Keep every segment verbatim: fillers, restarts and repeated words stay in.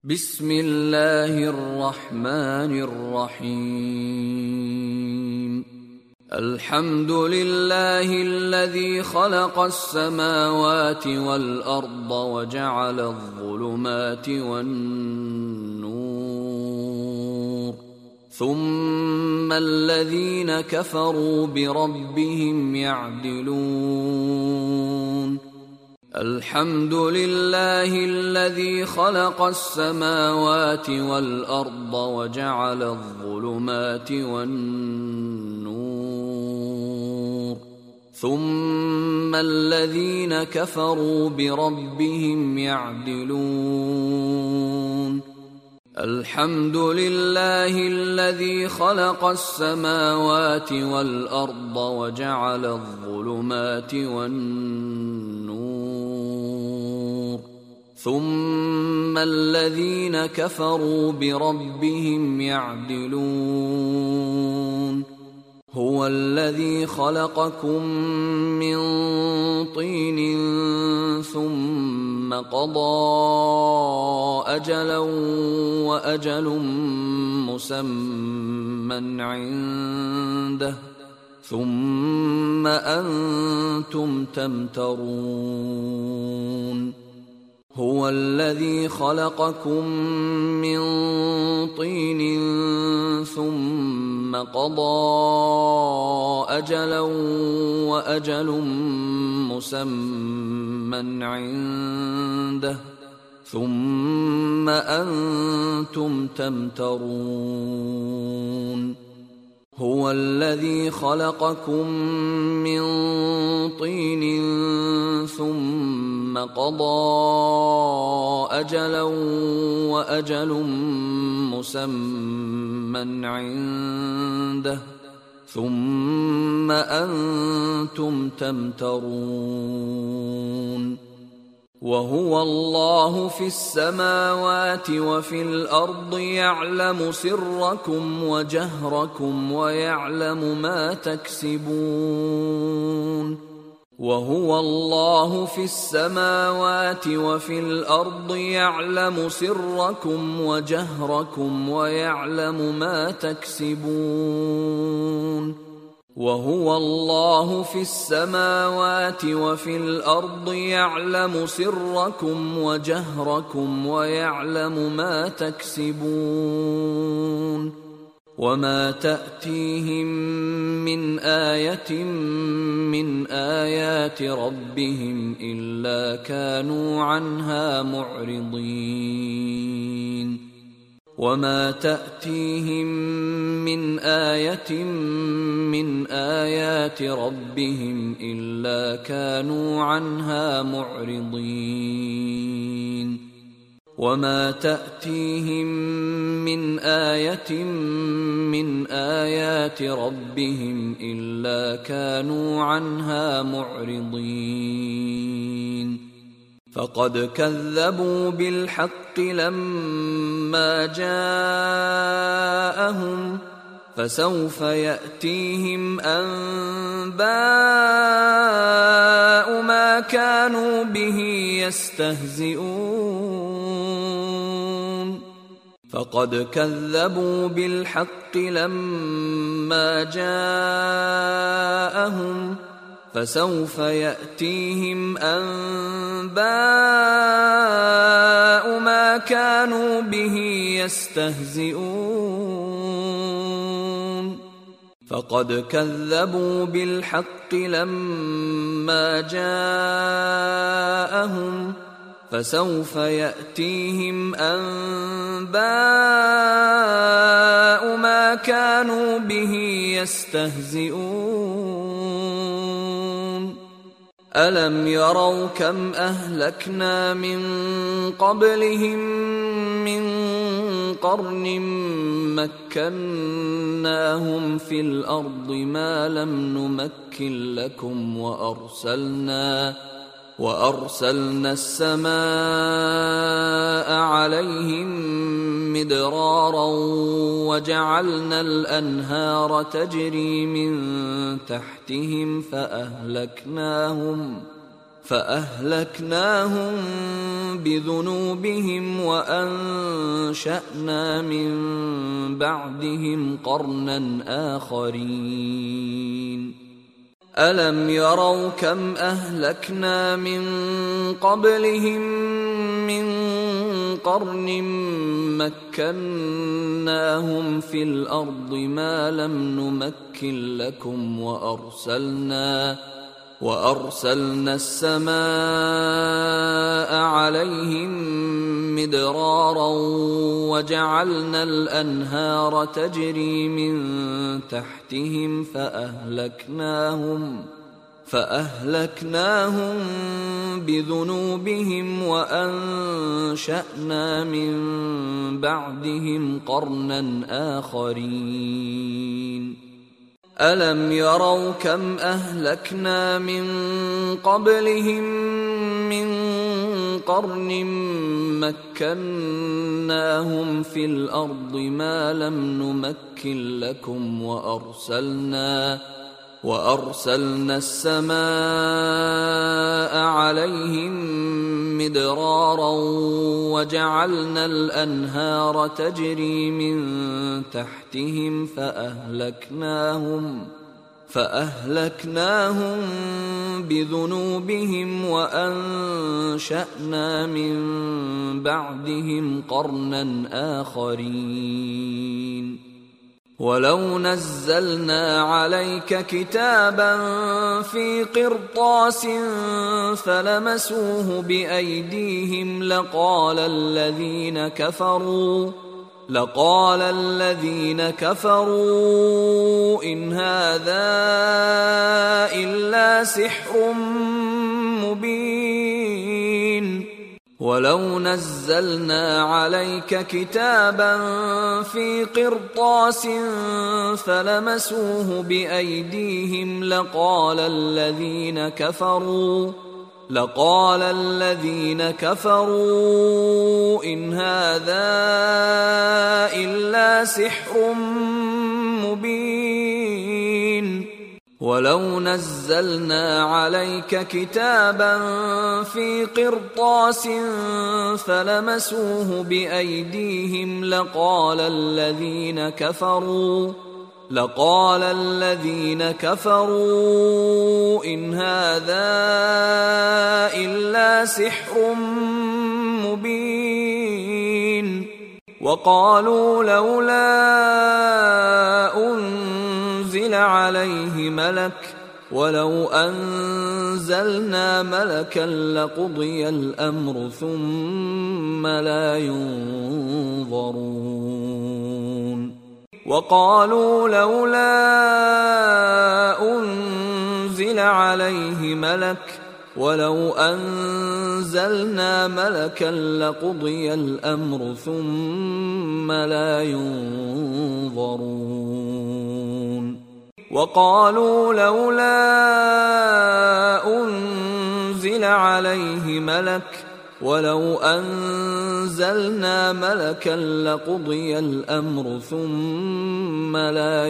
बिस्मिल्लाहिर रहमानिर रहीम। अल्हम्दुलिल्लाहिल्लज़ी खलक़स समावाति वल अर्द व जअलज़ ज़ुलुमाति वन नूर सुम्मल्लज़ीना कफ़रू बिरब्बिहिम यअदिलून। अल्हम्दुलिल्लाहिल्लज़ी खलक़स समावाति वल अर्द व जअलज़ ज़ुलुमाति वन नूर सुम्मल्लज़ीना कफ़रू बिरब्बिहिम यअदिलून। अल्हम्दुलिल्लाहिल्लज़ी खलक़स समावाति वल अर्द व जअलज़ ज़ुलुमाति वन नूर सुम्मल्लज़ीना कफ़रू बिरब्बिहिम यअदिलून। हुवल्लज़ी खलक़कुम मिन तीन सुम्म क़ज़ा अजलन व अजलुम मुसम्मन इन्दह सुम्म अंतुम तमतरून। हुवल्लज़ी खलक़कुम मिन तीन सुम्म क़ज़ा अजलन व अजलुम मुसम्मन इन्दह सुम्म अंतुम तमतरून। हुवल्लज़ी खलक़कुम मिन तीन सुम्म क़ज़ा अजलन व अजलुम मुसम्मन इन्दह सुम्म अंतुम तमतरून। वहुव अल्लाहु फिस समावाति व फिल अर्दि यअलमु सिर्रकुम व जहरकुम व यअलमु मा तक्सिबून। वहुव अल्लाहु फिस समावाति व फिल अर्दि यअलमु सिर्रकुम व जहरकुम व यअलमु मा तक्सिबून। वहुव अल्लाहु फिस समावाति व फिल अर्दि यअलमु सिर्रकुम व जहरकुम व यअलमु मा तक्सिबून। वमा तअतीहिम मिन आयतिन मिन आयाति रब्बिहिम इल्ला कानू अन्हा मुअरिदीन। वमा तअतीहिम मिन आयतिन मिन आयाति रब्बिहिम इल्ला कानू अन्हा मुअरिदीन। वमा तअतीहिम मिन आयतिन मिन आयाति रब्बिहिम इल्ला कानू अन्हा मुअरिदीन। फ़क़द कज़्ज़बू बिल्हक़्क़ि लम्मा जाअहुम फसौफ़ यअतीहिम अन्बाअु मा कानू बिही यस्तहज़िऊन। फ़क़द कज़्ज़बू बिल्हक़्क़ि लम्मा जाअहुम फसौफ़ यअतीहिम अन्बाअु मा कानू बिही यस्तहज़िऊन। फ़क़द कज़्ज़बू बिल्हक़्क़ि लम्मा जाअहुम फसौफ़ यअतीहिम अन्बाअु मा कानू बिही यस्तहज़िऊन। अलम यरौ कम अहलकना मिन क़ब्लिहिम मिन क़र्निन मक्कन्नाहुम फिल अर्दि मा लम नुमक्किन लकुम व अरसलना وأرسلنا السماء عليهم مدرارا وجعلنا الأنهار تجري من تحتهم فأهلكناهم فأهلكناهم بذنوبهم وأنشأنا من بعدهم قرنا آخرين ألم يروا كم أهلكنا من قبلهم من قرن مكناهم في الأرض ما لم نمكن لكم وأرسلنا وأرسلنا السماء عليهم مدرارا وجعلنا الأنهار تجري من تحتهم فأهلكناهم فأهلكناهم بذنوبهم وأنشأنا من بعدهم قرنا آخرين ألم يروا كم أهلكنا من قبلهم من قرن مكناهم في الأرض ما لم نمكن لكم وأرسلنا وأرسلنا السماء عليهم مدرارا وجعلنا الأنهار تجري من تحتهم فأهلكناهم فأهلكناهم بذنوبهم وأنشأنا من بعدهم قرنا آخرين ولو نزلنا عليك كتابا في قرطاس فلمسوه بأيديهم لقال الذين كفروا لقال الذين كفروا إن هذا إلا سحر مبين ولو نزلنا عليك كتابا في قرطاس فلمسوه بأيديهم لقال الذين كفروا لقال الذين كفروا إن هذا إلا سحر مبين ولو نزلنا عليك كتابا في قرطاس فلمسوه بأيديهم لقال الذين كفروا لقال الذين كفروا إن هذا إلا سحر مبين وقالوا لولا أنزل عليه ملك ولو أنزلنا ملكا لقضي الأمر ثم لا ينظرون وقالوا لولا أنزل عليه ملك ولو أنزلنا ملكا لقضي الأمر ثم لا ينظرون وقالوا لولا أنزل عليه ملك ولو أنزلنا ملكا لقضي الأمر ثم لا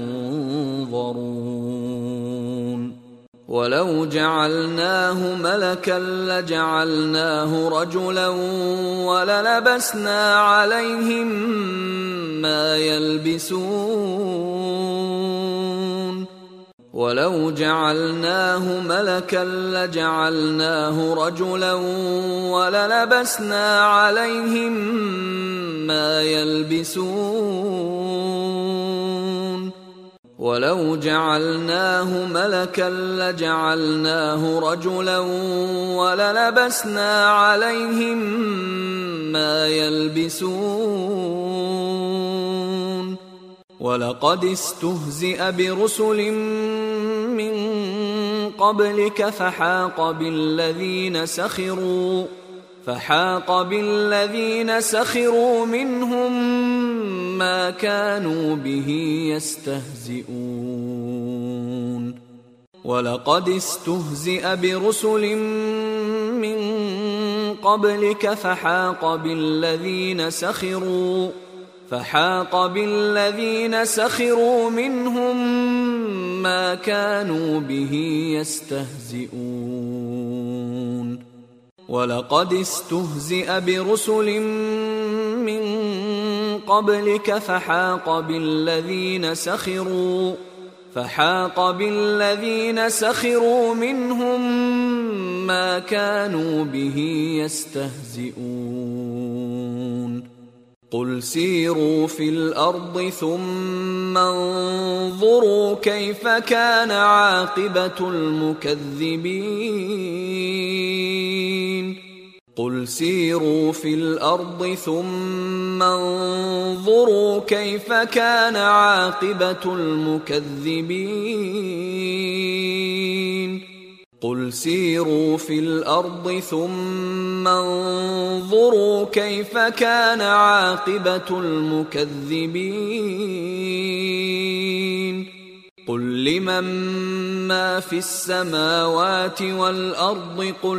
ينظرون ولو جعلناه ملكا لجعلناه رجلا وللبسنا عليهم ما يلبسون ولو جعلناه ملكا لجعلناه رجلا وللبسنا عليهم ما يلبسون ولو جعلناه ملكا لجعلناه رجلا وللبسنا عليهم ما يلبسون ولقد استهزئ برسل من قبلك فحاق بالذين سخروا فحاق بالذين سخروا منهم ما كانوا به يستهزئون ولقد استهزئ برسل من قبلك فحاق بالذين سخروا فحاق بالذين سخروا منهم ما كانوا به يستهزئون ولقد استهزئ برسل من قبلك فحاق بالذين سخروا فحاق بالذين سخروا منهم ما كانوا به يستهزئون قل سيروا في الأرض ثم انظروا كيف كان عاقبة المكذبين قل سيروا في الأرض ثم انظروا كيف كان عاقبة المكذبين قل سيروا في الأرض ثم انظروا كيف كان عاقبة المكذبين قل لمن ما في السماوات والأرض قل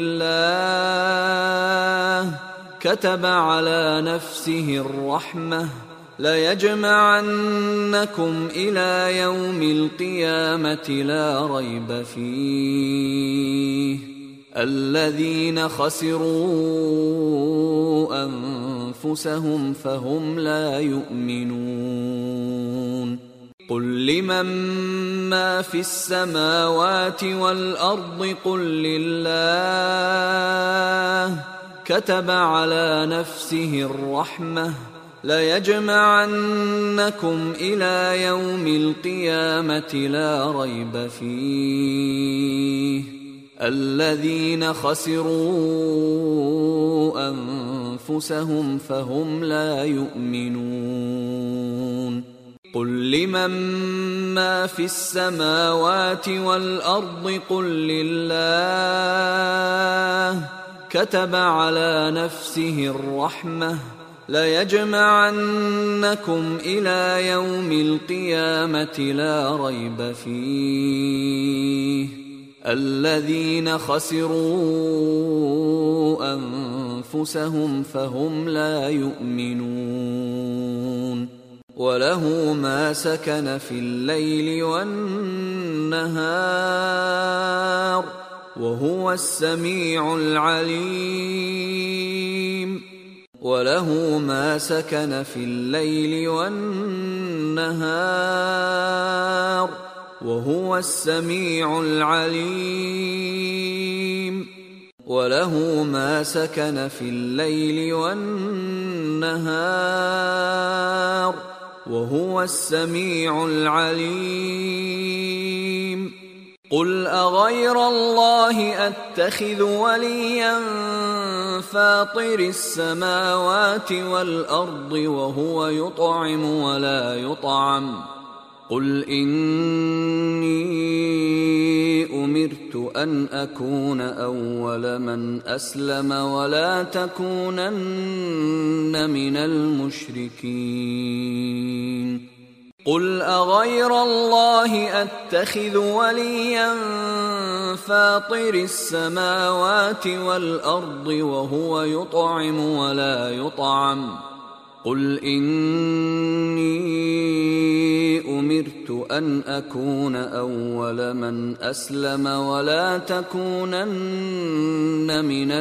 لله كتب على نفسه الرحمة ليجمعنكم إلى يوم القيامة لا ريب فيه الذين خسروا أنفسهم فهم لا يؤمنون قل لمن ما في السماوات والأرض قل لله كتب على نفسه الرحمة ليجمعنكم إلى يوم القيامة لا ريب فيه الذين خسروا أنفسهم فهم لا يؤمنون قل لمن ما في السماوات والأرض قل لله كتب على نفسه الرحمة ليجمعنكم إلى يوم القيامة لا ريب فيه الذين خسروا أنفسهم فهم لا يؤمنون وله ما سكن في الليل والنهار وهو السميع العليم وله ما سكن في الليل والنهار وهو السميع العليم وله ما سكن في الليل والنهار وهو السميع العليم قل أغير الله أتخذ وليا فاطر السماوات والأرض وهو يطعم ولا يطعم قل إني أمرت أن أكون أول من أسلم ولا تكونن من المشركين قل أغير الله أتخذ وليا فاطر السماوات والأرض وهو يطعم ولا يطعم قل إني أمرت أن أكون أول من أسلم ولا تكونن من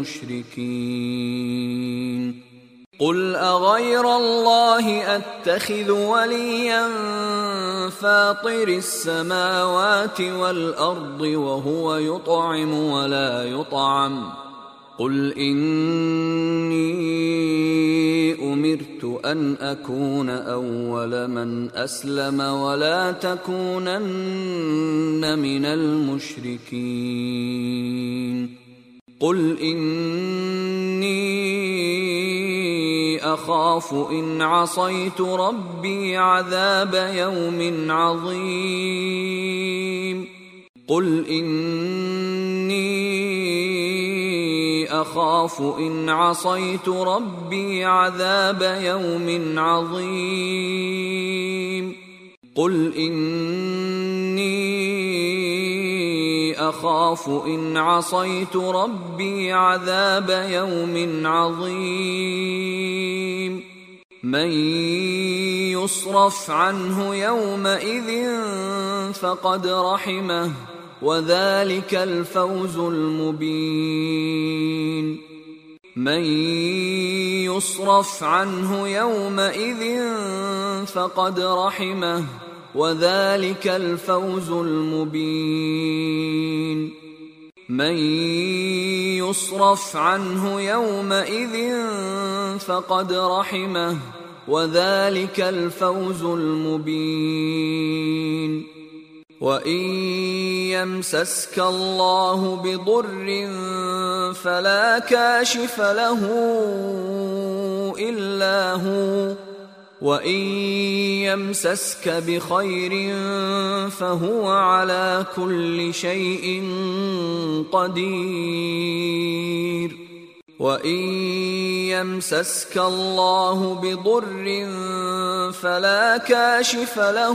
المشركين قل أغير الله أتخذ وليا فاطر السماوات والأرض وهو يطعم ولا يطعم قل إني أمرت أن أكون أول من أسلم ولا تكونن من المشركين قل إني أخاف إن عصيت ربي عذاب يوم عظيم قل إني أخاف إن عصيت ربي عذاب يوم عظيم قل إني أخاف إن عصيت ربي عذاب يوم عظيم من يصرف عنه يومئذ فقد رحمه وذلك الفوز المبين. من يصرف عنه يومئذ فقد رحمه وذلك الفوز المبين. من يصرف عنه يومئذ فقد رحمه وذلك الفوز المبين. وإن يمسسك الله بضر فلا كاشف له إلا هو وإن يمسسك بخير فهو على كل شيء قدير. وإن يمسسك الله بضر فلا كاشف له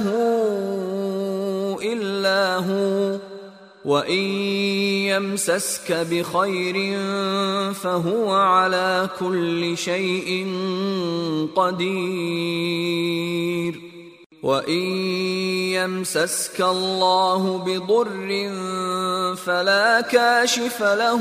إلا هو وإن يمسسك بخير فهو على كل شيء قدير. وإن يمسسك الله بضر فلا كاشف له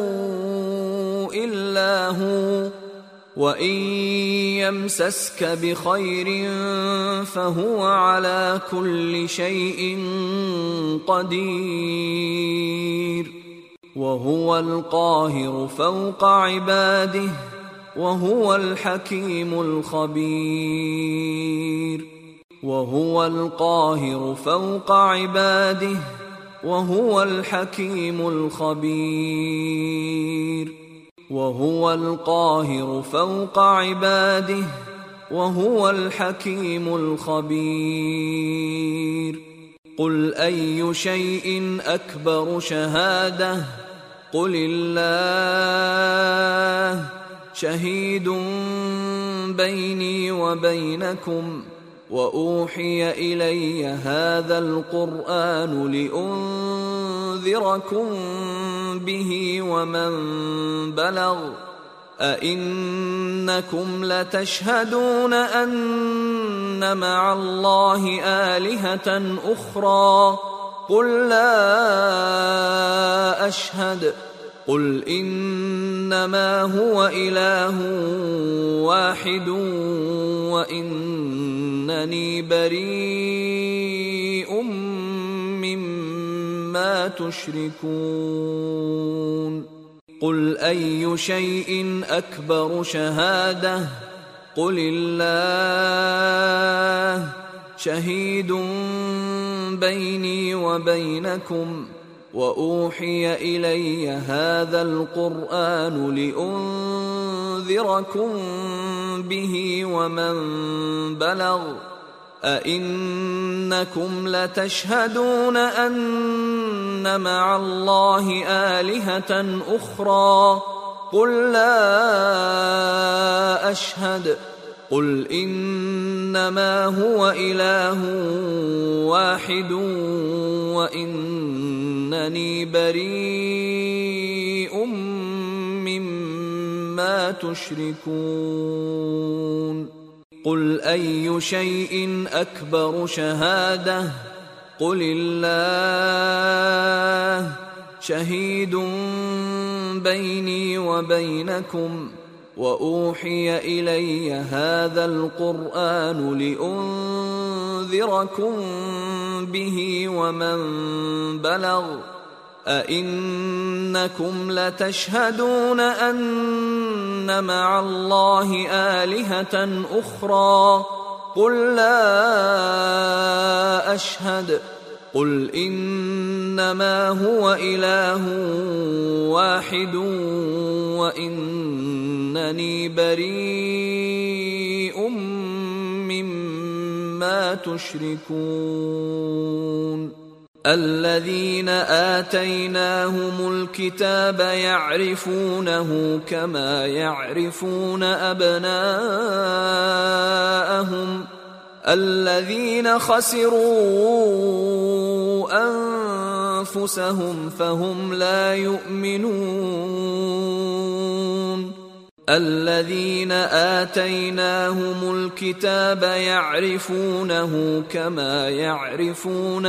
إلا هو وإن يمسسك بخير فهو على كل شيء قدير. وهو القاهر فوق عباده وهو الحكيم الخبير. وهو القاهر فوق عباده وهو الحكيم الخبير. وهو القاهر فوق عباده وهو الحكيم الخبير. قل أي شيء أكبر شهادة قل الله شهيد بيني وبينكم وأوحي إلي هذا القرآن لأنذركم به ومن بلغ أئنكم لتشهدون أن مع الله آلهة أخرى قل لا أشهد قل إنما هو إله واحد وإنني بريء مما تشركون. قل أي شيء أكبر شهادة قل الله شهيد بيني وبينكم وأوحي إلي هذا القرآن لأنذركم به ومن بلغ أئنكم لتشهدون أن مع الله آلهة أخرى قل لا أشهد قل إنما هو إله واحد وإنني بريء مما تشركون. قل أي شيء أكبر شهادة قل الله شهيد بيني وبينكم وأوحي إلي هذا القرآن لأنذركم به ومن بلغ أئنكم لتشهدون أن مع الله آلهة أخرى قل لا أشهد قل إنما هو إله واحد وإنني بريء مما تشركون. الذين آتيناهم الكتاب يعرفونه كما يعرفون أبناءهم الذين خسروا أنفسهم فهم لا يؤمنون. الذين آتيناهم الكتاب يعرفونه كما يعرفون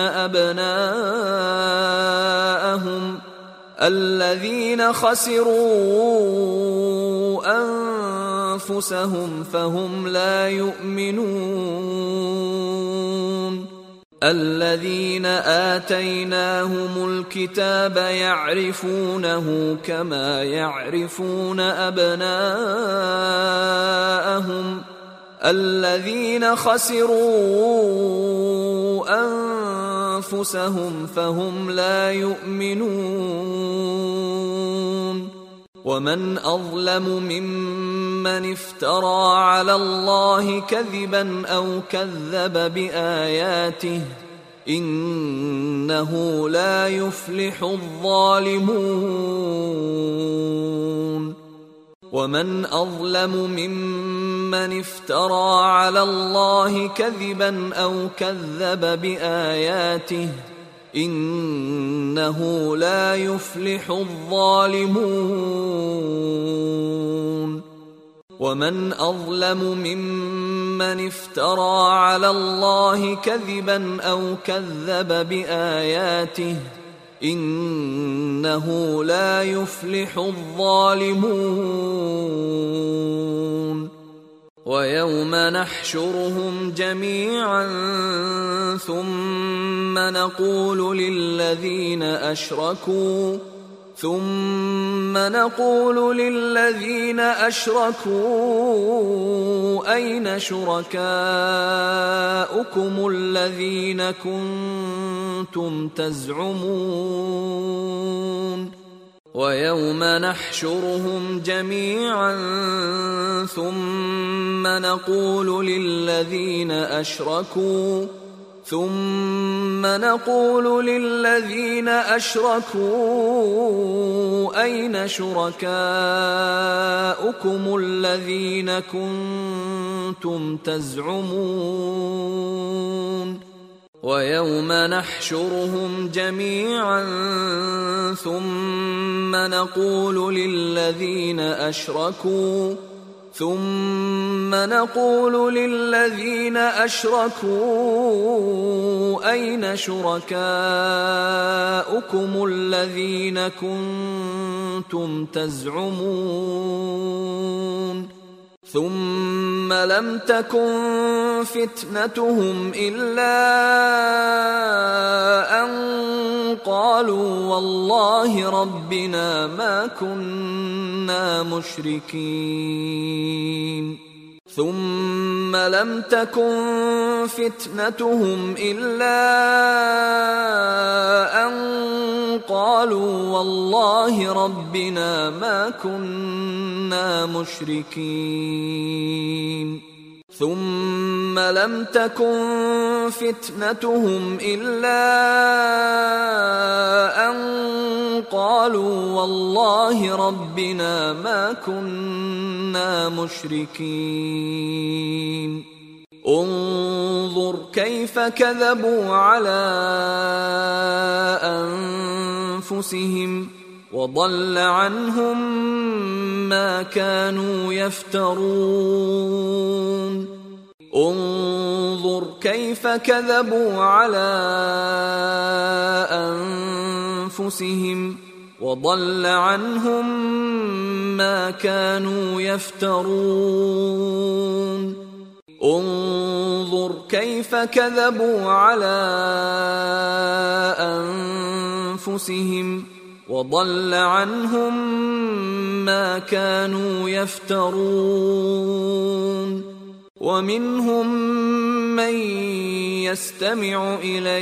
أبناءهم الذين خسروا أنفسهم فهم لا يؤمنون الذين آتيناهم الكتاب يعرفونه كما يعرفون أبناءهم الذين خسروا أنفسهم فهم لا يؤمنون ومن أظلم ممن افترى على الله كذبا أو كذب بآياته إنه لا يفلح الظالمون ومن أظلم ممن افترى على الله كذبا أو كذب بآياته إنه لا يفلح الظالمون ومن أظلم ممن افترى على الله كذبا أو كذب بآياته إنه لا يفلح الظالمون ويوم نحشرهم جميعا ثم نقول للذين أشركوا ثم نقول للذين أشركوا أين شركاؤكم الذين كنتم تزعمون ويوم نحشرهم جميعا ثم نقول للذين أشركوا ثم نقول للذين أشركوا أين شركاؤكم الذين كنتم تزعمون ويوم نحشرهم جميعا ثم نقول للذين أشركوا ثم نقول للذين أشركوا أين شركاؤكم الذين كنتم تزعمون ثم لم تكن فتنتهم إلا أن قالوا والله ربنا ما كنا مشركين ثم لم تكن فتنتهم إلا أن قالوا والله ربنا ما كنا مشركين ثم لم تكن فتنتهم إلا أن قالوا والله ربنا ما كنا مشركين انظر كيف كذبوا على أنفسهم وضل عنهم ما كانوا يفترون انظر كيف كذبوا على أنفسهم وضل عنهم ما كانوا يفترون انظر كيف كذبوا على أنفسهم وضل عنهم ما كانوا يفترون ومنهم من يستمع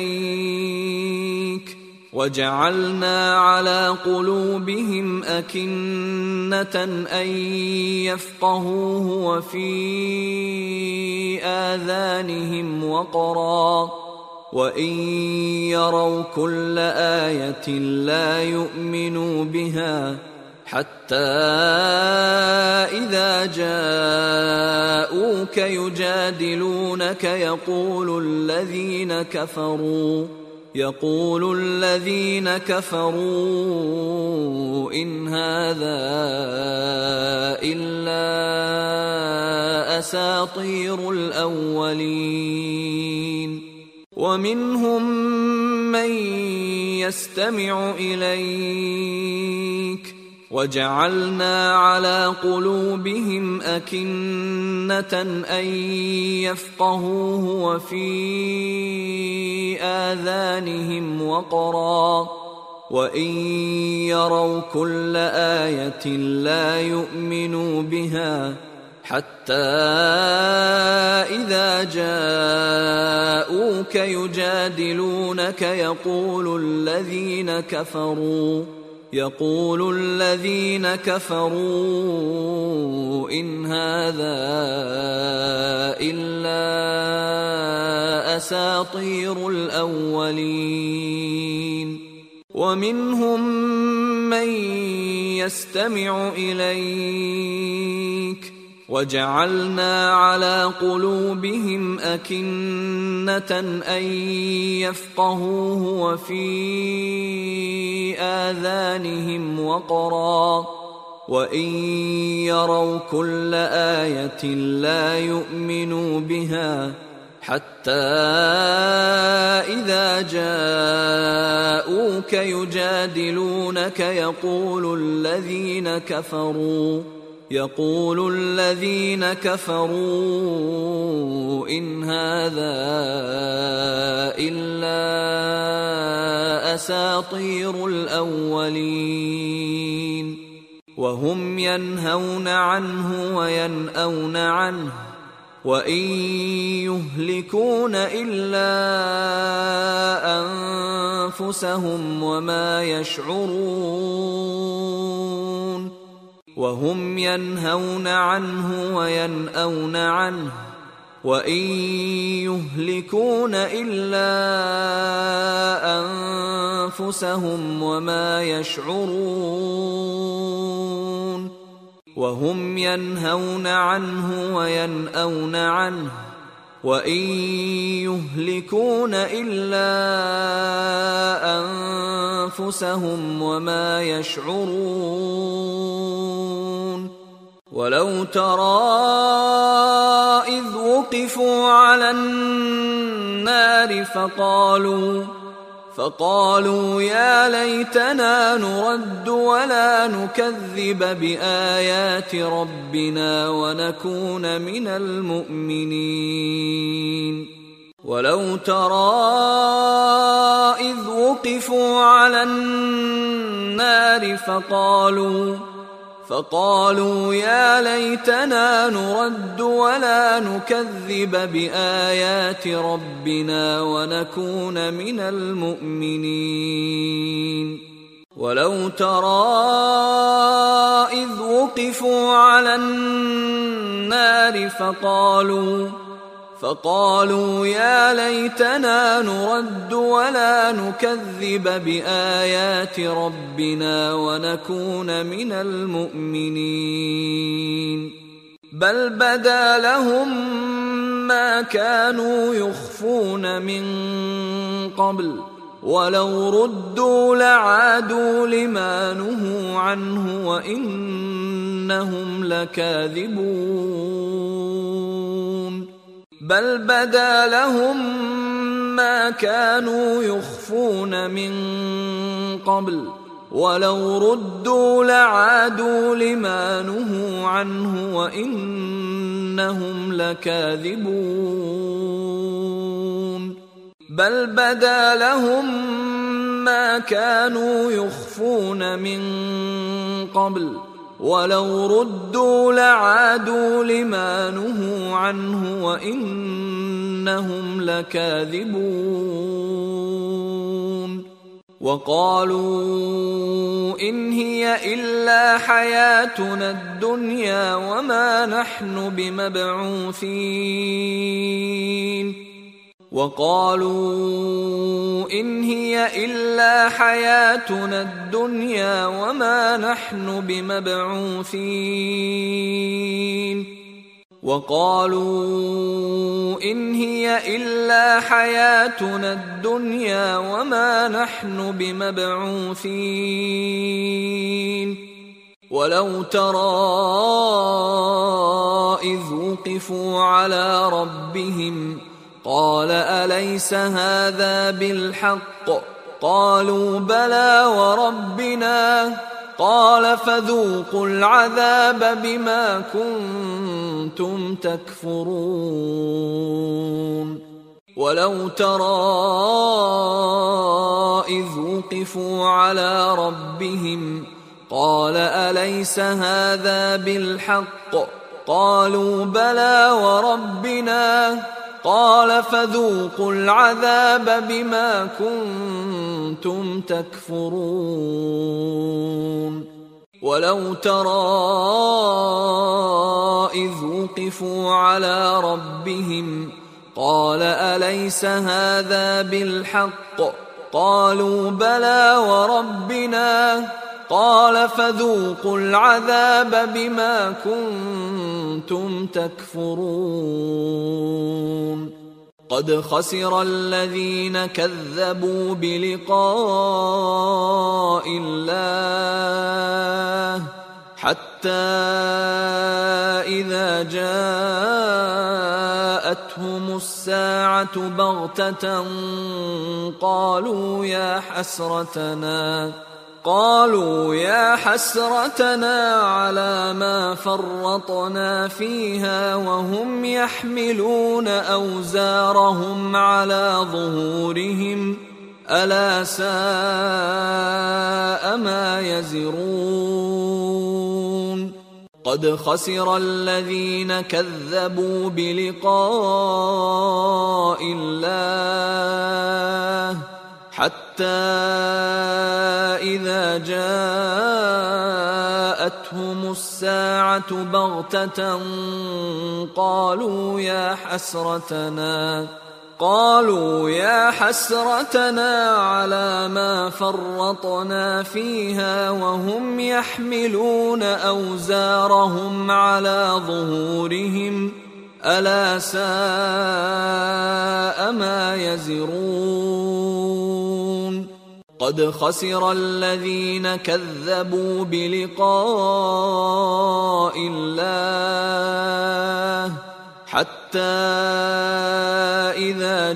إليك وجعلنا على قلوبهم أكنة أن يفقهوه وفي آذانهم وقرا وإن يروا كل آية لا يؤمنوا بها حتى إذا جاءوك يجادلونك يقول الذين كفروا يقول الذين كفروا إن هذا إلا أساطير الأولين ومنهم من يستمع إليك وجعلنا على قلوبهم أكنة أن يفقهوه وفي آذانهم وقرا وإن يروا كل آية لا يؤمنوا بها حتى إذا جاءوك يجادلونك يقول الذين كفروا يقول الذين كفروا إن هذا إلا أساطير الأولين ومنهم من يستمع إليك وجعلنا على قلوبهم أكنة أن يفقهوه وفي آذانهم وقرا وإن يروا كل آية لا يؤمنوا بها حتى إذا جاءوك يجادلونك يقول الذين كفروا يقول الذين كفروا إن هذا إلا أساطير الأولين وهم ينهون عنه وينأون عنه وإن يهلكون إلا أنفسهم وما يشعرون وهم ينهون عنه وينأون عنه وإن يهلكون إلا أنفسهم وما يشعرون وهم ينهون عنه وينأون عنه وإن يهلكون إلا أنفسهم وما يشعرون ولو ترى إذ وقفوا على النار فقالوا فقالوا يا ليتنا نرد ولا نكذب بآيات ربنا ونكون من المؤمنين ولو ترى إذ وقفوا على النار فقالوا فقالوا يا ليتنا نرد ولا نكذب بآيات ربنا ونكون من المؤمنين ولو ترى إذ وقفوا على النار فقالوا فقالوا يا ليتنا نرد ولا نكذب بآيات ربنا ونكون من المؤمنين بل بدا لهم ما كانوا يخفون من قبل ولو ردوا لعادوا لما نهوا عنه وإنهم لكاذبون بل بدا لهم ما كانوا يخفون من قبل ولو ردوا لعادوا لما نهوا عنه وإنهم لكاذبون بل بدا لهم ما كانوا يخفون من قبل ولو ردوا لعادوا لما نهوا عنه وإنهم لكاذبون وقالوا إن هي إلا حياتنا الدنيا وما نحن بمبعوثين وقالوا إن هي إلا حياتنا الدنيا وما نحن بمبعوثين وقالوا إن هي إلا حياتنا الدنيا وما نحن بمبعوثين ولو ترى إذ وقفوا على ربهم قال أليس هذا بالحق قالوا بلى وربنا قال فذوقوا العذاب بما كنتم تكفرون ولو ترى إذ وقفوا على ربهم قال أليس هذا بالحق قالوا بلى وربنا قال فذوقوا العذاب بما كنتم تكفرون ولو ترى إذ وقفوا على ربهم قال أليس هذا بالحق قالوا بلى وربنا قال فذوقوا العذاب بما كنتم تكفرون قد خسر الذين كذبوا بلقاء الله حتى إذا جاءتهم الساعة بغتة قالوا يا حسرتنا قالوا يا حسرتنا على ما فرطنا فيها وهم يحملون أوزارهم على ظهورهم ألا ساء ما يزرون قد خسر الذين كذبوا بلقاء الله حتى إذا جاءتهم الساعة بغتة قالوا يا حسرتنا قالوا يا حسرتنا على ما فرطنا فيها وهم يحملون أوزارهم على ظهورهم ألا ساء ما يزرون قد خسر الذين كذبوا بلقاء الله حتى إذا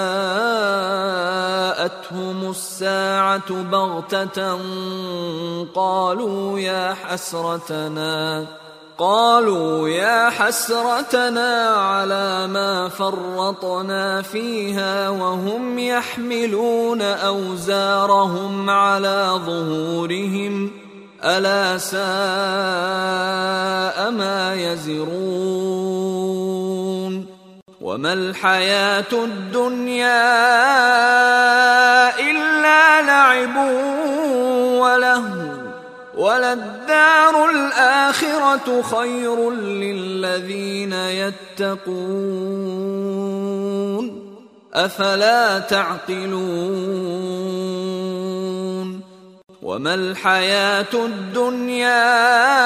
جاءتهم الساعة بغتة قالوا يا حسرتنا قالوا يا حسرتنا على ما فرطنا فيها وهم يحملون أوزارهم على ظهورهم ألا ساء ما يزرون وما الحياة الدنيا إلا لعب ولهو وللدار الآخرة خير للذين يتقون أفلا تعقلون وما الحياة الدنيا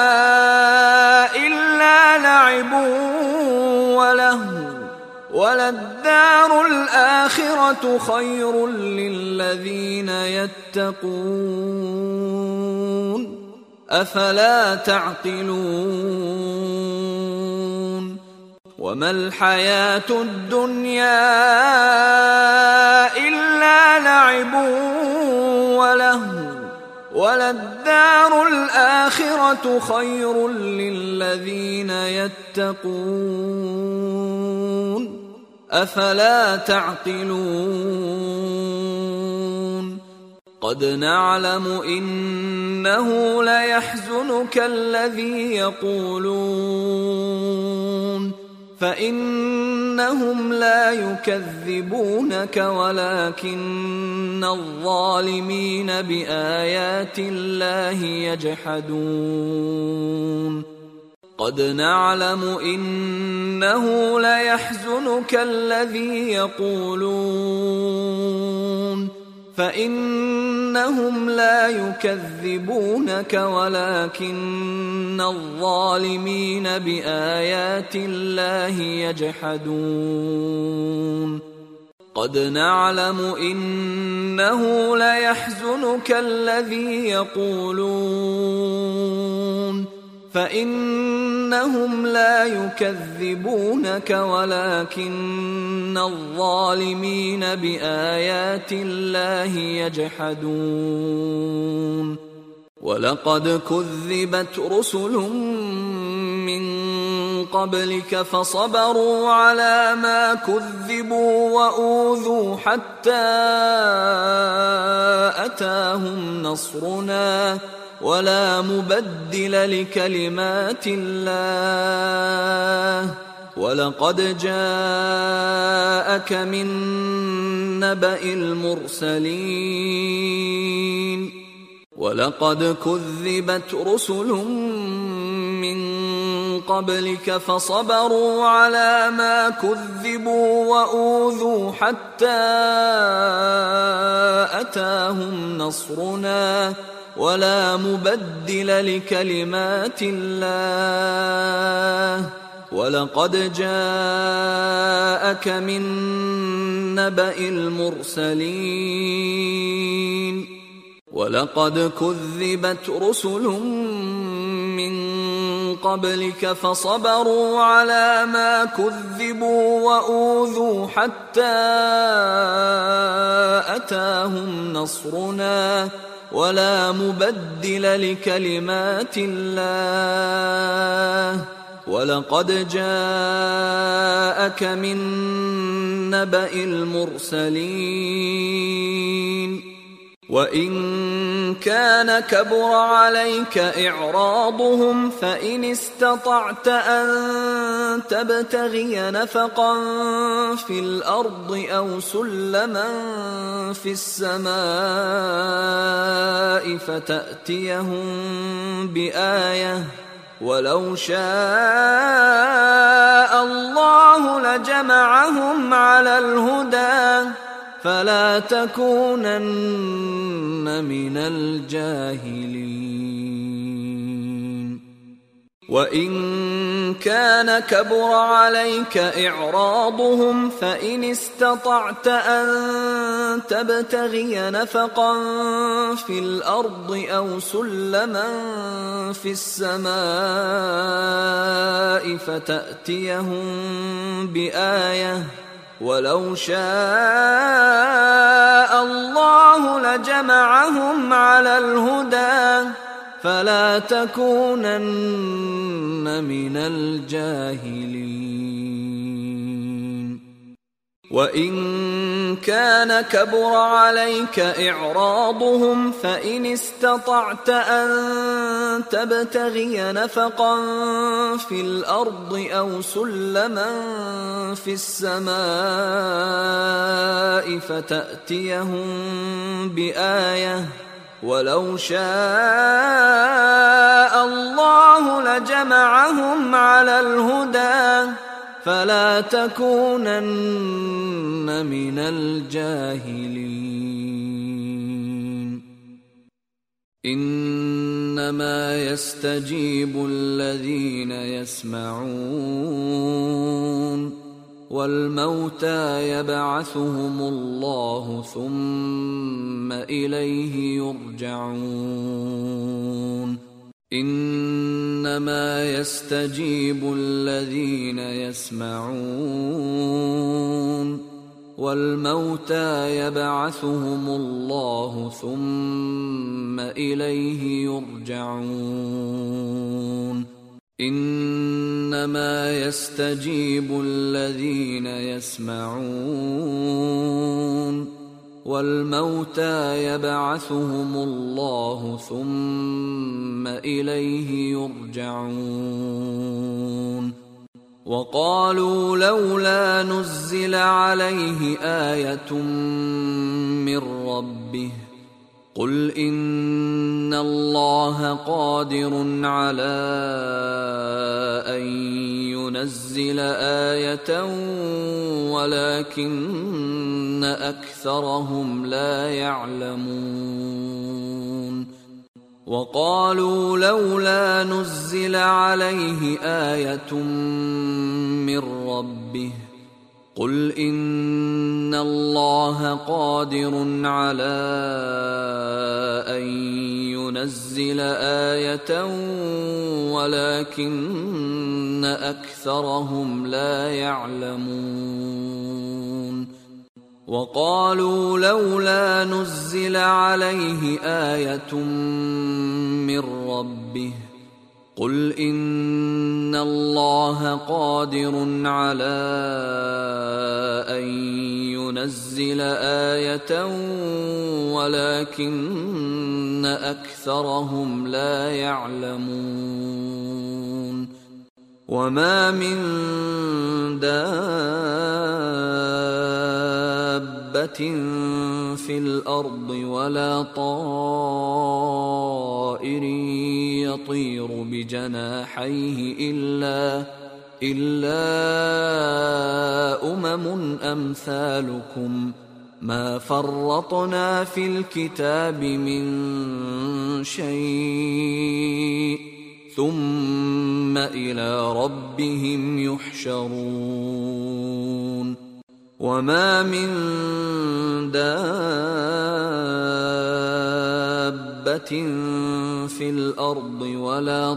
إلا لعب ولهو وللدار الآخرة خير للذين يتقون أفلا تعقلون وما الحياة الدنيا إلا لعب ولهو وللدار الآخرة خير للذين يتقون أفلا تعقلون قد نعلم إنه ليحزنك الذي يقولون فإنهم لا يكذبونك ولكن الظالمين بآيات الله يجحدون قد نعلم إنه ليحزنك الذي يقولون فإنهم لا يكذبونك ولكن الظالمين بآيات الله يجحدون قد نعلم إنه ليحزنك الذي يقولون فإنهم لا يكذبونك ولكن الظالمين بآيات الله يجحدون ولقد كذبت رسل من قبلك فصبروا على ما كذبوا وأوذوا حتى أتاهم نصرنا ولا مبدل لكلمات الله ولقد جاءك من نبأ المرسلين ولقد كذبت رسل من قبلك فصبروا على ما كذبوا وأوذوا حتى أتاهم نصرنا ولا مبدل لكلمات الله ولقد جاءك من نبأ المرسلين ولقد كذبت رسل من قبلك فصبروا على ما كذبوا وأوذوا حتى أتاهم نصرنا ولا مبدل لكلمات الله ولقد جاءك من نبأ المرسلين وإن كان كبر عليك إعراضهم فإن استطعت أن تبتغي نفقا في الأرض أو سلما في السماء فتأتيهم بآية ولو شاء الله لجمعهم على الهدى فلا تكونن من الجاهلين وإن كان كبر عليك إعراضهم فإن استطعت أن تبتغي نفقا في الأرض أو سلما في السماء فتأتيهم بآية ولو شاء الله لجمعهم على الهدى فلا تكونن من الجاهلين وإن كان كبر عليك إعراضهم فإن استطعت أن تبتغي نفقا في الأرض أو سلما في السماء فتأتيهم بآية ولو شاء الله لجمعهم على الهدى فلا تكونن من الجاهلين إنما يستجيب الذين يسمعون والموتى يبعثهم الله ثم إليه يرجعون إنما يستجيب الذين يسمعون والموتى يبعثهم الله ثم إليه يرجعون إنما يستجيب الذين يسمعون والموتى يبعثهم الله ثم إليه يرجعون وقالوا لولا نزل عليه آية من ربه قل إن الله قادر على أن ينزل آية ولكن أكثرهم لا يعلمون وقالوا لولا نزل عليه آية من ربه قل إن الله قادر على أن ينزل آية ولكن أكثرهم لا يعلمون وقالوا لولا نزل عليه آية من ربه قل إن الله قادر على أن ينزل آية ولكن أكثرهم لا يعلمون وما من دابة في الأرض ولا طائر يطير بجناحيه إلا إلا أمم أمثالكم ما فرطنا في الكتاب من شيء ثم إلى ربهم يحشرون وما من دابة في الأرض ولا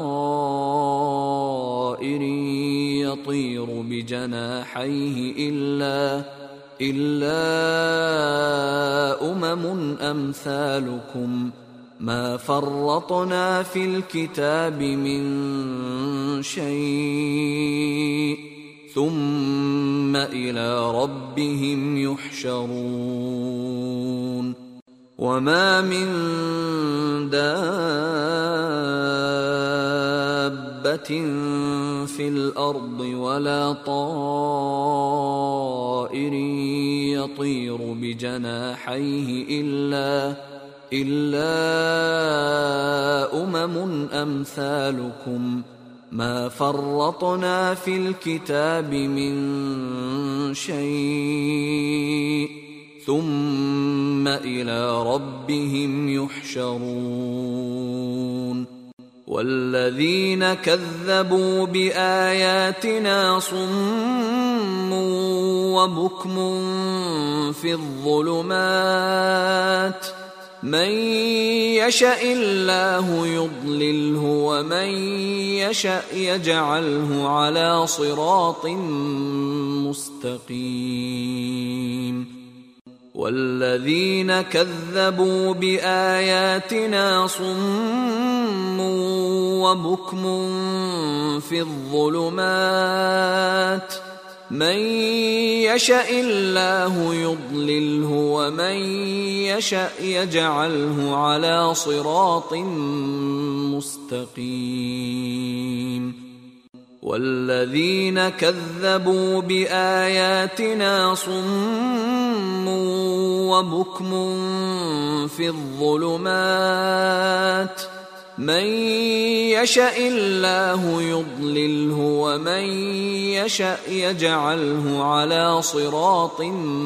طائر يطير بجناحيه إلا إلا أمم أمثالكم ما فرطنا في الكتاب من شيء ثم إلى ربهم يحشرون وما من دابة في الأرض ولا طائر يطير بجناحيه إلا إلا أمم أمثالكم ما فرطنا في الكتاب من شيء ثم إلى ربهم يحشرون والذين كذبوا بآياتنا صم وبكم في الظلمات من يشاء الله يضلله ومن يشاء يجعله على صراط مستقيم والذين كذبوا بآياتنا صم وبكم في الظلمات من يشاء الله يضلله ومن يشاء يجعله على صراط مستقيم والذين كذبوا بآياتنا صم وبكم في الظلمات من يشاء الله يضلله ومن يشاء يجعله على صراط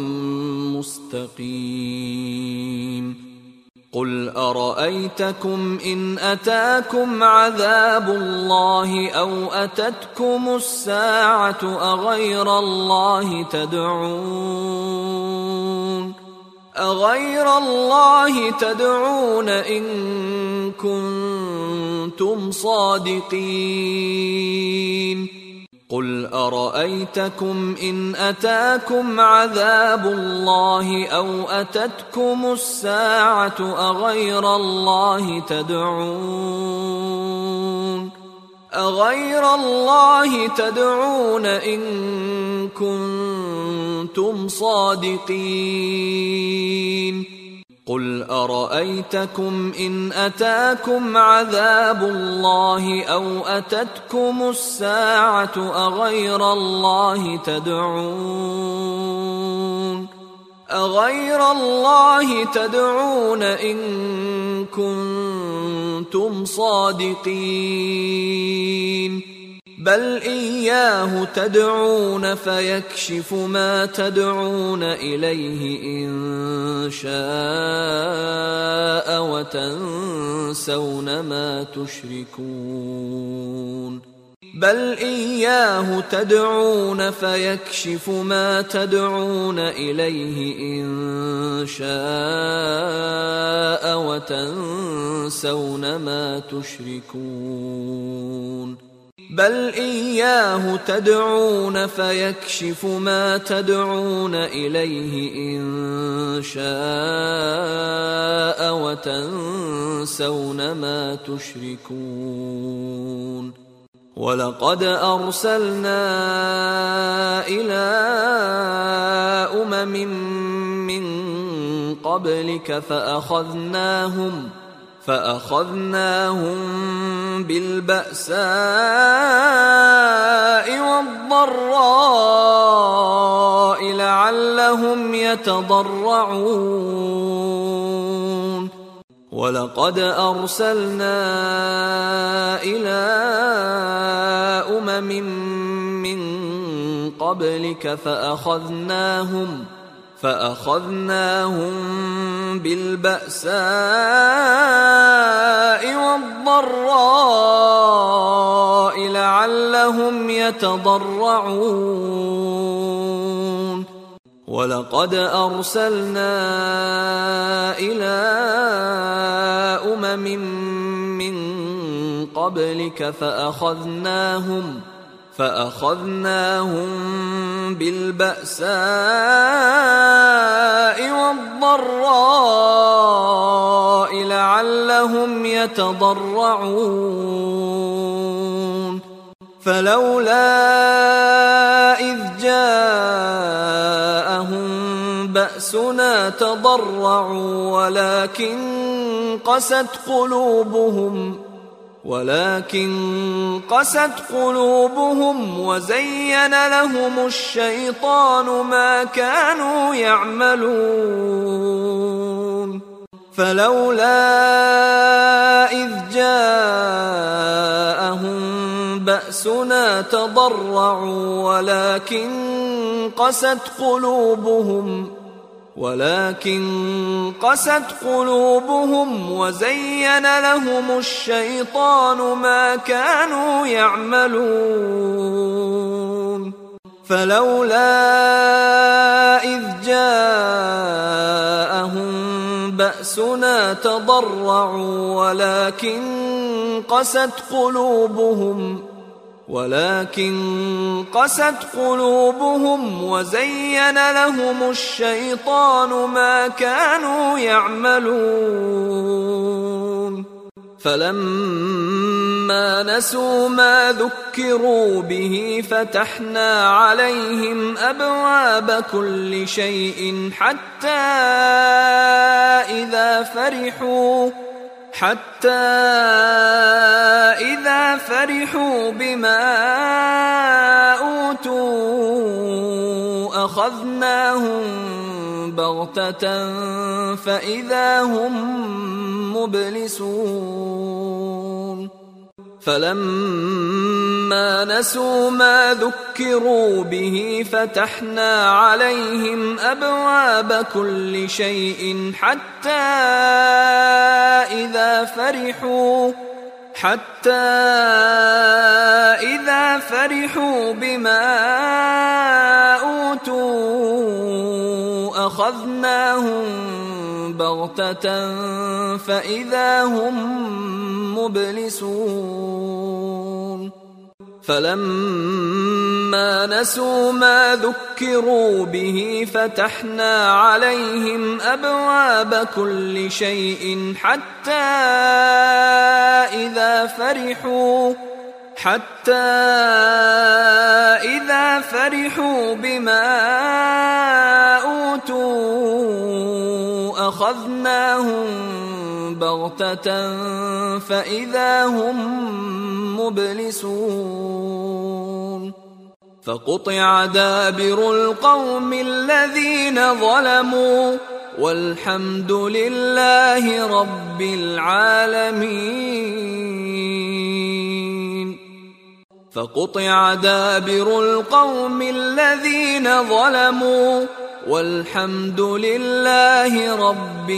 مستقيم قل أرأيتكم إن أتاكم عذاب الله أو أتتكم الساعة أغير الله تدعون أغير الله تدعون إن كنتم صادقين قل أرأيتكم إن أتاكم عذاب الله أو أتتكم الساعة أغير الله تدعون أغير الله تدعون إن كنتم صادقين قل أرأيتكم إن أتاكم عذاب الله أو أتتكم الساعة أغير الله تدعون أغير الله تدعون إن كنتم صادقين بل إياه تدعون فيكشف ما تدعون إليه إن شاء وتنسون ما تشركون بل إياه تدعون فيكشف ما تدعون إليه إن شاء وتنسون ما تشركون بل إياه تدعون فيكشف ما تدعون إليه إن شاء وتنسون ما تشركون ولقد أرسلنا إلى أمم من قبلك فأخذناهم فأخذناهم بالبأساء والضراء لعلهم يتضرعون ولقد أرسلنا إلى أمم من قبلك فأخذناهم فأخذناهم بالبأساء والضراء لعلهم يتضرعون ولقد أرسلنا إلى أمم من قبلك فأخذناهم فأخذناهم بالبأساء والضراء لعلهم يتضرعون فلولا إذ جاءهم بأسنا تضرعوا ولكن قست قلوبهم ولكن قست قلوبهم وزين لهم الشيطان ما كانوا يعملون فلولا إذ جاءهم بأسنا تضرعوا ولكن قست قلوبهم ولكن قست قلوبهم وزين لهم الشيطان ما كانوا يعملون فلولا إذ جاءهم بأسنا تضرعوا ولكن قست قلوبهم ولكن قست قلوبهم وزين لهم الشيطان ما كانوا يعملون فلما نسوا ما ذكروا به فتحنا عليهم أبواب كل شيء حتى إذا فرحوا حتى إذا فرحوا بما أوتوا أخذناهم بغتة فإذا هم مبلسون فلما نسوا ما ذكروا به فتحنا عليهم أبواب كل شيء حتى إذا فرحوا حتى إذا فرحوا بما أوتوا أخذناهم بغتة فإذا هم مبلسون فلما نسوا ما ذكروا به فتحنا عليهم أبواب كل شيء حتى إذا فرحوا حتى إذا فرحوا بما أوتوا أخذناهم بغتة فإذا هم مبلسون فقطع دابر القوم الذين ظلموا والحمد لله رب العالمين. فقطع دابر القوم الذين ظلموا والحمد لله رب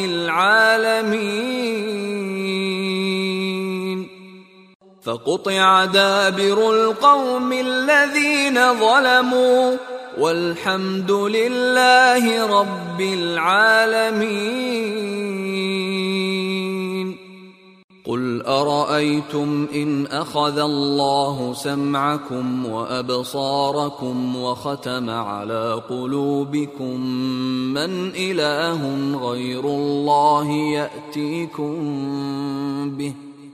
العالمين. فقطع دابر القوم الذين ظلموا والحمد لله رب العالمين. قل أرأيتم إن أخذ الله سمعكم وأبصاركم وختم على قلوبكم من إله غير الله يأتيكم به؟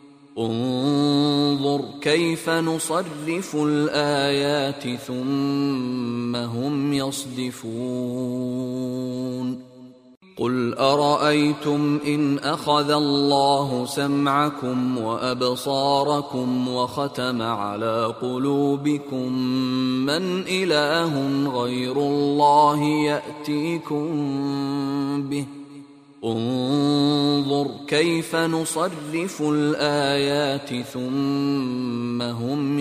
انظر كيف نصرف الآيات ثم هم يصدفون. قل أرأيتم إن أخذ الله سمعكم وأبصاركم وختم على قلوبكم من إله غير الله يأتيكم به؟ انظر كيف نصرف الآيات ثم هم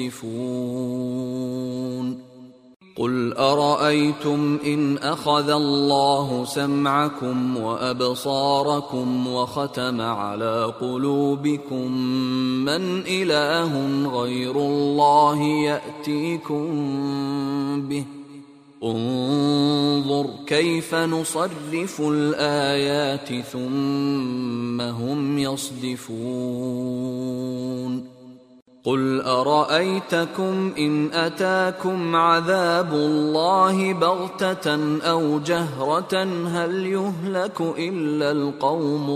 يصدفون. قل أرأيتم إن أخذ الله سمعكم وأبصاركم وختم على قلوبكم من إله غير الله يأتيكم به؟ انظر كيف نصرف الآيات ثم هم يصدفون. قل أرأيتكم إن أتاكم عذاب الله بغتة أو جهرة هل يهلك إلا القوم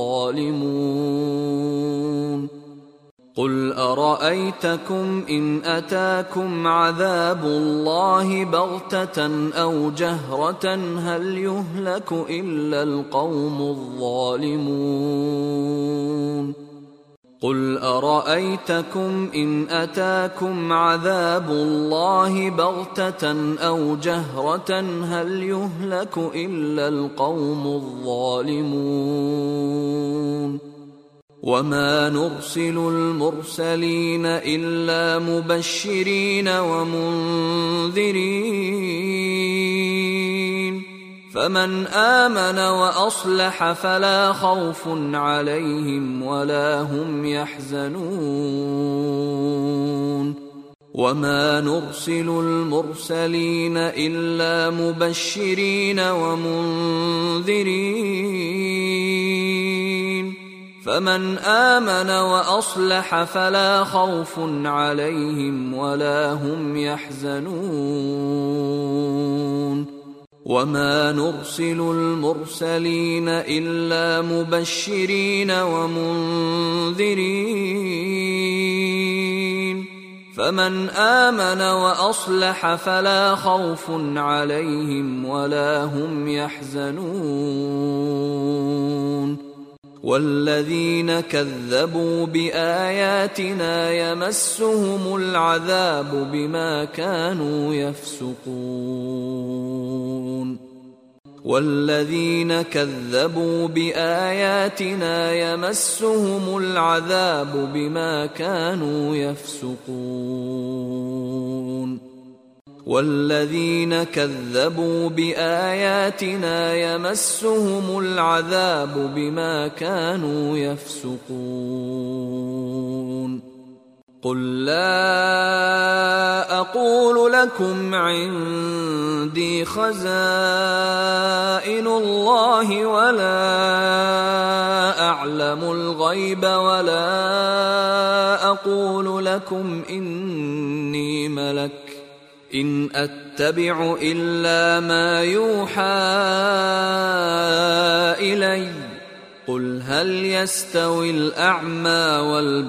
الظالمون؟ قل أرأيتكم إن أتاكم عذاب الله بغتة أو جهرة هل يهلك إلا القوم الظالمون؟ قل أرأيتكم إن أتاكم عذاب الله بغتة أو جهرة هل يهلك إلا القوم الظالمون؟ وما نرسل المرسلين إلا مبشرين ومنذرين فمن آمن وأصلح فلا خوف عليهم ولا هم يحزنون. وما نرسل المرسلين إلا مبشرين ومنذرين فمن آمن وأصلح فلا خوف عليهم ولا هم يحزنون. وما نرسل المرسلين إلا مبشرين ومنذرين فمن آمن وأصلح فلا خوف عليهم ولا هم يحزنون. والذين كذبوا بآياتنا يمسهم العذاب بما كانوا يفسقون. والذين كذبوا بآياتنا يمسهم العذاب بما كانوا يفسقون. والذين كذبوا بآياتنا يمسهم العذاب بما كانوا يفسقون. قل لا أقول لكم عندي خزائن الله ولا أعلم الغيب ولا أقول لكم إني ملك إن أتبع إلا ما يوحى إلي قل هل يستوي الأعمى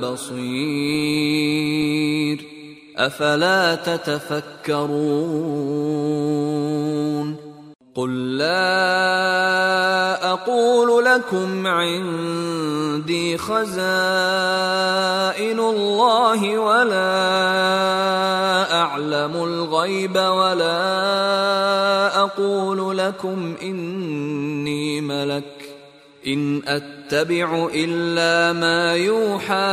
والبصير أفلا تتفكرون. قل لا أقول لكم عندي خزائن الله ولا أعلم أعلم الغيب ولا أقول لكم إني ملك إن أتبع إلا ما يوحى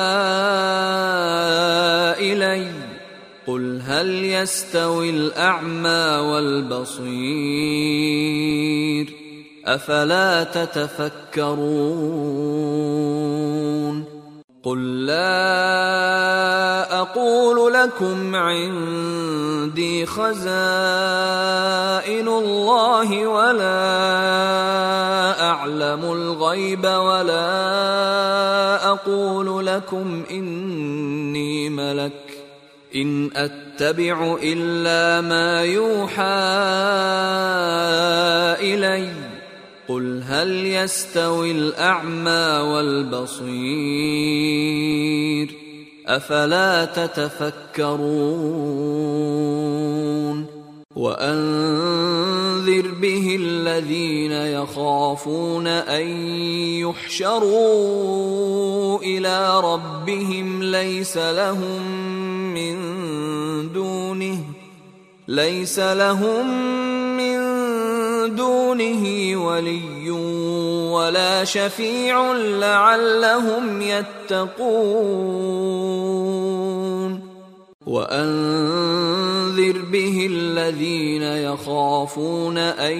إلي قل هل يستوي الأعمى والبصير أفلا تتفكرون قل لا أقول لكم عندي خزائن الله ولا أعلم الغيب ولا أقول لكم إني ملك إن أتبع إلا ما يوحى إلي قل هل يستوي الأعمى والبصير أفلا تتفكرون وأنذر به الذين يخافون أن يحشروا إلى ربهم ليس لهم من دونه ليس لهم من دونه ولي ولا شفيع لعلهم يتقون وأنذر به الذين يخافون أن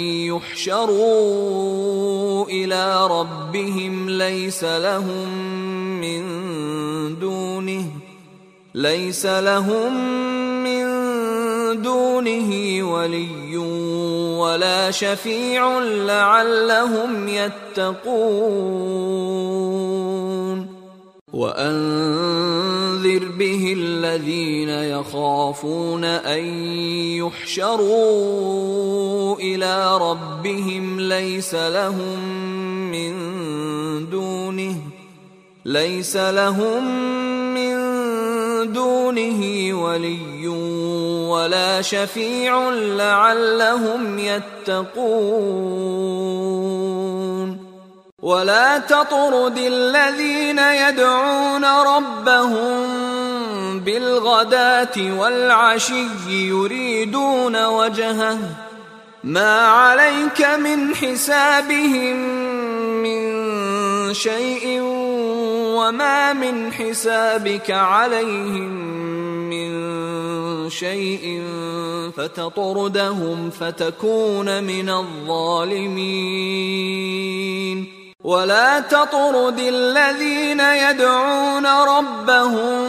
يحشروا إلى ربهم ليس لهم من دونه ليس لهم من دونه ولي ولا شفيع لعلهم يتقون وأنذر به الذين يخافون أن يحشروا إلى ربهم ليس لهم من دونه ليس لهم من دونه ولي ولا شفيع لعلهم يتقون ولا تطرد الذين يدعون ربهم بالغداة والعشي يريدون وجهه ما عليك من حسابهم من شيء وما من حسابك عليهم من شيء فتطردهم فتكون من الظالمين ولا تطرد الذين يدعون ربهم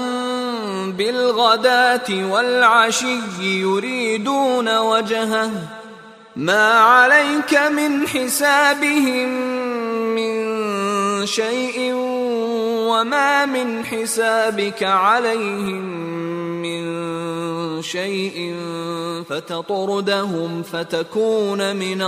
بالغداة والعشي يريدون وجهه ما عليك من حسابهم من شيء وما من حسابك عليهم من شيء فتطردهم فتكون من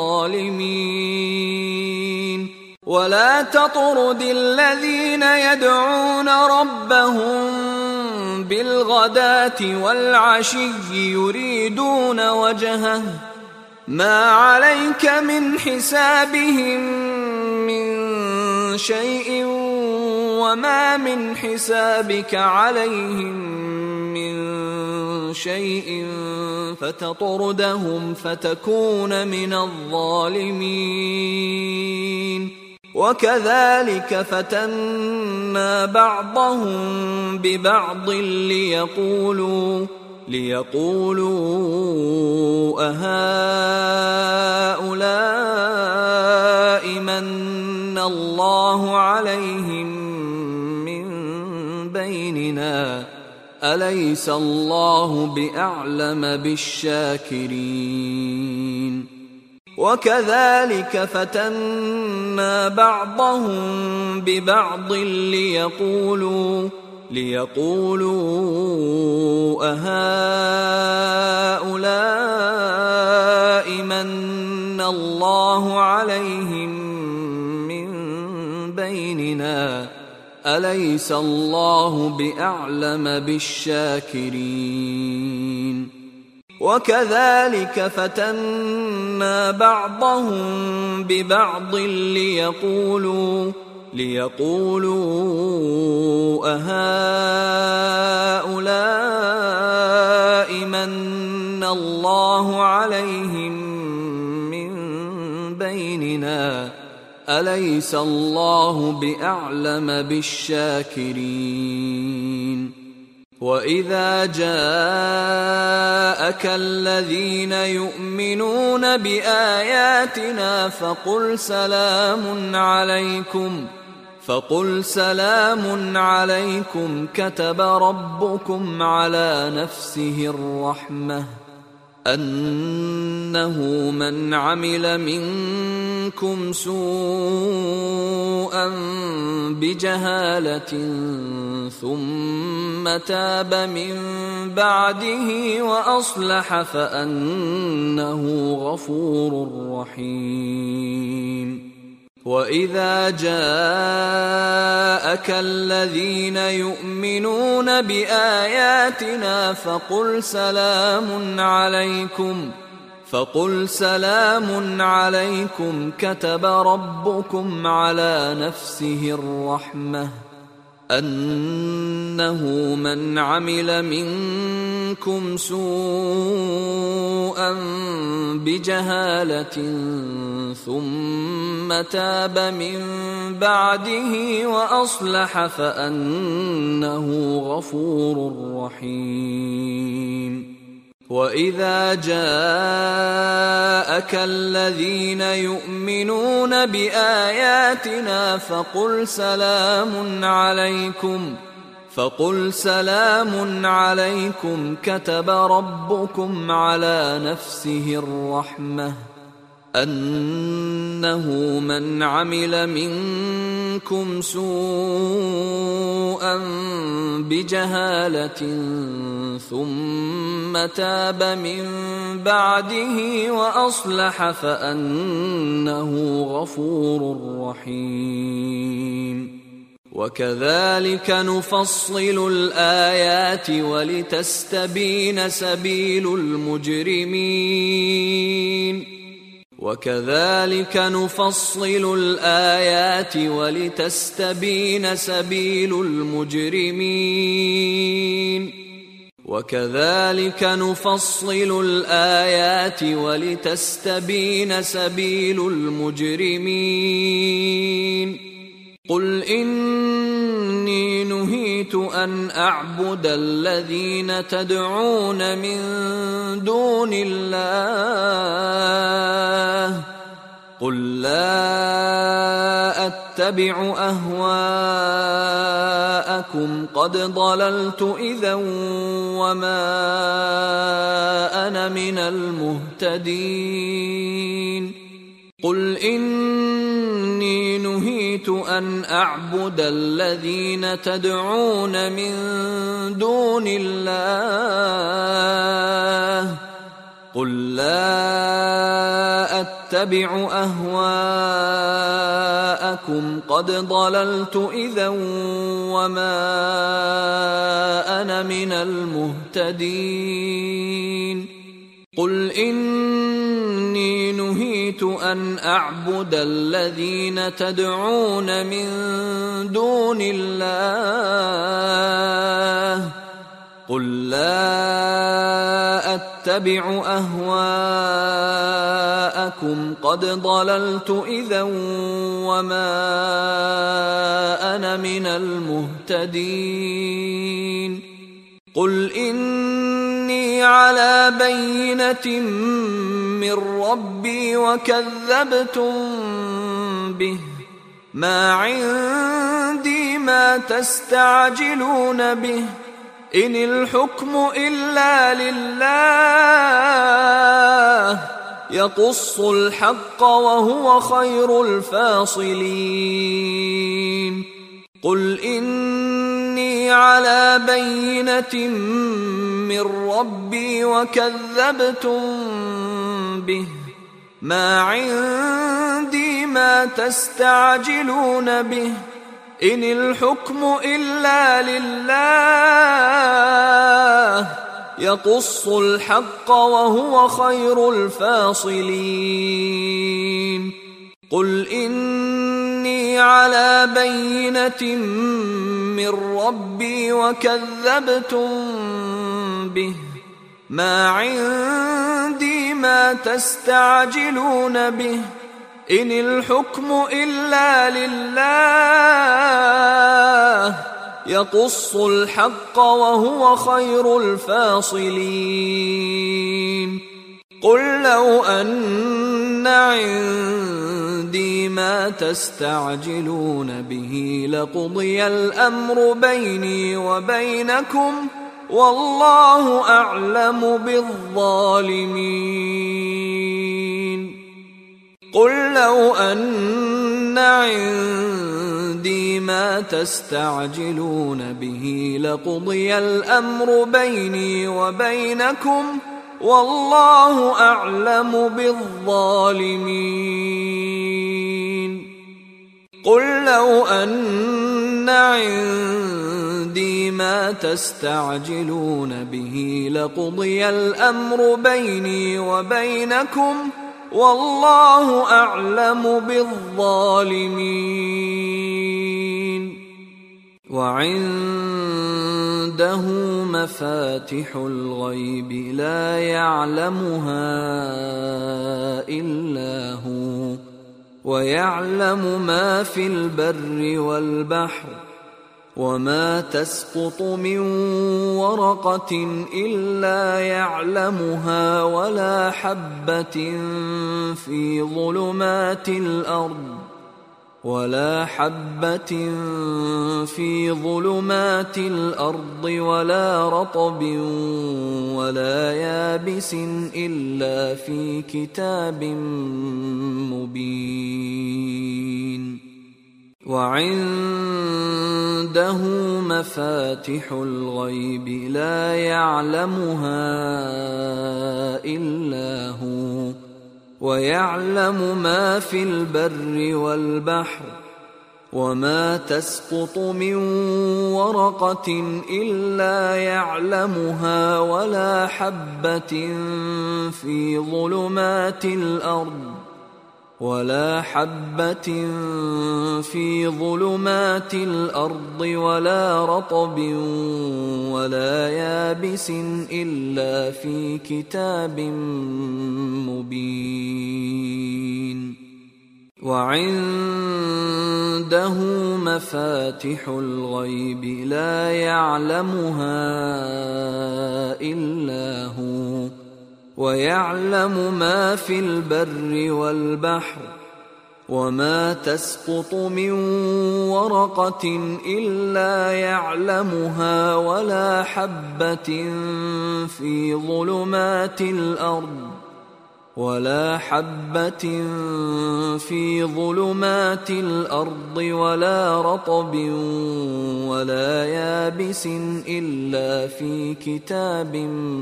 الظالمين ولا تطرد الذين يدعون ربهم بالغداة والعشي يريدون وجهه ما عليك من حسابهم من شيء وما من حسابك عليهم من شيء فتطردهم فتكون من الظالمين وكذلك فتنا بعضهم ببعض ليقولوا ليقولوا أهؤلاء من الله عليهم من بيننا أليس الله بأعلم بالشاكرين وكذلك فتنا بعضهم ببعض ليقولوا ليقولوا أهؤلاء من الله عليهم من بيننا أليس الله بأعلم بالشاكرين وكذلك فتنا بعضهم ببعض ليقولوا ليقولوا أهؤلاء من الله عليهم من بيننا أليس الله بأعلم بالشاكرين وإذا جاءك الذين يؤمنون بآياتنا فقل سلام عليكم فقل سلام عليكم كتب ربكم على نفسه الرحمة أنه من عمل منكم سوءا بجهالة ثم تاب من بعده وأصلح فأنه غفور رحيم وإذا جاءك الذين يؤمنون بآياتنا فقل سلام عليكم فقل سلام عليكم كتب ربكم على نفسه الرحمة أنه من عمل منكم سوءا بجهالة ثم تاب من بعده وأصلح فأنه غفور رحيم وإذا جاءك الذين يؤمنون بآياتنا فقل سلام عليكم فقل سلام عليكم كتب ربكم على نفسه الرحمة أنه من عمل منكم سوءا بجهالة ثم تاب من بعده وأصلح فأنه غفور رحيم وكذلك نفصل الآيات ولتستبين سبيل المجرمين وكذلك نفصل الآيات ولتستبين سبيل المجرمين وكذلك نفصل الآيات ولتستبين سبيل المجرمين قل إني نهيت أن أعبد الذين تدعون من دون الله قل لا أتبع أهواءكم قد ضللت إذا وما أنا من المهتدين قل إني نهيت أن أعبد الذين تدعون من دون الله قل لا أتبع أهواءكم قد ضللت إذا وما أنا من المهتدين قل إني نهيت أن أعبد الذين تدعون من دون الله قل لا أتبع أهواءكم قد ضللت إذا وما أنا من المهتدين قل إني على بينة من ربي وكذبتم به ما عندي ما تستعجلون به إن الحكم إلا لله يقص الحق وهو خير الفاصلين قل إني على بينة من ربي وكذبتم به ما عندي ما تستعجلون به إن الحكم إلا لله يقص الحق وهو خير الفاصلين قل إن إني على بينة من ربي وكذبتم به ما عندي ما تستعجلون به إن الحكم إلا لله يقص الحق وهو خير الفاصلين قل لو أن عندي ما تستعجلون به لقضي الأمر بيني وبينكم والله أعلم بالظالمين قل لو أن عندي ما تستعجلون به لقضي الأمر بيني وبينكم والله أعلم بالظالمين قل لو أن عندي ما تستعجلون به لقضي الأمر بيني وبينكم والله أعلم بالظالمين وعنده مفاتح الغيب لا يعلمها إلا هو ويعلم ما في البر والبحر وما تسقط من ورقة إلا يعلمها ولا حبة في ظلمات الأرض ولا حبة في ظلمات الأرض ولا رطب ولا يابس إلا في كتاب مبين وعنده مفاتح الغيب لا يعلمها إلا هو ويعلم ما في البر والبحر وما تسقط من ورقة إلا يعلمها ولا حبة في ظلمات الأرض ولا حبة في ظلمات الأرض ولا رطب ولا يابس إلا في كتاب مبين وعنده مفاتح الغيب لا يعلمها إلا هو ويعلم ما في البر والبحر وما تسقط من ورقة إلا يعلمها ولا حبة في ظلمات الأرض ولا حبة في ظلمات الأرض ولا رطب ولا يابس إلا في كتاب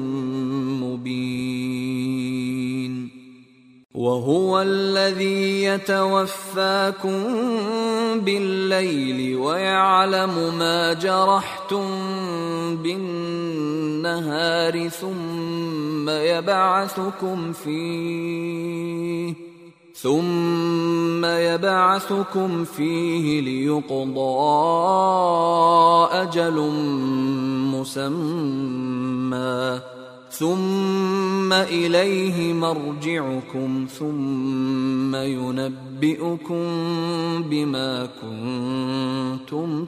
مبين وهو الذي يتوفاكم بالليل ويعلم ما جرحتم بالنهار ثم يبعثكم فيه ثم يبعثكم فيه ليقضى أجل مسمى ثم إليه مرجعكم ثم ينبئكم بما كنتم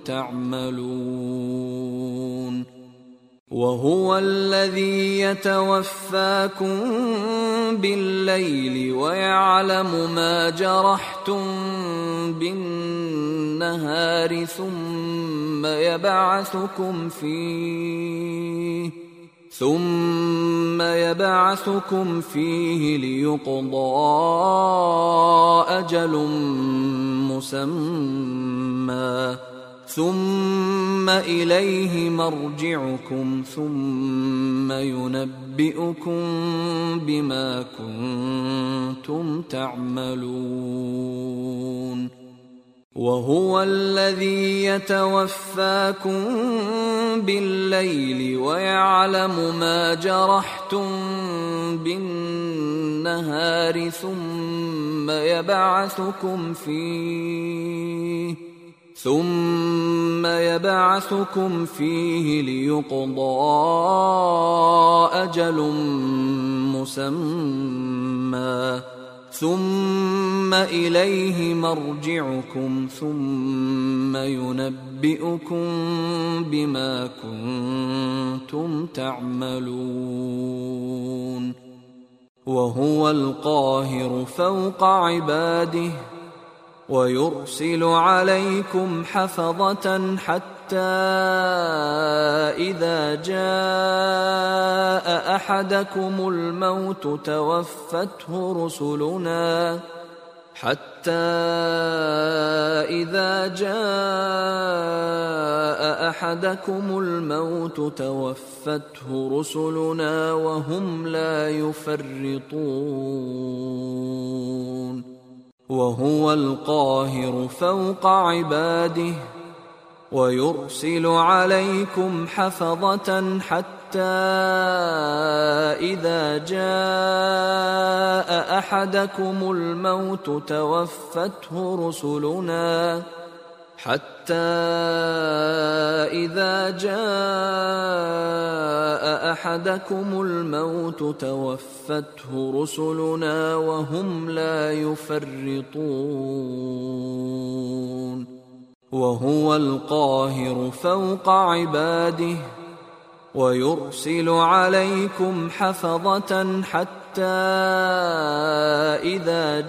تعملون وهو الذي يتوفاكم بالليل ويعلم ما جرحتم بالنهار ثم يبعثكم فيه ثم يبعثكم فيه ليقضى أجل مسمى ثم إليه مرجعكم ثم ينبئكم بما كنتم تعملون وهو الذي يتوفاكم بالليل ويعلم ما جرحتم بالنهار النهار ثم يبعثكم فيه ثم يبعثكم فيه ليقضى أجل مسمى ثم إليه مرجعكم ثم ينبئكم بما كنتم تعملون وهو القاهر فوق عباده ويرسل عليكم حفظة حتى إذا جاء أحدكم الموت توفته رسلنا حتى إذا جاء أحدكم الموت توفته رسلنا وهم لا يفرطون وهو القاهر فوق عباده ويرسل عليكم حفظة حتى إذا جاء أحدكم الموت توفته رسلنا حتى إذا جاء أحدكم الموت توفته رسلنا وهم لا يفرطون وهو القاهر فوق عباده ويرسل عليكم حفظة حتى إذا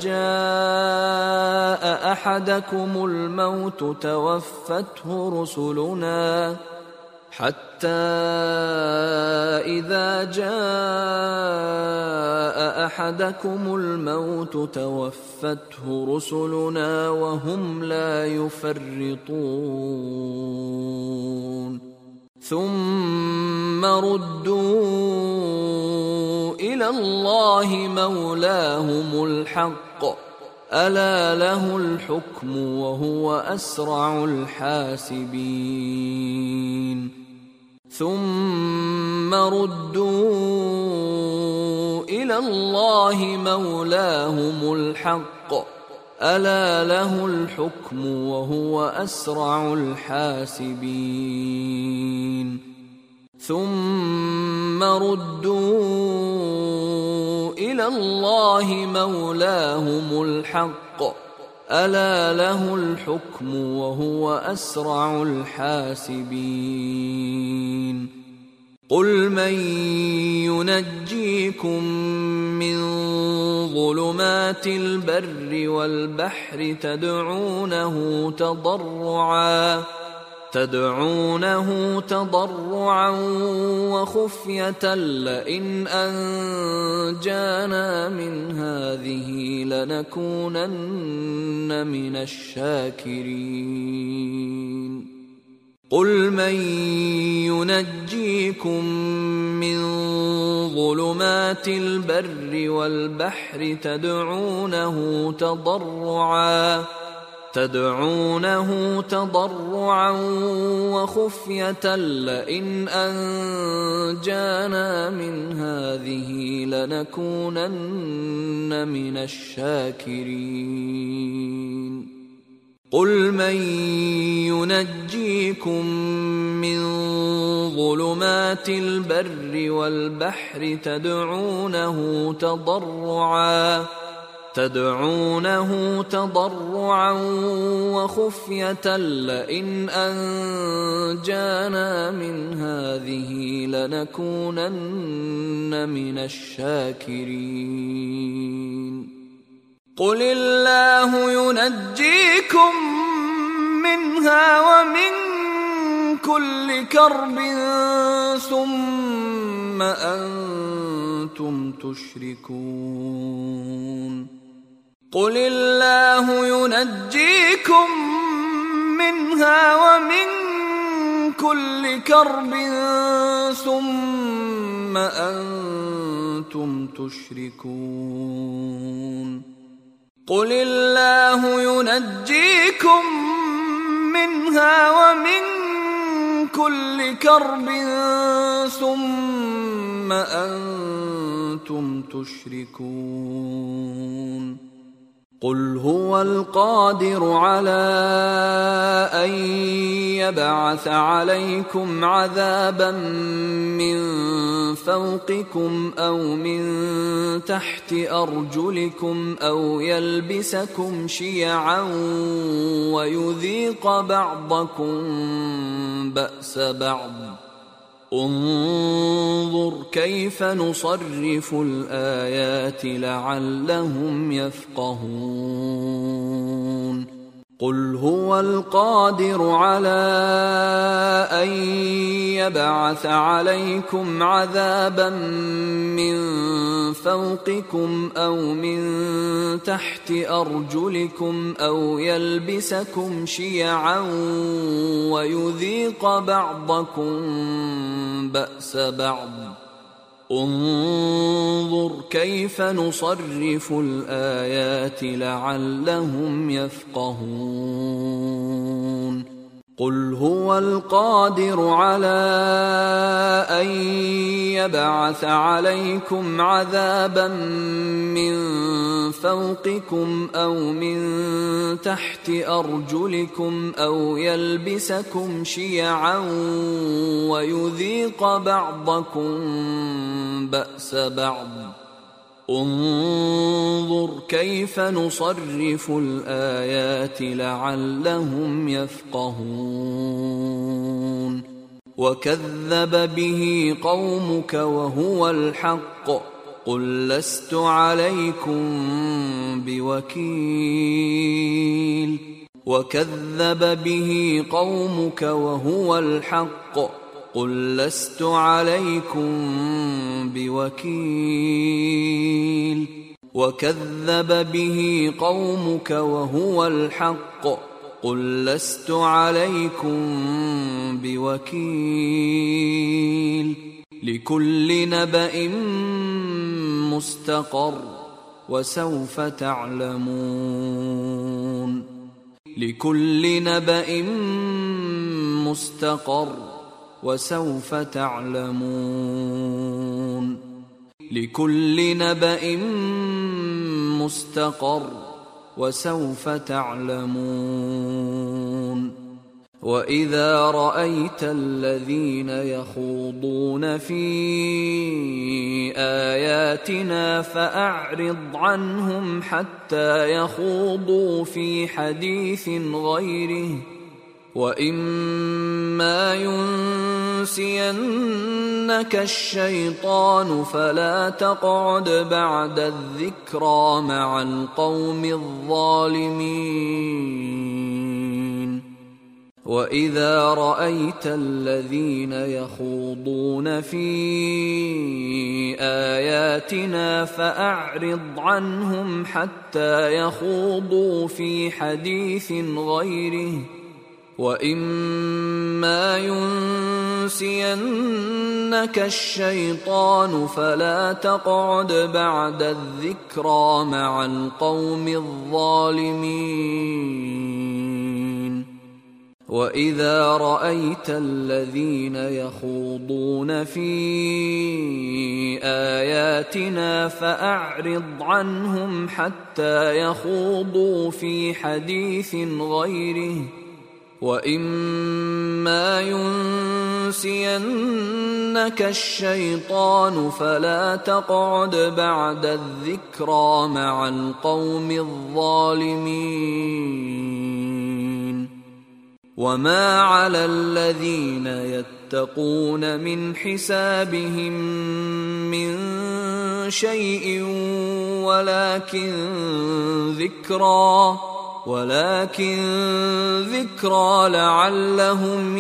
جاء أحدكم الموت توفته رسلنا حتى إذا جاء أحدكم الموت توفته رسلنا وهم لا يفرطون ثم ردوا إلى الله مولاهم الحق ألا له الحكم وهو أسرع الحاسبين ثم ردوا إلى الله مولاهم الحق ألا له الحكم وهو أسرع الحاسبين ثم ردوا إلى الله مولاهم الحق ألا له الحكم وهو أسرع الحاسبين قل من ينجيكم من ظلمات البر والبحر تدعونه تضرعا تدعونه تضرعا وخفية لئن أنجانا من هذه لنكونن من الشاكرين قل من ينجيكم من ظلمات البر والبحر تدعونه تضرعا تدعونه تضرعا وخفية لئن أنجانا من هذه لنكونن من الشاكرين قل من ينجيكم من ظلمات البر والبحر تدعونه تضرعا تدعونه تضرعا وخفية لئن أنجانا من هذه لنكونن من الشاكرين قل الله ينجيكم منها ومن كل كرب ثم أنتم تشركون قل الله ينجيكم منها ومن كل كرب ثم أنتم تشركون قل الله ينجيكم منها ومن كل كرب ثم ثم أنتم تشركون قل هو القادر على أن يبعث عليكم عذابا من فوقكم أو من تحت أرجلكم أو يلبسكم شيعا ويذيق بعضكم بأس بعض انظر كيف نصرف الآيات لعلهم يفقهون قل هو القادر على أن يبعث عليكم عذابا من فوقكم أو من تحت أرجلكم أو يلبسكم شيعا ويذيق بعضكم بأس بعض انظر كيف نصرف الآيات لعلهم يفقهون قل هو القادر على أن يبعث عليكم عذابا من فوقكم أو من تحت أرجلكم أو يلبسكم شيعا ويذيق بعضكم بأس بعض انظر كيف نصرف الآيات لعلهم يفقهون وكذب به قومك وهو الحق قل لست عليكم بوكيل وكذب به قومك وهو الحق قل لست عليكم بوكيل وكذب به قومك وهو الحق قل لست عليكم بوكيل لكل نبأ مستقر وسوف تعلمون لكل نبأ مستقر وسوف تعلمون لكل نبأ مستقر وسوف تعلمون وإذا رأيت الذين يخوضون في آياتنا فأعرض عنهم حتى يخوضوا في حديث غيره وإما ينسينك الشيطان فلا تقعد بعد الذكرى مع القوم الظالمين وإذا رأيت الذين يخوضون في آياتنا فأعرض عنهم حتى يخوضوا في حديث غيره وإما ينسينك الشيطان فلا تقعد بعد الذكرى مع القوم الظالمين وإذا رأيت الذين يخوضون في آياتنا فأعرض عنهم حتى يخوضوا في حديث غيره وإما ينسينك الشيطان فلا تقعد بعد الذكرى مع القوم الظالمين وما على الذين يتقون من حسابهم من شيء ولكن ذكرى ولكن ذكرى لعلهم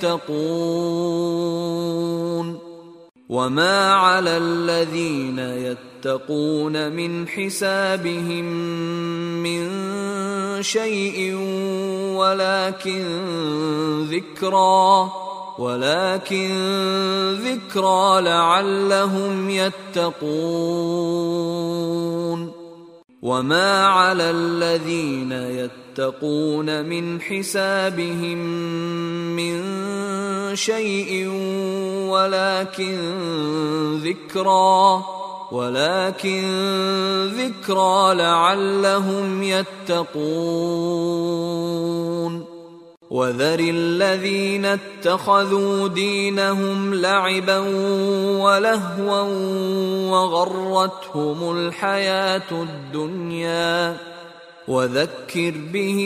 يتقون وما على الذين يتقون من حسابهم من شيء ولكن ذكرى ولكن ذكرى لعلهم يتقون وما على الذين يتقون من حسابهم من شيء ولكن ذكرى ولكن ذكرى لعلهم يتقون. وذر الذين اتخذوا دينهم لعبا ولهوا وغرتهم الحياة الدنيا وذكر به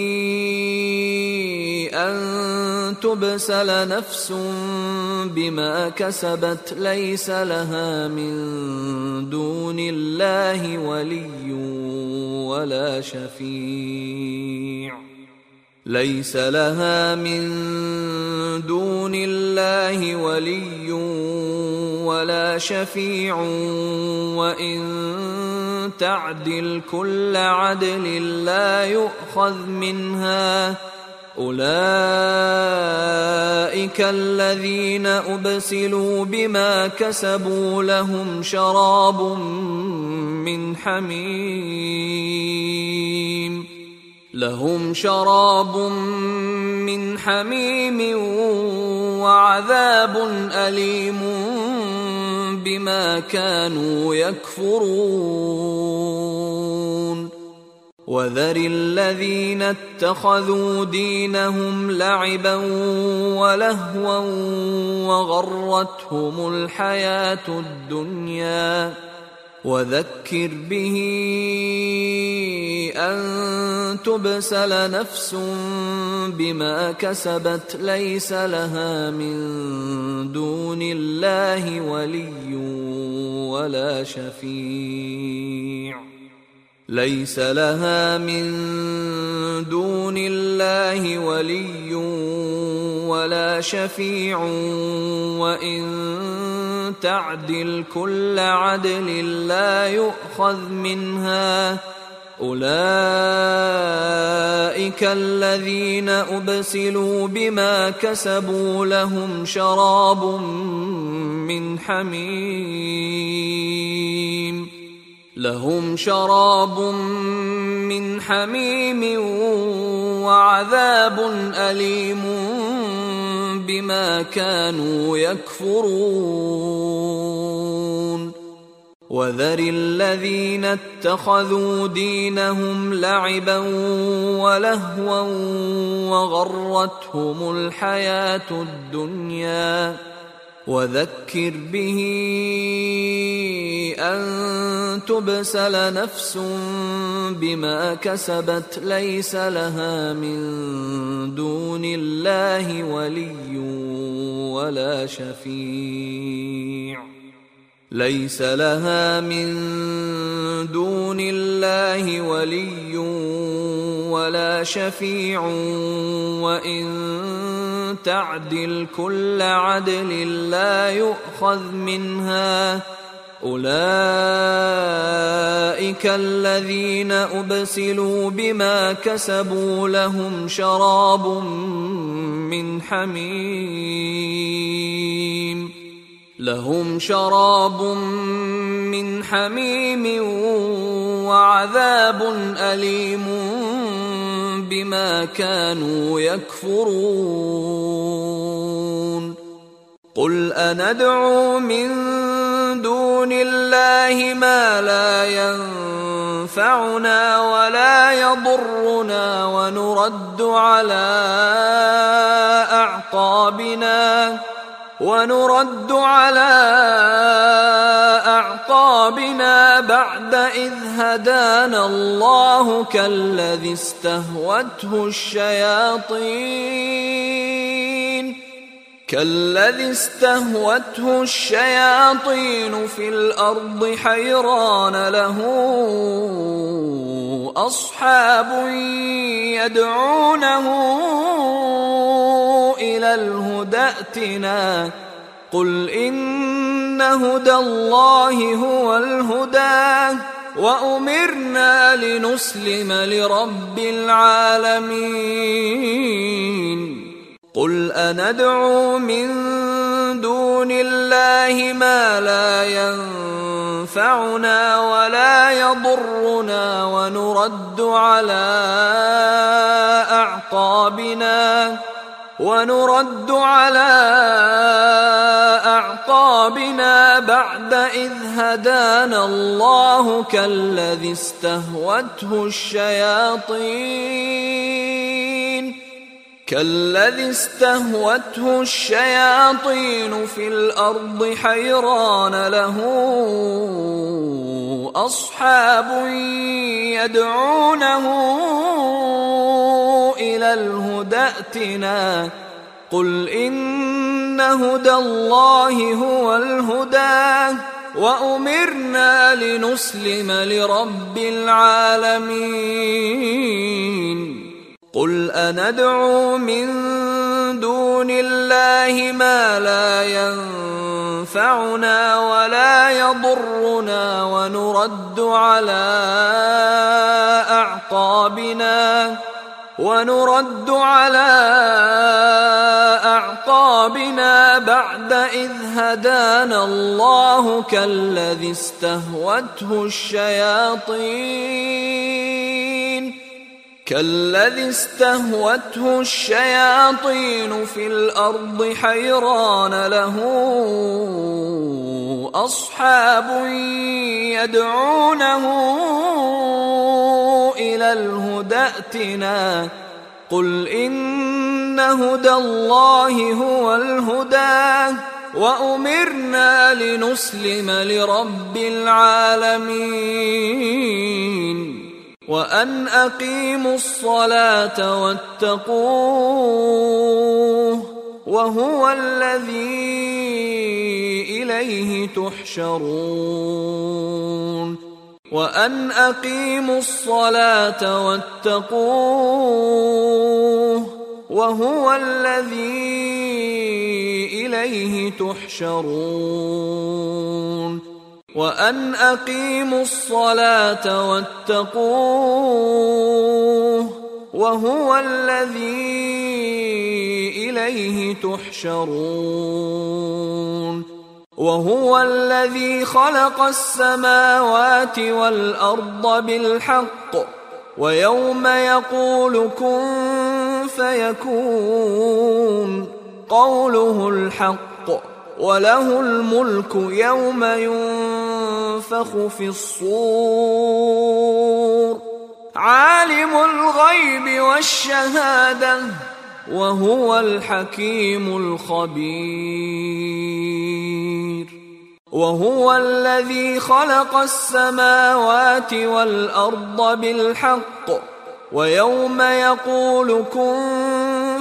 أن تبسل نفس بما كسبت ليس لها من دون الله ولي ولا شفيع ليس لها من دون الله ولي ولا شفيع وإن تعدل كل عدل لا يؤخذ منها أولئك الذين أبسلوا بما كسبوا لهم شراب من حميم لهم شراب من حميم وعذاب أليم بما كانوا يكفرون. وذر الذين اتخذوا دينهم لعبا ولهوا وغرتهم الحياة الدنيا وذكر به أن تبسل نفس بما كسبت ليس لها من دون الله ولي ولا شفيع ليس لها من دون الله ولي ولا شفيع وإن تعدل كل عدل لا يؤخذ منها أولئك الذين أبسلوا بما كسبوا لهم شراب من حميم لهم شراب من حميم وعذاب أليم بما كانوا يكفرون. وذر الذين اتخذوا دينهم لعبا ولهوا وغرتهم الحياة الدنيا وذكر به أن تبسل نفس بما كسبت ليس لها من دون الله ولي ولا شفيع ليس لها من دون الله ولي ولا شفيع وإن تعدل كل عدل لا يؤخذ منها أولئك الذين أبسلوا بما كسبوا لهم شراب من حميم لهم شراب من حميم وعذاب أليم بما كانوا يكفرون. قل أندعو من دون الله ما لا ينفعنا ولا يضرنا ونرد على أعقابنا ونرد على أعقابنا بعد إذ هدانا الله كالذي استهوته الشياطين كالذي استهوته الشياطين في الأرض حيران له أصحاب يدعونه إلى الهدى ائتنا قل إن هدى الله هو الهدى وأمرنا لنسلم لرب العالمين. قل أندعو من دون الله ما لا ينفعنا ولا يضرنا ونرد على أعقابنا ونرد على أعقابنا بعد إذ هدانا الله كالذي استهوته الشياطين كالذي استهوته الشياطين في الأرض حيران له أصحاب يدعونه إلى الهدى ائتنا قل إن هدى الله هو الهدى وأمرنا لنسلم لرب العالمين قل أندعو من دون الله ما لا ينفعنا ولا يضرنا ونرد على أعقابنا ونرد على أعقابنا بعد إذ هدانا الله كالذي استهوته الشياطين كالذي استهوته الشياطين في الأرض حيران له أصحاب يدعونه إلى الهدى ائتنا قل إن هدى الله هو الهدى وأمرنا لنسلم لرب العالمين وأن أقيموا الصلاة واتقوه وهو الذي إليه تحشرون وأن أقيموا الصلاة واتقوه وهو الذي إليه تحشرون وأن أقيموا الصلاة واتقوه وهو الذي إليه تحشرون وهو الذي خلق السماوات والأرض بالحق ويوم يقول كن فيكون قوله الحق وله الملك يوم ينفخ في الصور عالم الغيب والشهادة وهو الحكيم الخبير وهو الذي خلق السماوات والأرض بالحق ويوم يقول كن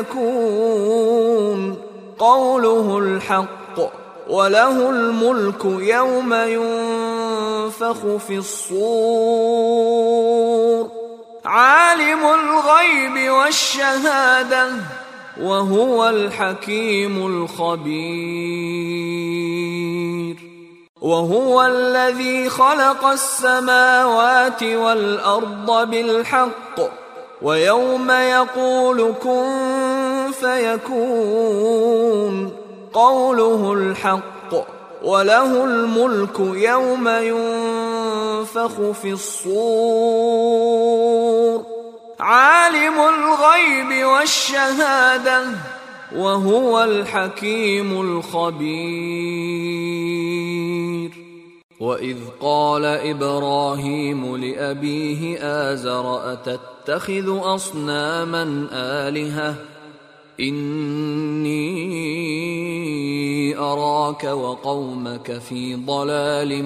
فيكون قوله الحق وله الملك يوم ينفخ في الصور عالم الغيب والشهادة وهو الحكيم الخبير وهو الذي خلق السماوات والأرض بالحق ويوم يقول كن فيكون قوله الحق وله الملك يوم ينفخ في الصور عالم الغيب والشهادة وهو الحكيم الخبير وإذ قال إبراهيم لأبيه آزر أتتخذ أصناما آلهة إني أراك وقومك في ضلال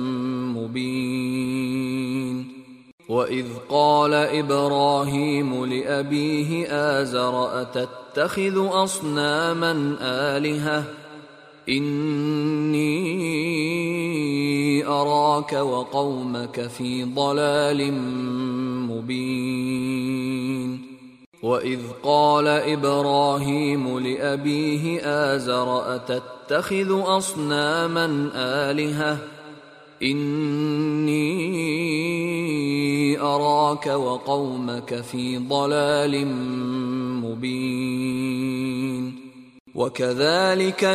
مبين وإذ قال إبراهيم لأبيه آزر أتتخذ أصناما آلهة إني أراك وقومك في ضلال مبين وإذ قال إبراهيم لأبيه آزر أتتخذ أصناما آلهة إني أراك وقومك في ضلال مبين وكذلك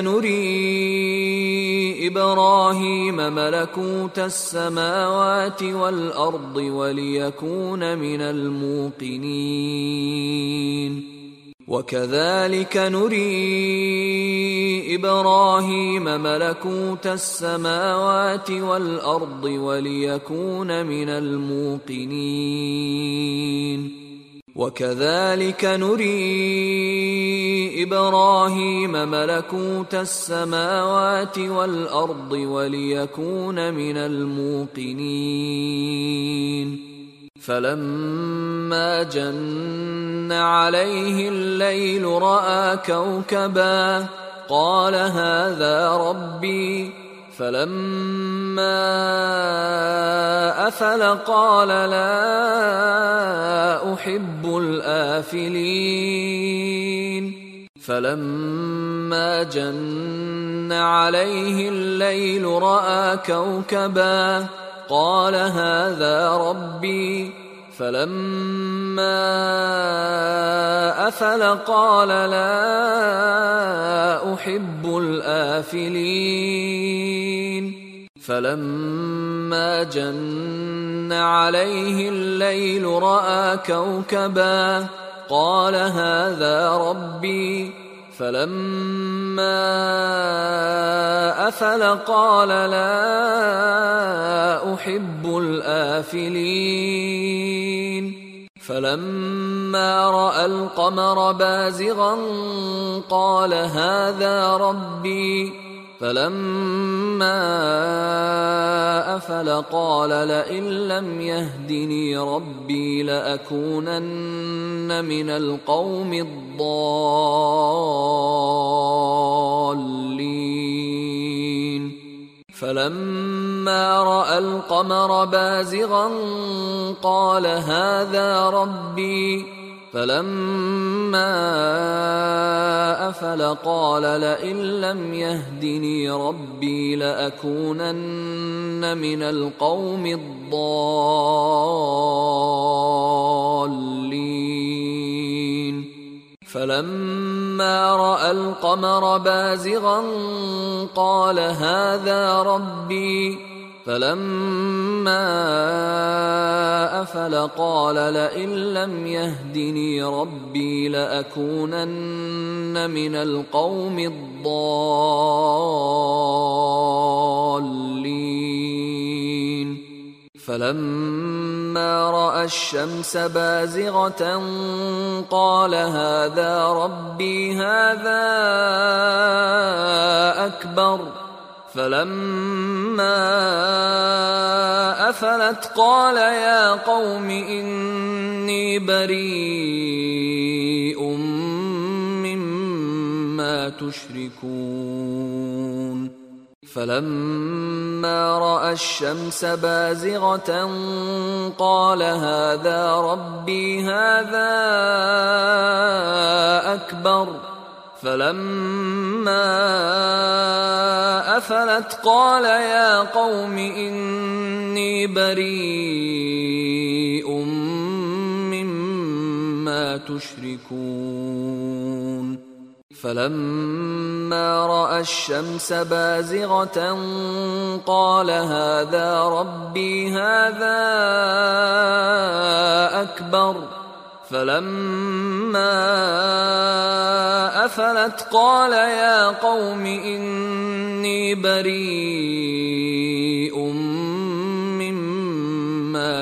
نري إبراهيم ملكوت السماوات والأرض وليكون من الموقنين وكذلك نري إبراهيم ملكوت السماوات والأرض وليكون من الموقنين وكذلك نري إبراهيم ملكوت السماوات والأرض وليكون من الموقنين فلما جن عليه الليل رأى كوكبا قال هذا ربي فلما أفل قال لا أحب الآفلين فلما جن عليه الليل رأى كوكبا قال هذا ربي فلما أفل قال لا أحب الآفلين فلما جن عليه الليل رأى كوكبا قال هذا ربي فلما أفل قال لا أحب الآفلين فلما رأى القمر بازغا قال هذا ربي فلما أفل قال لئن لم يهدني ربي لأكونن من القوم الضالين فلما رأى القمر بازغا قال هذا ربي فلما أفل قال لئن لم يهدني ربي لأكونن من القوم الضالين فلما رأى القمر بازغا قال هذا ربي فلما أفل قال لئن لم يهدني ربي لأكونن من القوم الضالين فلما رأى الشمس بازغة قال هذا ربي هذا أكبر فلما أفلت قال يا قوم إني بريء مما تشركون فلما رأى الشمس بازغة قال هذا ربي هذا أكبر فلما أفلت قال يا قوم إني بريء مما تشركون فلما رأى الشمس بازغة قال هذا ربي هذا أكبر فلما أفلت قال يا قوم إني بريء مما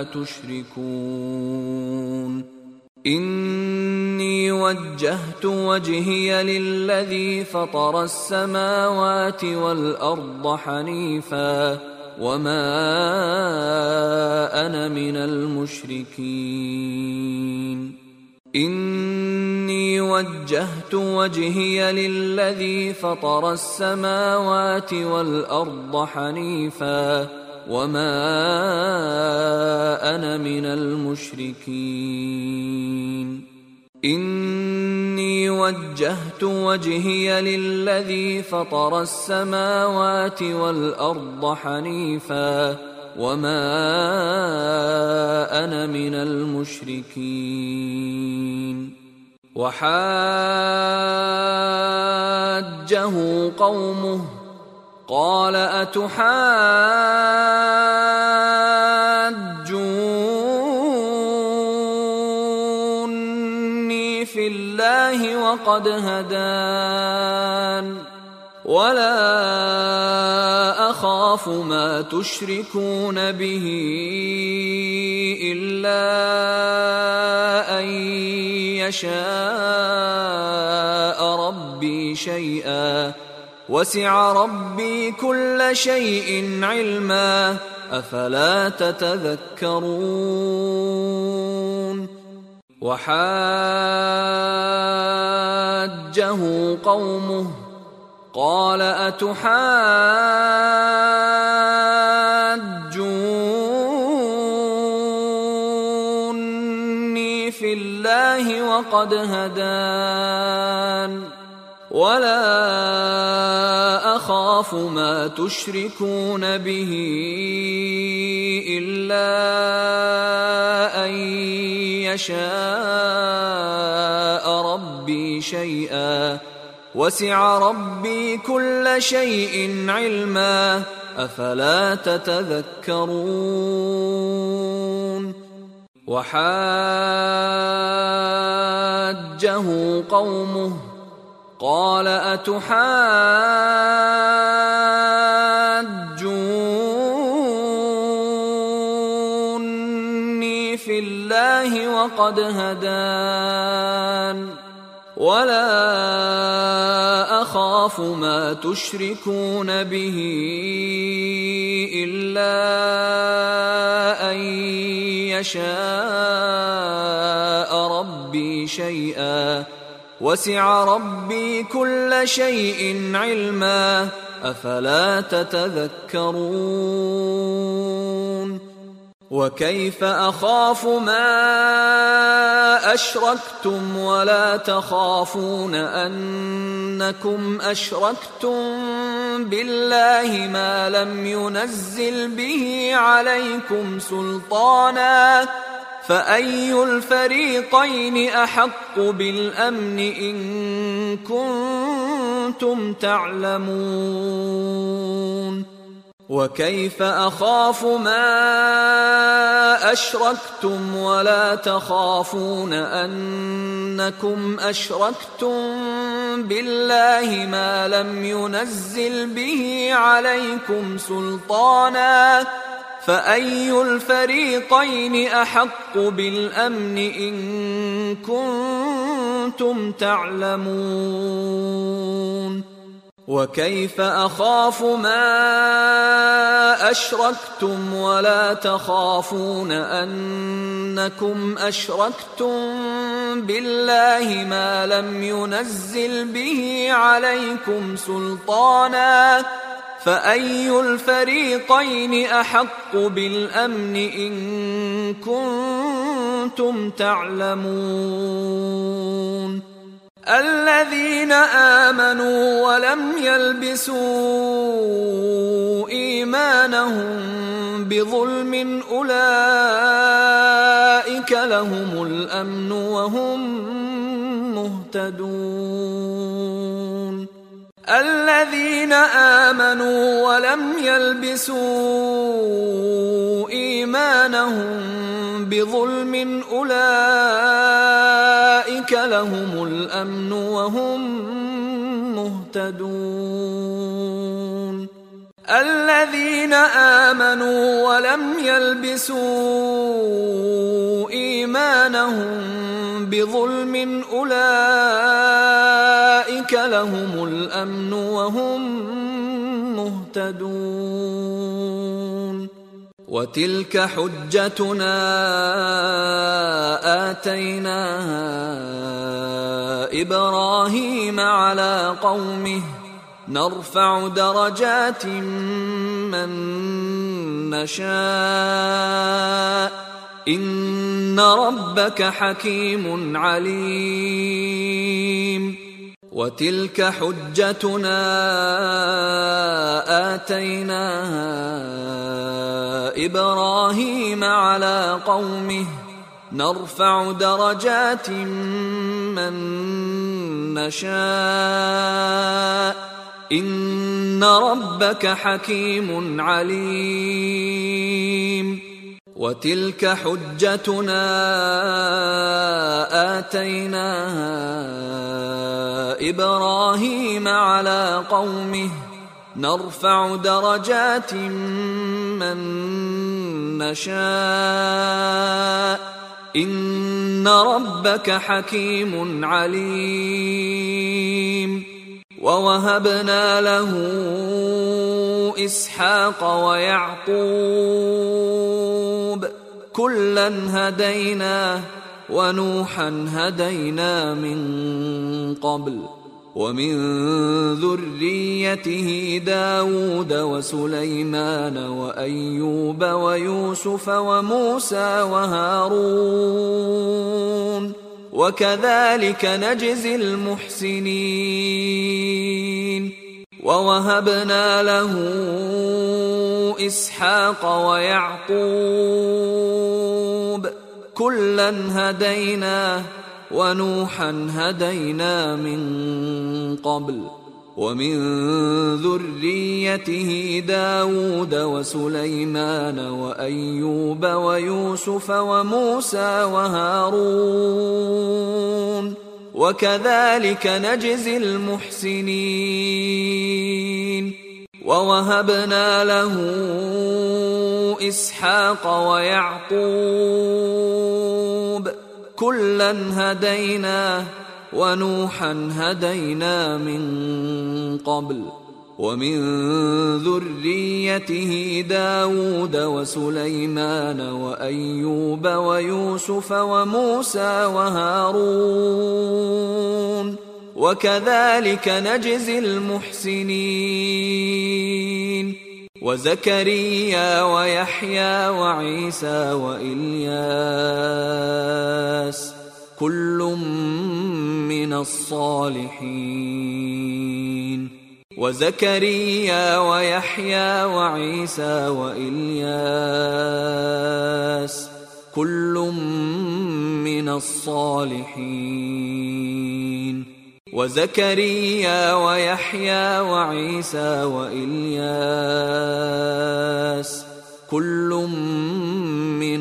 تشركون إني وجهت وجهي للذي فطر السماوات والأرض حنيفا وما أنا من المشركين إني وجهت وجهي للذي فطر السماوات والأرض حنيفا وما أنا من المشركين إني وجهت وجهي للذي فطر السماوات والأرض حنيفا وما أنا من المشركين وحاجه قومه قال أتحاجوني في الله وقد هدان ولا أخاف ما تشركون به إلا أن يشاء ربي شيئا وسع ربي كل شيء علما أفلا تتذكرون وحاجه قومه قال أتحاجوني في الله وقد هدان ولا أخاف ما تشركون به إلا أن يشاء ربي شيئا وسع ربي كل شيء علما أفلا تتذكرون وحاجه قومه قال أتحاجوني في الله وقد هدان ولا أخاف ما تشركون به إلا أن يشاء ربي شيئا وسع ربي كل شيء علما أفلا تتذكرون وكيف أخاف ما أشركتم ولا تخافون أنكم أشركتم بالله ما لم ينزل به عليكم سلطانا فأي الفريقين أحق بالأمن إن كنتم تعلمون وكيف أخاف ما أشركتم ولا تخافون أنكم أشركتم بالله ما لم ينزل به عليكم سلطانا فأي الفريقين أحق بالأمن إن كنتم تعلمون وكيف أخاف ما أشركتم ولا تخافون أنكم أشركتم بالله ما لم ينزل به عليكم سلطانا فأي الفريقين أحق بالأمن إن كنتم تعلمون الذين آمنوا ولم يلبسوا إيمانهم بظلم أولئك لهم الأمن وهم مهتدون الذين آمنوا ولم يلبسوا إيمانهم بظلم أولئك لهم الأمن وهم مهتدون الذين آمنوا ولم يلبسوا إيمانهم بظلم أولئك لهم الأمن وهم مهتدون وتلك حجتنا آتيناها إبراهيم على قومه نرفع درجات من نشاء إن ربك حكيم عليم وتلك حجتنا آتيناها إبراهيم على قومه نرفع درجات من نشاء إن ربك حكيم عليم وتلك حجتنا آتيناها إبراهيم على قومه نرفع درجات من نشاء إن ربك حكيم عليم. ووهبنا له إسحاق ويعقوب كلا هدينا ونوحا هدينا من قبل ومن ذريته داود وسليمان وأيوب ويوسف وموسى وهارون وكذلك نجزي المحسنين. ووهبنا له إسحاق ويعقوب كلا هدينا ونوحا هدينا من قبل ومن ذريته داود وسليمان وأيوب ويوسف وموسى وهارون وكذلك نجزي المحسنين. ووهبنا له إسحاق ويعقوب كلا هدينا ونوحا هدينا من قبل ومن ذريته داود وسليمان وأيوب ويوسف وموسى وهارون وكذلك نجزي المحسنين. وزكريا ويحيى وعيسى وإلياس كل من الصالحين. وزكريا ويحيى وعيسى وإلياس كل من الصالحين. وزكريا ويحيى وعيسى وإلياس كل من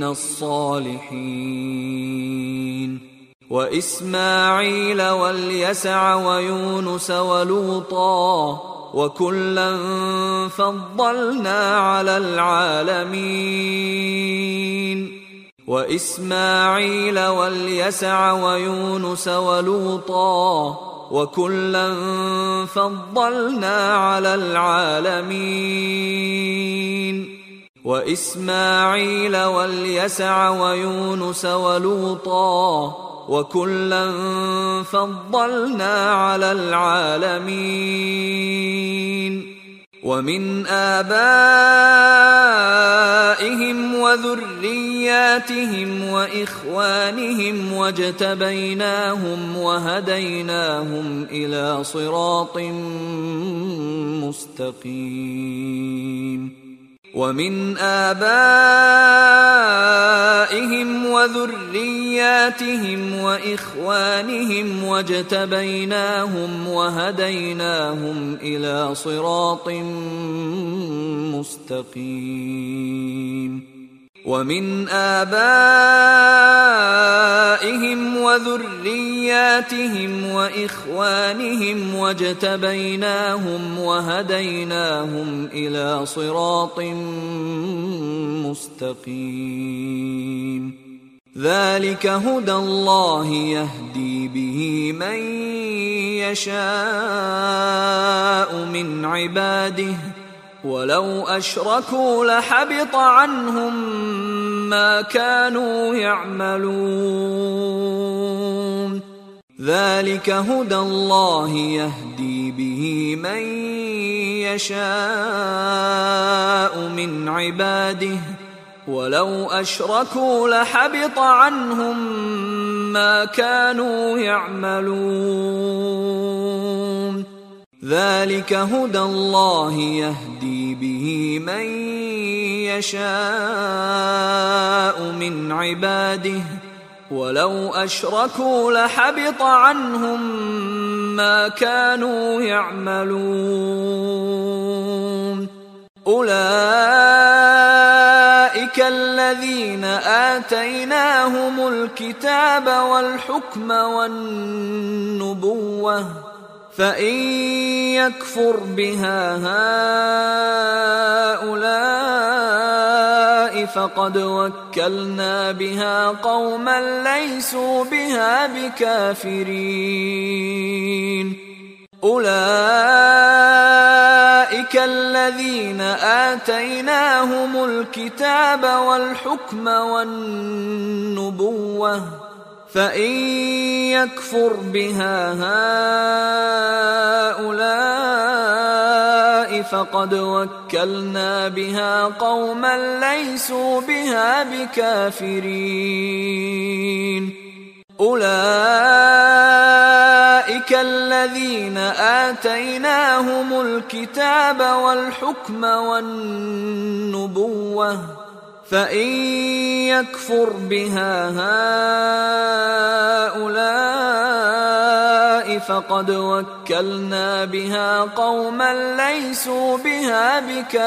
الصالحين. وإسماعيل واليسع ويونس ولوطا وكلا فضلنا على العالمين. وإسماعيل واليسع ويونس ولوطا وكلا فضلنا على العالمين. وإسماعيل واليسع ويونس ولوطا وكلا فضلنا على العالمين. ومن آبائهم وذرياتهم وإخوانهم واجتبيناهم وهديناهم إلى صراط مستقيم. ومن آبائهم وذرياتهم وإخوانهم واجتبيناهم وهديناهم إلى صراط مستقيم. ومن آبائهم وذرياتهم وإخوانهم واجتبيناهم وهديناهم إلى صراط مستقيم. ذلك هدى الله يهدي به من يشاء من عباده ولو أشركوا لحبط عنهم ما كانوا يعملون. ذلك هدى الله يهدي به من يشاء من عباده ولو أشركوا لحبط عنهم ما كانوا يعملون. ذلك هدى الله يهدي به من يشاء من عباده ولو أشركوا لحبط عنهم ما كانوا يعملون. أولئك الذين آتيناهم الكتاب والحكم والنبوة فإن يكفر بها هؤلاء فقد وكلنا بها قوما ليسوا بها بكافرين أولئك الذين آتيناهم الكتاب والحكم والنبوة فإن يكفر بها هؤلاء فقد وكلنا بها قوما ليسوا بها بكافرين أولئك الذين آتيناهم الكتاب والحكم والنبوة فإن يكفر بها هؤلاء فقد وكلنا بها قوما ليسوا بها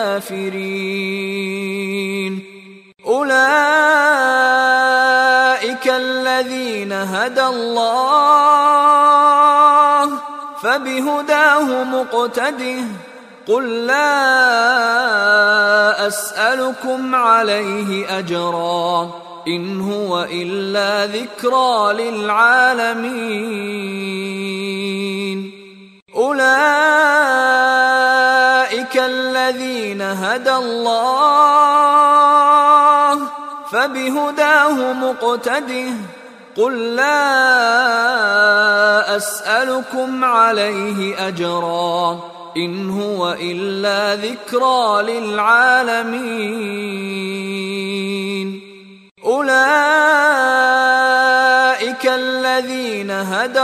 بكافرين أولئك الذين هدى الله فبهداه مقتده قل لا أسألكم عليه أجرا إن هو إلا ذكرى للعالمين أولئك الذين هدى الله فبهداه مقتده قل لا أسألكم عليه أجرا إن هو إلا ذكرى للعالمين أولئك الذين هدى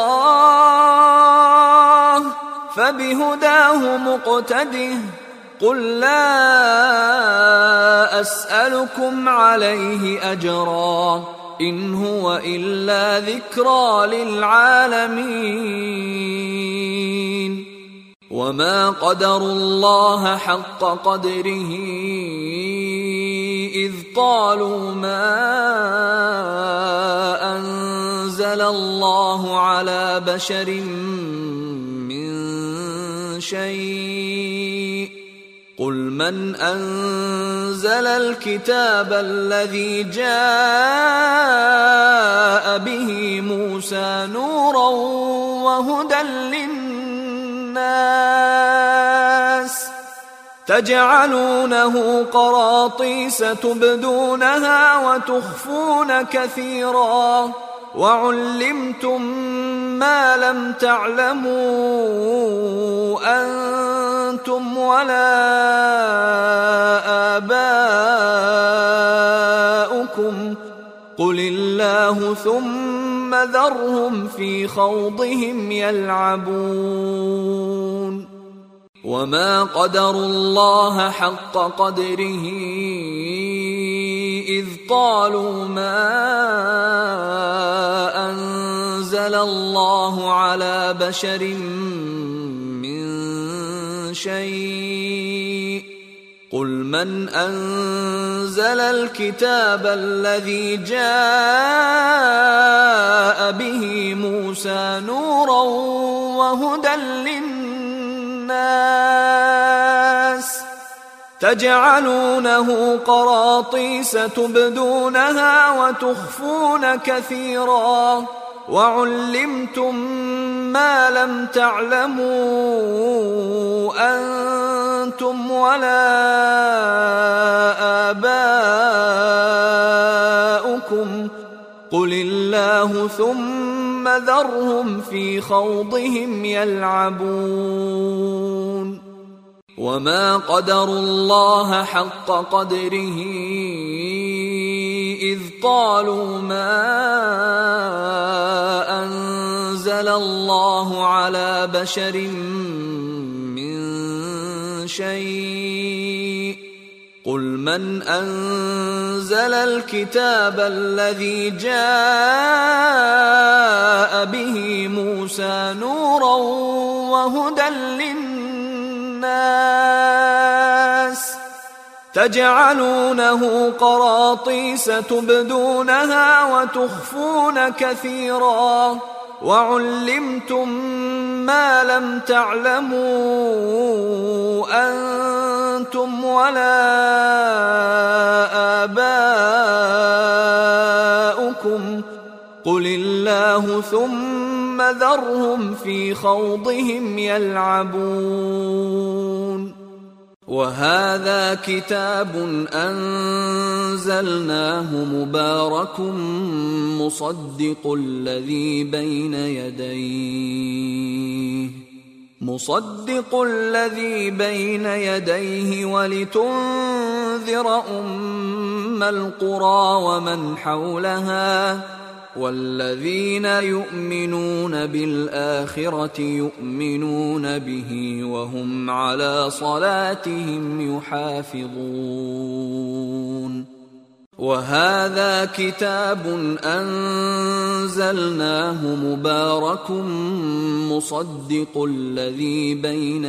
الله فبهداه مقتده قل لا أسألكم عليه أجرا إن هو إلا ذكرى للعالمين وما قدروا الله حق قدره إذ قالوا ما أنزل الله على بشر من شيء قل من أنزل الكتاب الذي جاء به موسى نورا وهدى للناس تجعلونه قراطيس تبدونها وتخفون كثيرا وعلمتم ما لم تعلموا أنتم ولا آباؤكم قل الله ثم ذرهم في خوضهم يلعبون وما قدروا الله حق قدره إذ قالوا ما أنزل الله على بشر من شيء قل من أنزل الكتاب الذي جاء به موسى نورا وهدى للناس تجعلونه قراطيس تبدونها وتخفون كثيرا وعلمتم ما لم تعلموا أنتم ولا آباؤكم قل الله ثم ذرهم في خوضهم يلعبون وما قدروا الله حق قدره إذ قالوا ما أنزل الله على بشر من شيء قل من أنزل الكتاب الذي جاء به موسى نورا وهدى للناس تجعلونه قراطيس تبدونها وتخفون كثيرا وعلمتم ما لم تعلموا أنتم ولا آباؤكم قل الله ثم ذرهم في خوضهم يلعبون. وهذا كتاب أنزلناه مبارك مصدق الذي بين يديه مصدق الذي بين يديه ولتنذر أم القرى ومن حولها والذين يؤمنون بالآخرة يؤمنون به وهم على صلاتهم يحافظون. وهذا كتاب أنزلناه مبارك مصدق الذي بين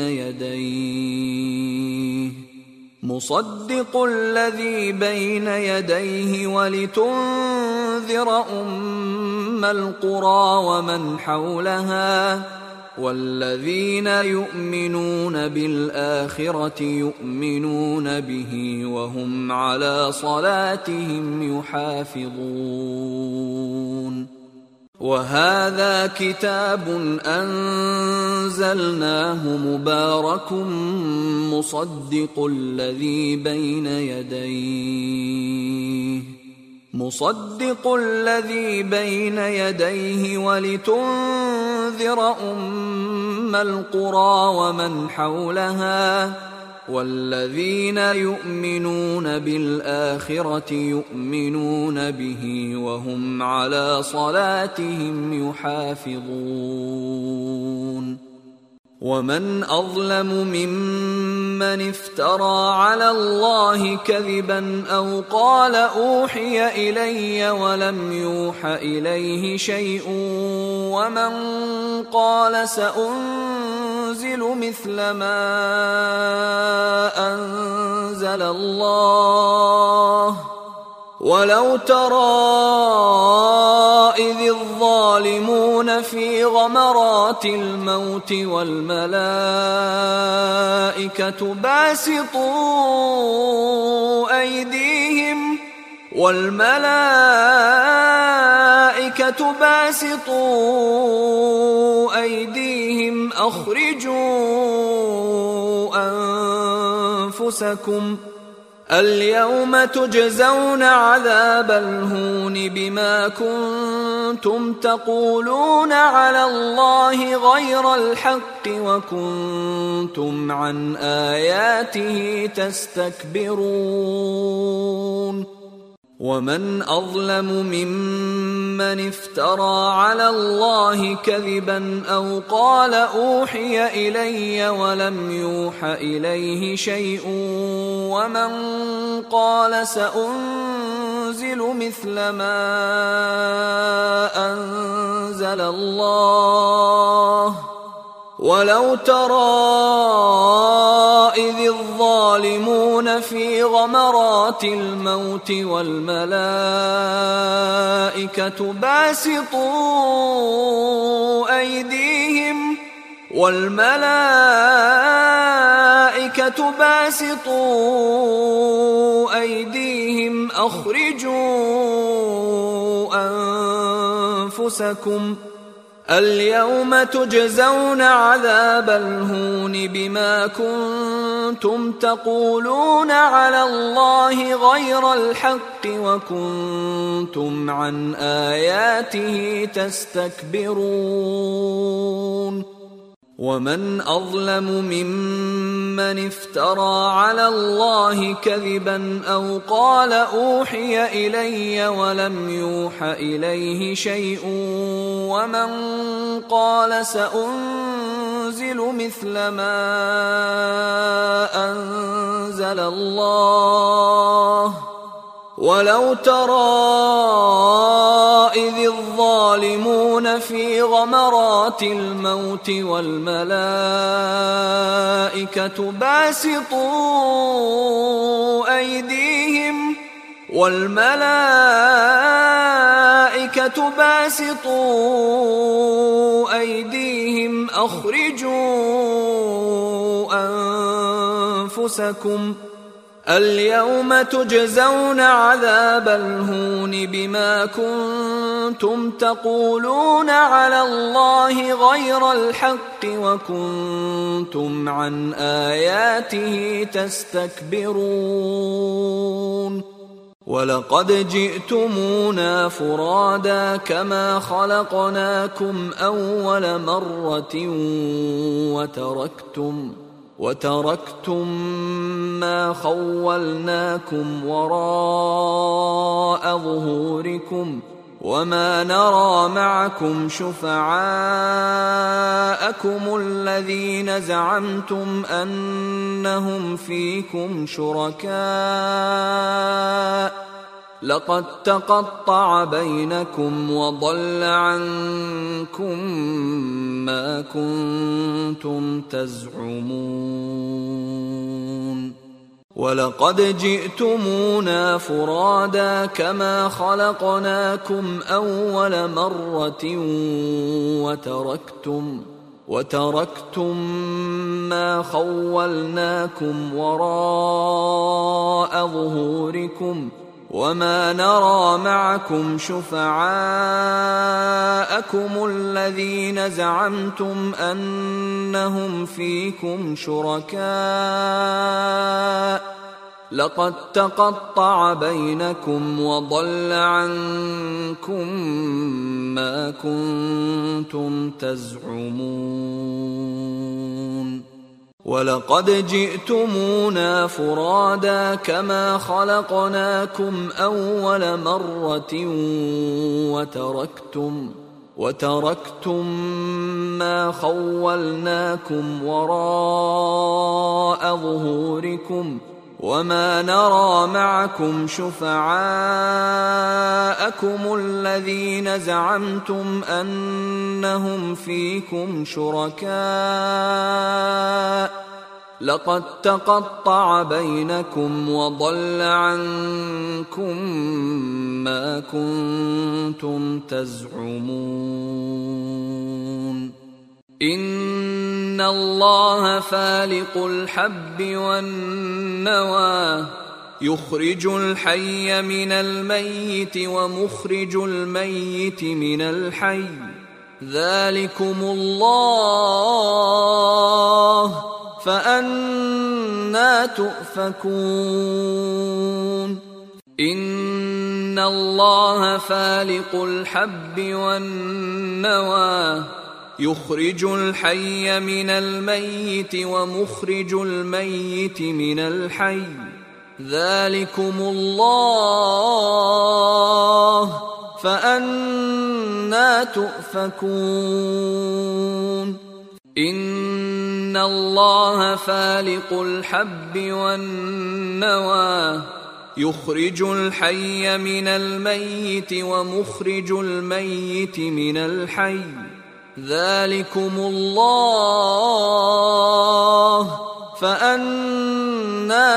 يديه مصدق الذي بين يديه ولتنذر أم القرى ومن حولها والذين يؤمنون بالآخرة يؤمنون به وهم على صلاتهم يحافظون. وهذا كتاب أنزلناه مبارك مصدق الذي بين يديه مصدق الذي بين يديه ولتنذر أم القرى ومن حولها والذين يؤمنون بالآخرة يؤمنون به وهم على صلاتهم يحافظون. ومن أظلم ممن افترى على الله كذبا أو قال أوحي إلي ولم يوح إليه شيء ومن قال سأنزل مثل ما أنزل الله ولو ترى إذ الظالمون في غمرات الموت والملائكة باسطوا أيديهم والملائكة باسطوا أيديهم أخرجوا أنفسكم اليوم تجزون عذاب الهون بما كنتم تقولون على الله غير الحق وكنتم عن آياته تستكبرون. ومن أظلم ممن افترى على الله كذبا أو قال أوحي إلي ولم يوح إليه شيء ومن قال سأنزل مثل ما أنزل الله ولو ترى إذ الظالمون في غمرات الموت والملائكة باسطوا أيديهم والملائكة باسطوا أيديهم أخرجوا أنفسكم اليوم تجزون عذاب الهون بما كنتم تقولون على الله غير الحق وكنتم عن آياته تستكبرون. ومن أظلم ممن افترى على الله كذبا أو قال أوحي إلي ولم يوح إليه شيء ومن قال سأنزل مثل ما أنزل الله ولو ترى إذ الظالمون في غمرات الموت والملائكة باسطوا أيديهم والملائكة باسطوا أيديهم أخرجوا أنفسكم اليوم تجزون عذاب الهون بما كنتم تقولون على الله غير الحق وكنتم عن آياته تستكبرون ولقد جئتمونا فرادا كما خلقناكم أول مرة وتركتم وتركتم ما خولناكم وراء ظهوركم وما نرى معكم شفعاءكم الذين زعمتم أنهم فيكم شركاء لقد تقطع بينكم وضل عنكم ما كنتم تزعمون ولقد جئتمونا فرادا كما خلقناكم أول مرة وتركتم وتركتم ما خولناكم وراء ظهوركم وما نرى معكم شفعاءكم الذين زعمتم أنهم فيكم شركاء لقد تقطع بينكم وضل عنكم ما كنتم تزعمون ولقد جئتمونا فرادا كما خلقناكم أول مرة وتركتم وتركتم ما خولناكم وراء ظهوركم وما نرى معكم شفعاءكم الذين زعمتم أنهم فيكم شركاء لقد تقطع بينكم وضل عنكم ما كنتم تزعمون إن الله فالق الحب والنوى يخرج الحي من الميت ومخرج الميت من الحي ذلكم الله فأنى تؤفكون إن الله فالق الحب والنوى يخرج الحي من الميت ومخرج الميت من الحي ذلكم الله فأنى تؤفكون إن الله فالق الحب والنوى يخرج الحي من الميت ومخرج الميت من الحي ذلكم الله فأنى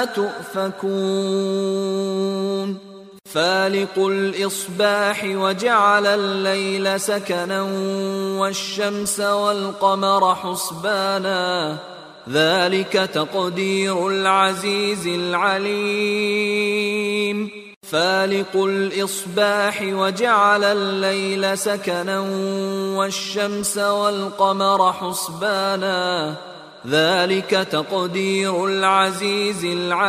تؤفكون فالق الإصباح وجعل الليل سكنا والشمس والقمر حسبانا ذلك تقدير العزيز العليم فالق الإصباح وجعل الليل سكنا والشمس والقمر حسبانا ذلك تقدير العزيز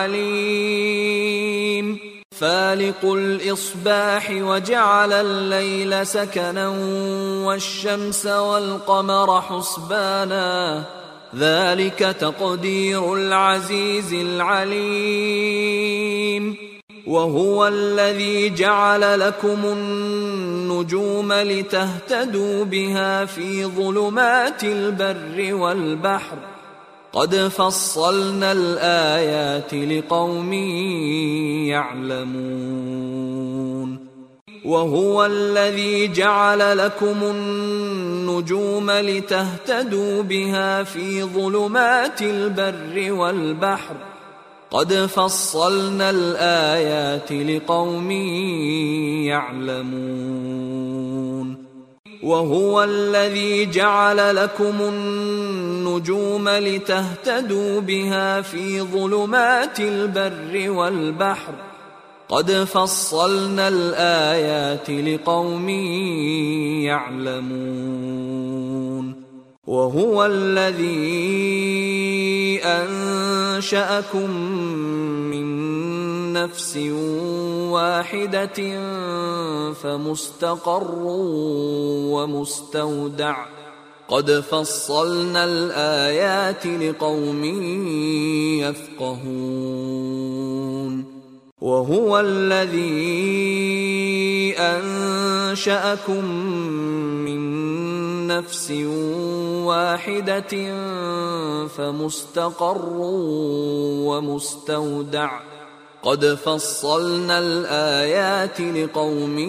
العليم فالق الإصباح وجعل الليل سكنا والشمس والقمر حسبانا ذلك تقدير العزيز العليم وهو الذي جعل لكم النجوم لتهتدوا بها في ظلمات البر والبحر قد فصلنا الآيات لقوم يعلمون وهو الذي جعل لكم النجوم لتهتدوا بها في ظلمات البر والبحر قد فصلنا الآيات لقوم يعلمون وهو الذي جعل لكم النجوم لتهتدوا بها في ظلمات البر والبحر قد فصلنا الآيات لقوم يعلمون وهو الذي أنشأكم من نفس واحدة فمستقر ومستودع قد فصلنا الآيات لقوم يفقهون وهو الذي أنشأكم من نفس واحدة فمستقر ومستودع قد فصلنا الآيات لقوم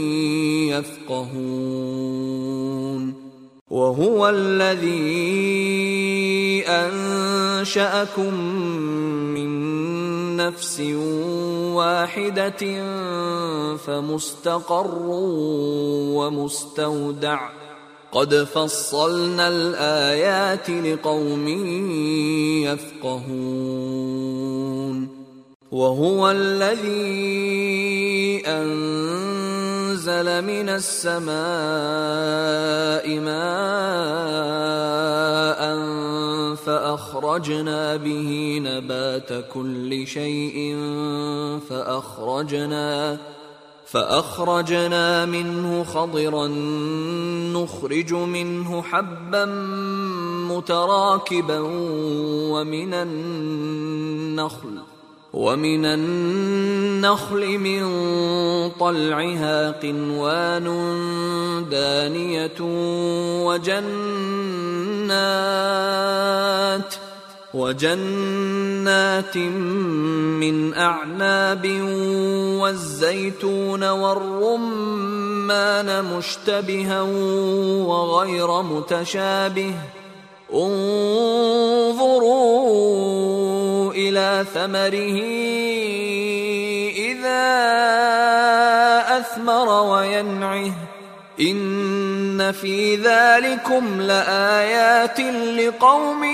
يفقهون وهو الذي أنشأكم من نفس واحدة فمستقر ومستودع قد فصلنا الآيات لقوم يفقهون وهو الذي أنزل من السماء ماء فأخرجنا به نبات كل شيء فأخرجنا فأخرجنا منه خضرا نخرج منه حبا متراكبا ومن النخل ومن النخل من طلعها قنوان دانية وجنات وجنات من أعناب والزيتون والرمان مشتبها وغير متشابه انظروا إلى ثمره إذا أثمر وينعه إن في ذلكم لآيات لقوم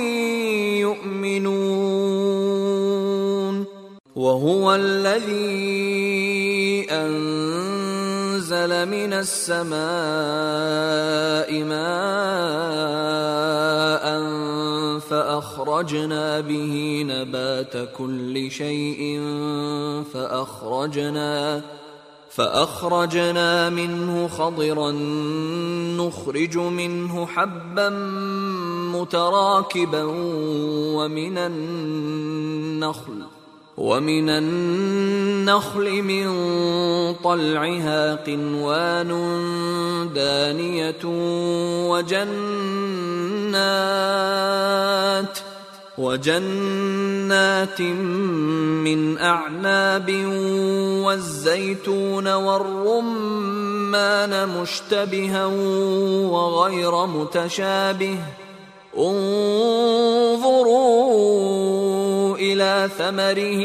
يؤمنون وهو الذي أنزل من السماء ماء فأخرجنا به نبات كل شيء فأخرجنا فأخرجنا منه خضرا نخرج منه حبا متراكبا ومن النخل ومن النخل من طلعها قنوان دانية وجنات وجنات من أعناب والزيتون والرمان مشتبها وغير متشابه انظروا إلى ثمره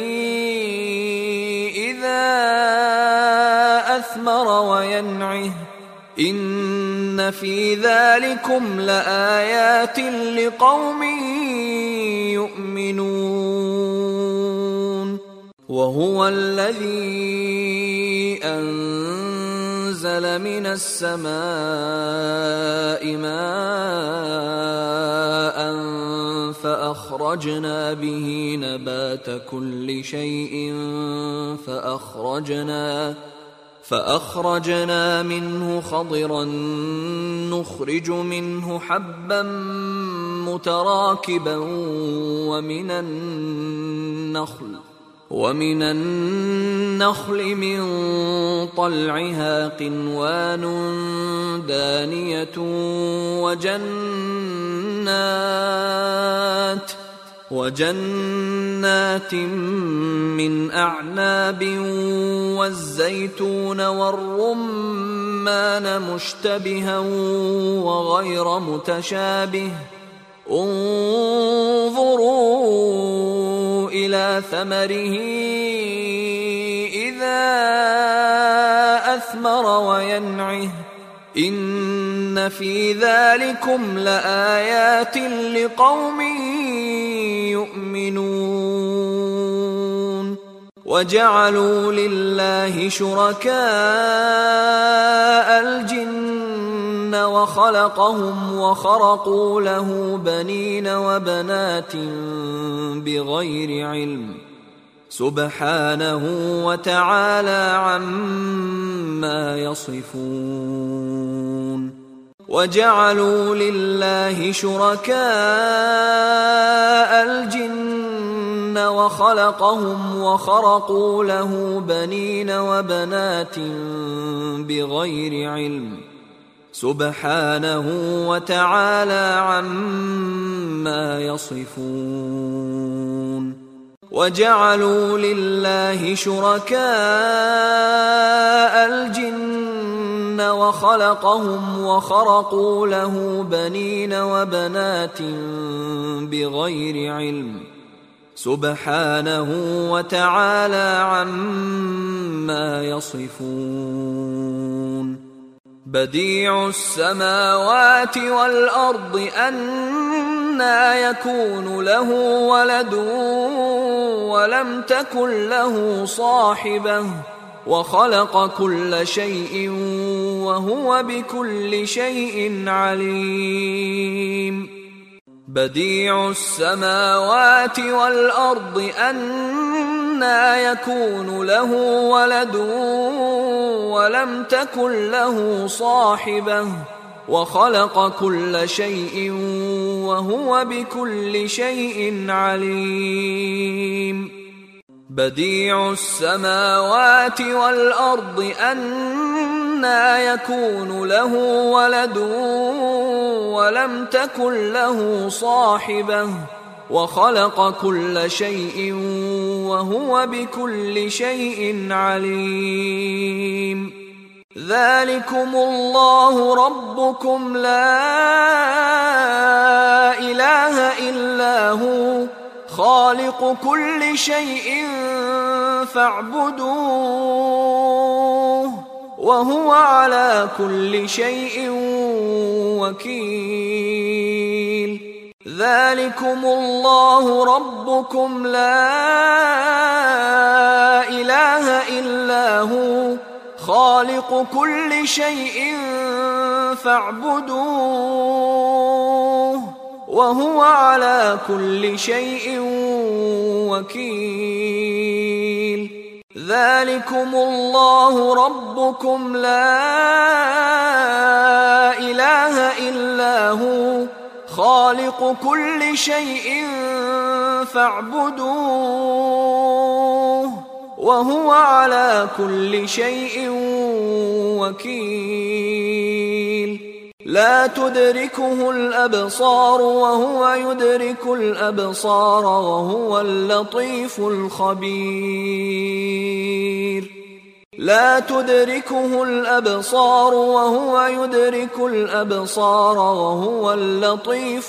إذا أثمر وينعه إن في ذلكم لآيات لقوم يؤمنون وهو الذي أنزل من السماء ماء فأخرجنا به نبات كل شيء فأخرجنا فأخرجنا منه خضرا نخرج منه حبا متراكبا ومن النخل ومن النخل من طلعها قنوان دانية وجنات وجنات من أعناب والزيتون والرمان مشتبها وغير متشابه انظروا إلى ثمره إذا أثمر وينعه إن في ذلكم لآيات لقوم يؤمنون وجعلوا لله شركاء الجن وخلقهم وخرقوا له بنين وبنات بغير علم سبحانه وتعالى عما يصفون وجعلوا لله شركاء الجن وخلقهم وخرقوا له بنين وبنات بغير علم سبحانه وتعالى عما يصفون وجعلوا لله شركاء الجن وخلقهم وخرقوا له بنين وبنات بغير علم سبحانه وتعالى عما يصفون بديع السماوات والأرض أنى يكون له ولد ولم تكن له صاحبة وخلق كل شيء وهو بكل شيء عليم بديع السماوات والأرض أنى يكون له ولد ولم تكن له صاحبة وخلق كل شيء وهو بكل شيء عليم بديع السماوات والأرض أنى يكون له ولد ولم تكن له صاحبة وخلق كل شيء وهو بكل شيء عليم ذلكم الله ربكم لا إله إلا هو خالق كل شيء فاعبدوه وهو على كل شيء وكيل ذلكم الله ربكم لا إله إلا هو خالق كل شيء فاعبدوه وهو على كل شيء وكيل ذلكم الله ربكم لا إله إلا هو خالق كل شيء فاعبدوه وهو على كل شيء وكيل لا تدركه الأبصار وهو يدرك الأبصار وهو اللطيف الخبير لا تدركه الأبصار وهو يدرك الأبصار وهو اللطيف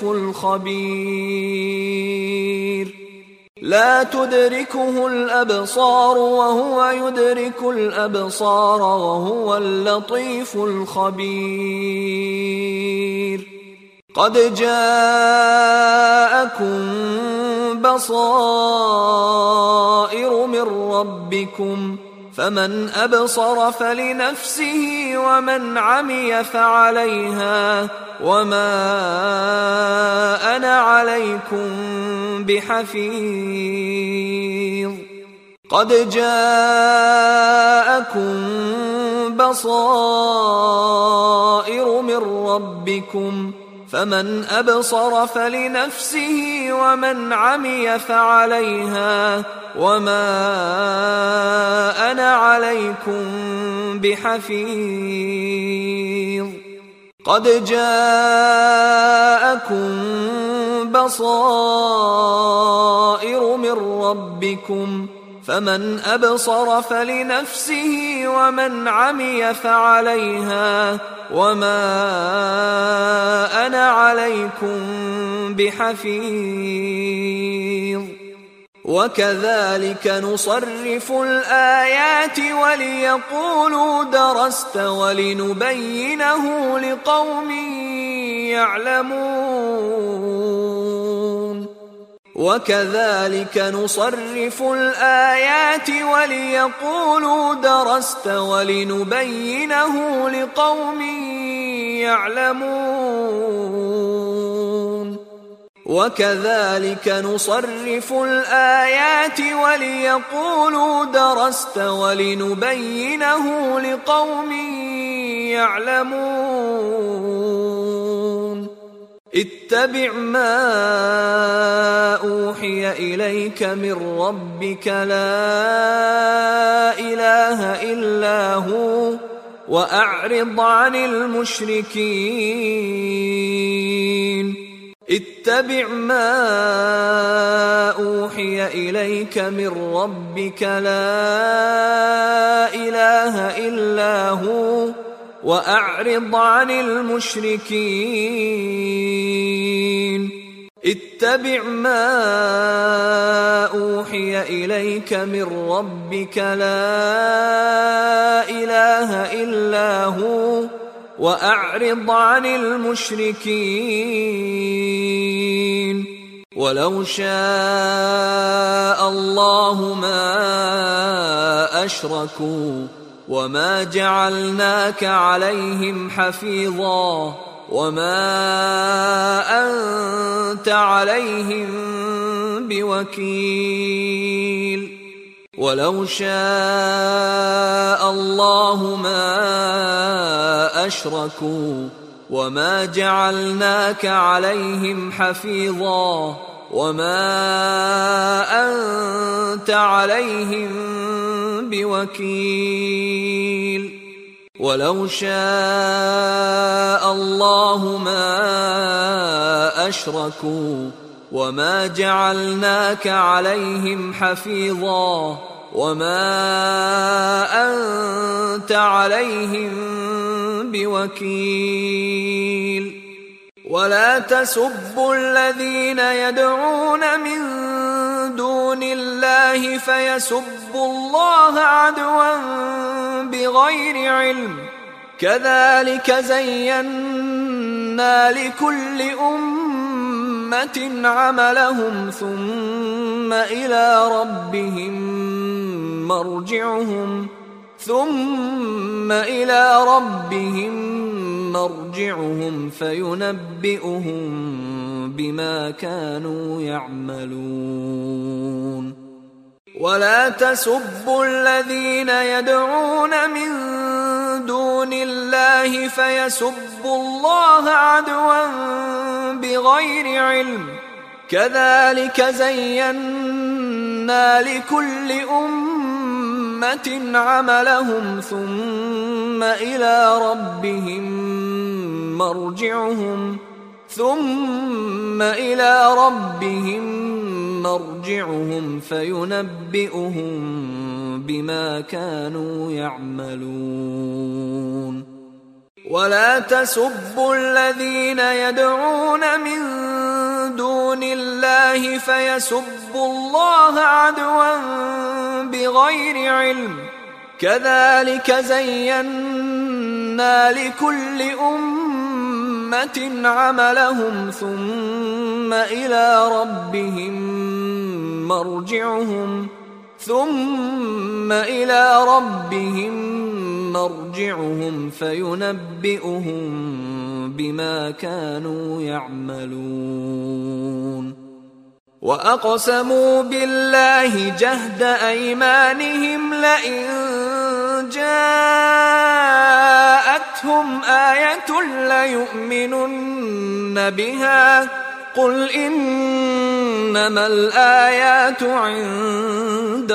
الخبير لا تدركه الأبصار وهو يدرك الأبصار وهو اللطيف الخبير قد جاءكم بصائر من ربكم فمن أبصر فلنفسه ومن عمي فعليها وما أنا عليكم بحفيظ قد جاءكم بصائر من ربكم فمن أبصر فلنفسه ومن عمي فعليها وما أنا عليكم بحفيظ. قد جاءكم بصائر من ربكم فمن أبصر فلنفسه ومن عمي فعليها وما أنا عليكم بحفيظ. وكذلك نصرف الآيات وليقولوا درست ولنبينه لقوم يعلمون. وكذلك نصرف الآيات وليقولوا درست ولنبينه لقوم يعلمون. وكذلك نصرف الآيات وليقولوا درست ولنبينه لقوم يعلمون. اتبع ما أوحي إليك من ربك لا إله إلا هو وأعرض عن المشركين. اتبع ما أوحي إليك من ربك لا إله إلا هو وأعرض عن المشركين. اتبع ما أوحي إليك من ربك لا إله إلا هو وأعرض عن المشركين. ولو شاء الله ما أشركوا وما جعلناك عليهم حفيظا وما أنت عليهم بوكيل. ولو شاء الله ما أشركوا وما جعلناك عليهم حفيظا وما أنت عليهم بوكيل. ولو شاء الله ما أشركوا وما جعلناك عليهم حفيظا وما أنت عليهم بوكيل. ولا تسبوا الذين يدعون من دون الله فيسبوا الله عدوا بغير علم. كذلك زينا لكل أمة عملهم ثم إلى ربهم مرجعهم ثم إلى ربهم مرجعهم فينبئهم بما كانوا يعملون. ولا تسبوا الذين يدعون من دون الله فيسبوا الله عدوا بغير علم. كذلك زينا لكل أمة عملهم ثم إلى ربهم مرجعهم ثم إلى ربهم مرجعهم فينبئهم بما كانوا يعملون. ولا تسبوا الذين يدعون من دون الله فيسبوا الله عدوا بغير علم. كذلك زينا لكل أمة عملهم ثم إلى ربهم مرجعهم ثم إلى ربهم مرجعهم فينبئهم بما كانوا يعملون. وأقسموا بالله جهد أيمانهم لئن جاءت جاءتهم آية ليؤمنن بها قل إنما الآيات عند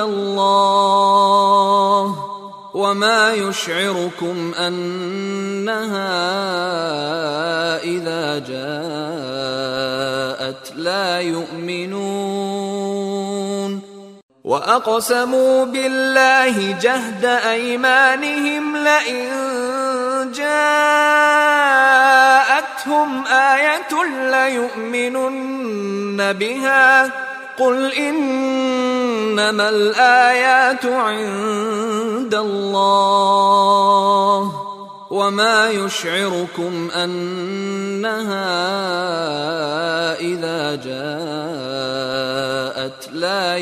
الله وما يشعركم أنها إذا جاءت لا يؤمنون وأقسموا بالله جهد أيمانهم لئن جاءتهم آية ليؤمنن بها قل إنما الآيات عند الله وما يشعركم أنها إذا جاءت لا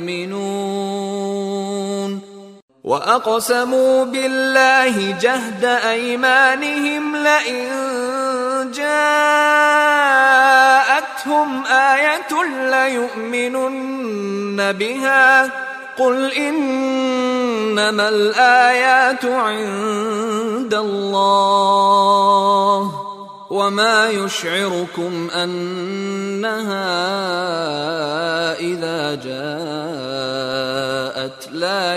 يؤمنون وأقسموا بالله جهد أيمانهم لئن جاءتهم آية ليؤمنن بها قل إنما الآيات عند الله وما يشعركم أنها إذا جاءت لا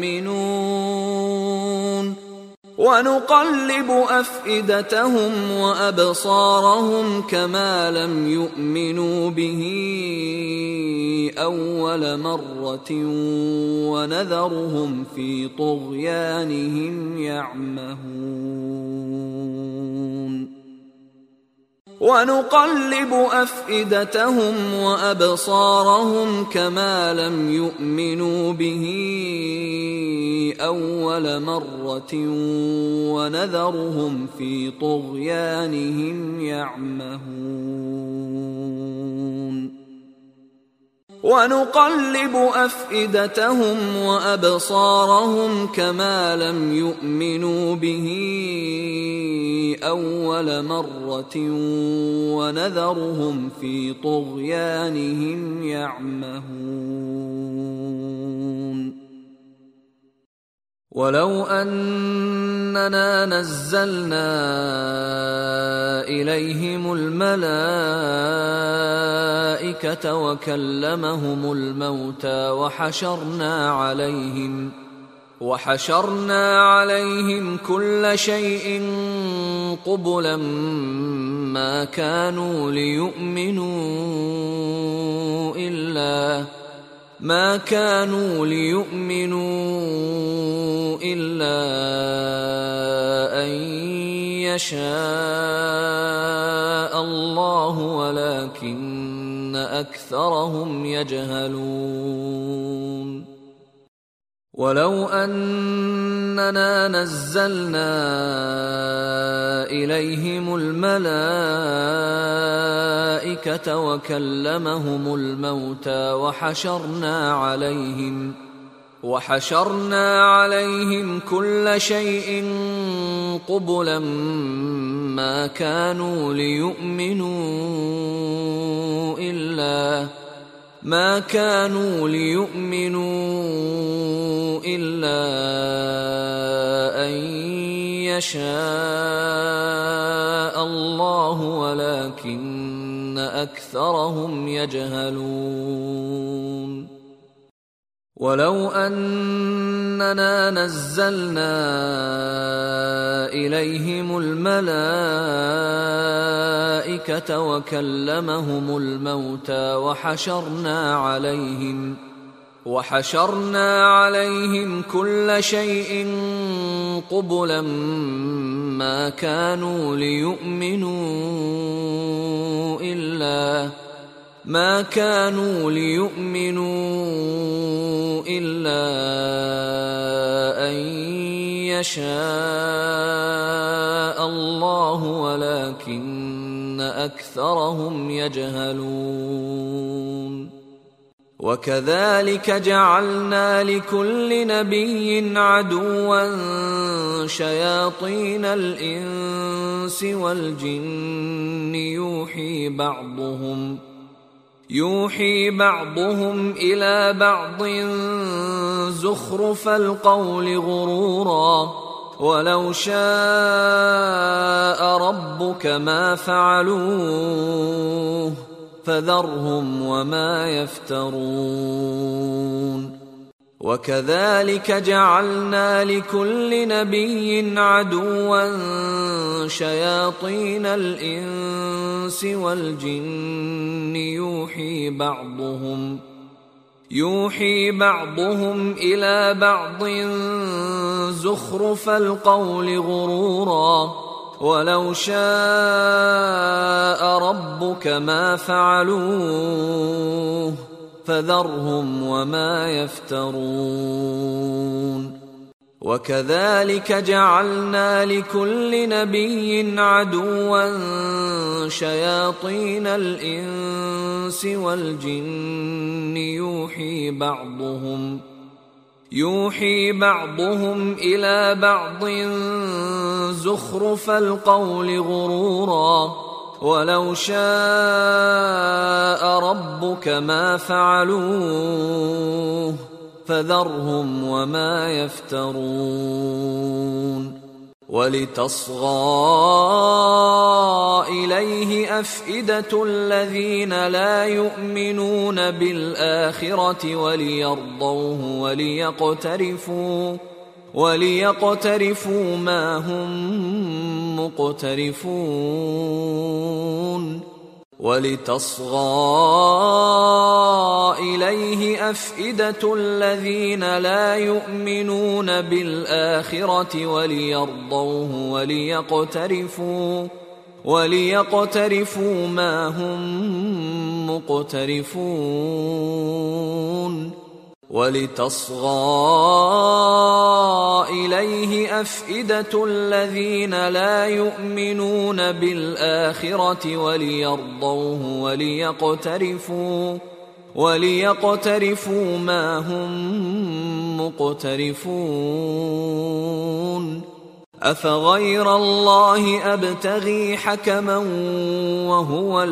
يؤمنون ونقلب أفئدتهم وأبصارهم كما لم يؤمنوا به أول مرة ونذرهم في طغيانهم يعمهون ونقلب أفئدتهم وأبصارهم كما لم يؤمنوا به أول مرة ونذرهم في طغيانهم يعمهون ونقلب أفئدتهم وأبصارهم كما لم يؤمنوا به أول مرة ونذرهم في طغيانهم يعمهون ولو أننا نزلنا إليهم الملائكة وكلمهم الموتى وحشرنا عليهم وحشرنا عليهم كل شيء قبلا ما كانوا ليؤمنوا إلا ما كانوا ليؤمنوا إلا أن يشاء الله ولكن أكثرهم يجهلون ولو أننا نزلنا إليهم الملائكة وكلمهم الموتى وحشرنا عليهم وحشرنا عليهم كل شيء قبلا ما كانوا ليؤمنوا إلا ما كانوا ليؤمنوا إلا أن يشاء الله ولكن أكثرهم يجهلون ولو أننا نزلنا إليهم الملائكة وكلمهم الموتى وحشرنا عليهم وحشرنا عليهم كل شيء قبلا ما كانوا ليؤمنوا إلا ما كانوا ليؤمنوا إلا أن يشاء الله ولكن أكثرهم يجهلون وكذلك جعلنا لكل نبي عدوا شياطين الإنس والجن يوحي بعضهم يوحي بعضهم إلى بعض زخرف القول غرورا ولو شاء ربك ما فعلوه فذرهم وما يفترون وكذلك جعلنا لكل نبي عدوا شياطين الإنس والجن يوحي بعضهم يوحي بعضهم إلى بعض زخرف القول غرورا ولو شاء ربك ما فعلوه فذرهم وما يفترون وكذلك جعلنا لكل نبي عدوا شياطين الإنس والجن يوحي بعضهم يوحي بعضهم إلى بعض زخرف القول غرورا ولو شاء ربك ما فعلوه فذرهم وما يفترون ولتصغى إليه أفئدة الذين لا يؤمنون بالآخرة وليرضوه وليقترفوا وليقترفوا ما هم مقترفون ولتصغى إليه أفئدة الذين لا يؤمنون بالآخرة وليرضوه وليقترفوا وليقترفوا ما هم مقترفون ولتصغى إليه أفئدة الذين لا يؤمنون بالآخرة وليرضوه وليقترفوا وليقترفوا ما هم مقترفون أفغير الله أبتغي حكما وهو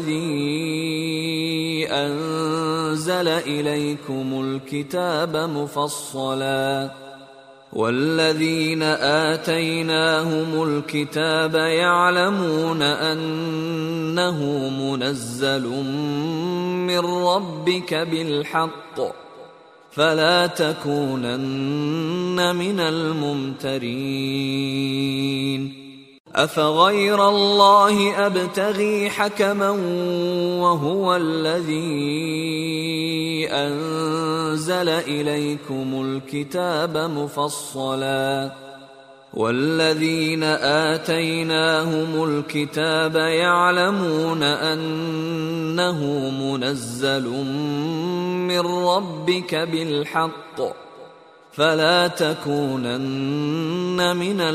الذي أنزل إليكم الكتاب مفصلا والذين آتيناهم الكتاب يعلمون أنه منزل من ربك بالحق فلا تكونن من الممترين أفغير الله أبتغي حكما وهو الذي أنزل إليكم الكتاب مفصلا والذين آتيناهم الكتاب يعلمون أنه منزل من ربك بالحق فلا تكونن من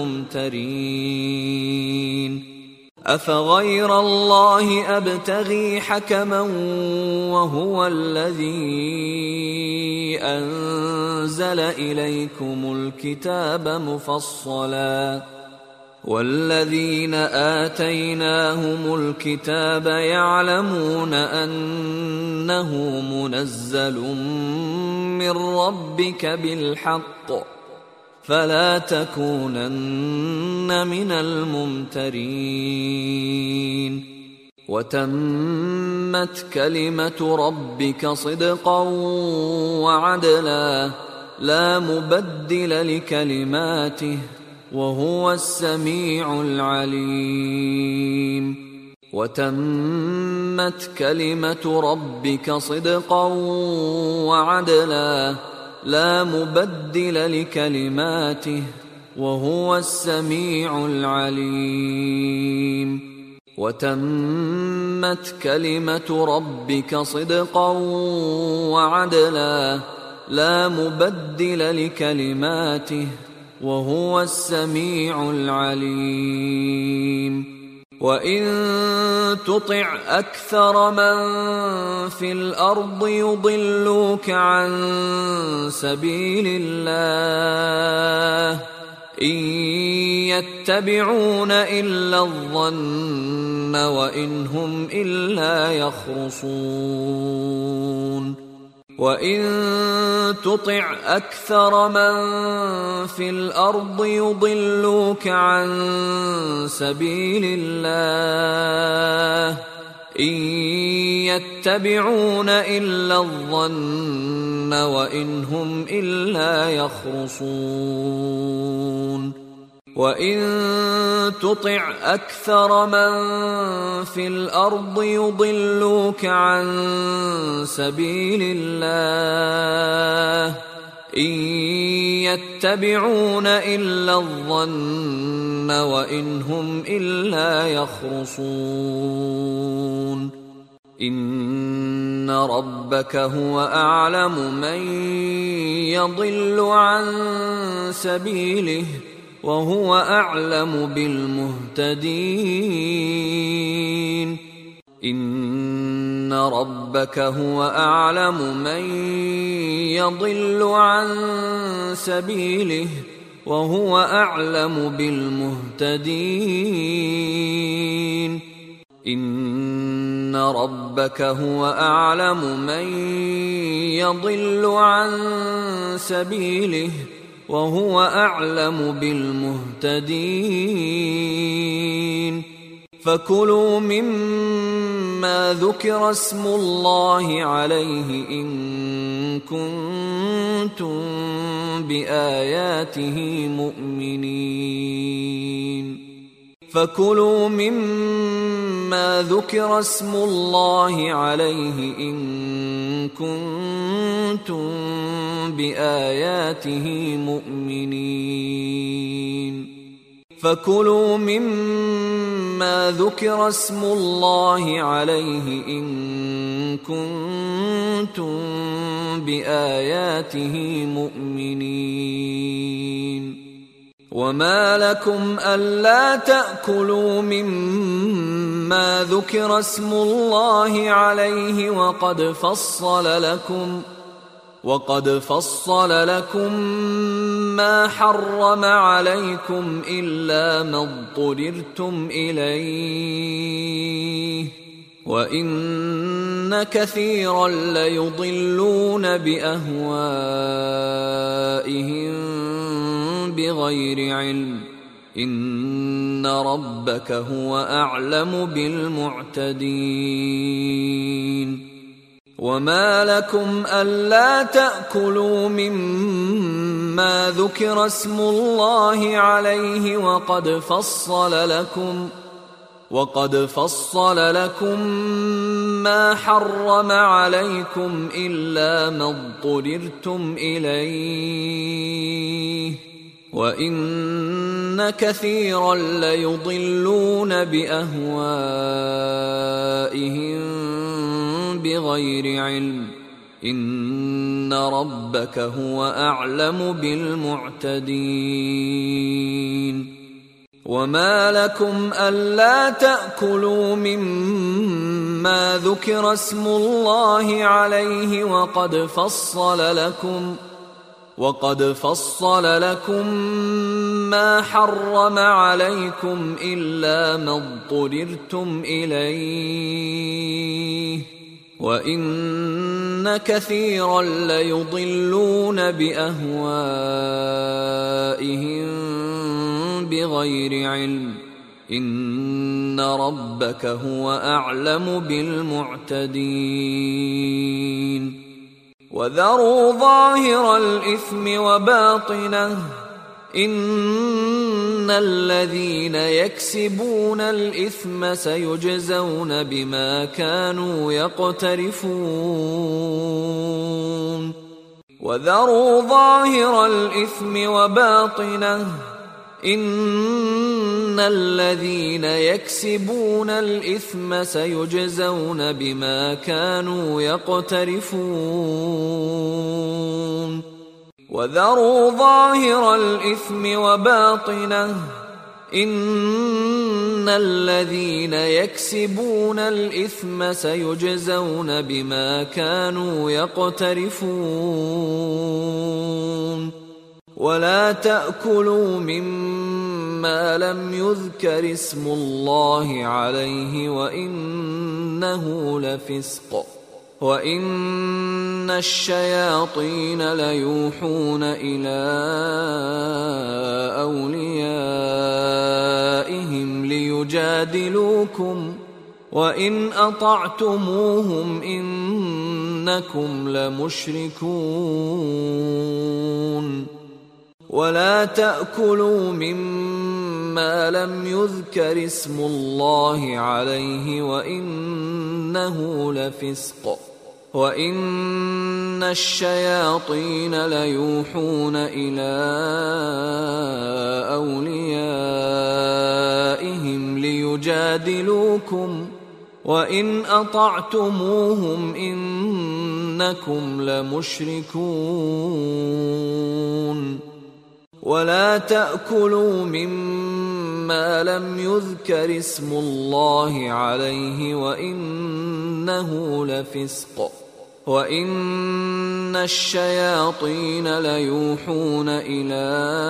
الممترين أفغير الله أبتغي حكما وهو الذي أنزل إليكم الكتاب مفصلا والذين آتيناهم الكتاب يعلمون أنه منزل من ربك بالحق فلا تكونن من الممترين وتمت كلمة ربك صدقا وعدلا لا مبدل لكلماته وهو السميع العليم وتمت كلمة ربك صدقا وعدلا لا مبدل لكلماته وهو السميع العليم وتمت كلمة ربك صدقا وعدلا لا مبدل لكلماته وهو السميع العليم وإن تطع أكثر من في الأرض يضلوك عن سبيل الله إن يتبعون إلا الظن وإن هم إلا يخرصون وإن تطع أكثر من في الأرض يضلوك عن سبيل الله إن يتبعون إلا الظن وإن هم إلا يخرصون وإن تطع أكثر من في الأرض يضلوك عن سبيل الله إن يتبعون إلا الظن وإن هم إلا يخرصون إن ربك هو أعلم من يضل عن سبيله وهو أعلم بالمهتدين إن ربك هو أعلم من يضل عن سبيله وهو أعلم بالمهتدين إن ربك هو أعلم من يضل عن سبيله وهو أعلم بالمهتدين فكلوا مما ذكر اسم الله عليه إن كنتم بآياته مؤمنين فكلوا مما ذكر اسم الله عليه إن كنتم بآياته مؤمنين فكلوا مما ذكر اسم الله عليه إن كنتم بآياته مؤمنين وما لكم ألا تأكلوا مما ذكر اسم الله عليه وقد فصل لكم وقد فصل لكم ما حرم عليكم إلا ما اضطررتم إليه وإن كثيرا ليضلون بأهوائهم بغير علم إن ربك هو أعلم بالمعتدين وما لكم ألا تأكلوا مما ذكر اسم الله عليه وقد فصل لكم وقد فصل لكم ما حرم عليكم إلا ما اضطررتم إليه وإن كثيرا ليضلون بأهوائهم بغير علم إن ربك هو أعلم بالمعتدين وما لكم ألا تأكلوا مما ذكر اسم الله عليه وقد فصل لكم وقد فصل لكم ما حرم عليكم إلا ما اضطررتم إليه وإن كثيرا ليضلون بأهوائهم بغير علم إن ربك هو أعلم بالمعتدين وذروا ظاهر الإثم وباطنه إن الذين يكسبون الإثم سيجزون بما كانوا يقترفون وذروا ظاهر الإثم وباطنه إن الذين يكسبون الإثم سيجزون بما كانوا يقترفون وذروا ظاهر الإثم وباطنه إن الذين يكسبون الإثم سيجزون بما كانوا يقترفون ولا تأكلوا مما لم يذكر اسم الله عليه وإنه لفسق وَإِنَّ الشَّيَاطِينَ لَيُوحُونَ إِلَىٰ أَوْلِيَائِهِمْ لِيُجَادِلُوكُمْ وَإِنْ أَطَعْتُمُوهُمْ إِنَّكُمْ لَمُشْرِكُونَ وَلَا تَأْكُلُوا مِمَّا لَمْ يُذْكَرِ اسْمُ اللَّهِ عَلَيْهِ وَإِنَّهُ لَفِسْقٌ وَإِنَّ الشَّيَاطِينَ لَيُوحُونَ إِلَىٰ أَوْلِيَائِهِمْ لِيُجَادِلُوكُمْ وَإِنْ أَطَعْتُمُوهُمْ إِنَّكُمْ لَمُشْرِكُونَ وَلَا تَأْكُلُوا مِمَّا لَمْ يُذْكَرِ اسْمُ اللَّهِ عَلَيْهِ وَإِنَّهُ لَفِسْقٌ وَإِنَّ الشَّيَاطِينَ لَيُوحُونَ إِلَىٰ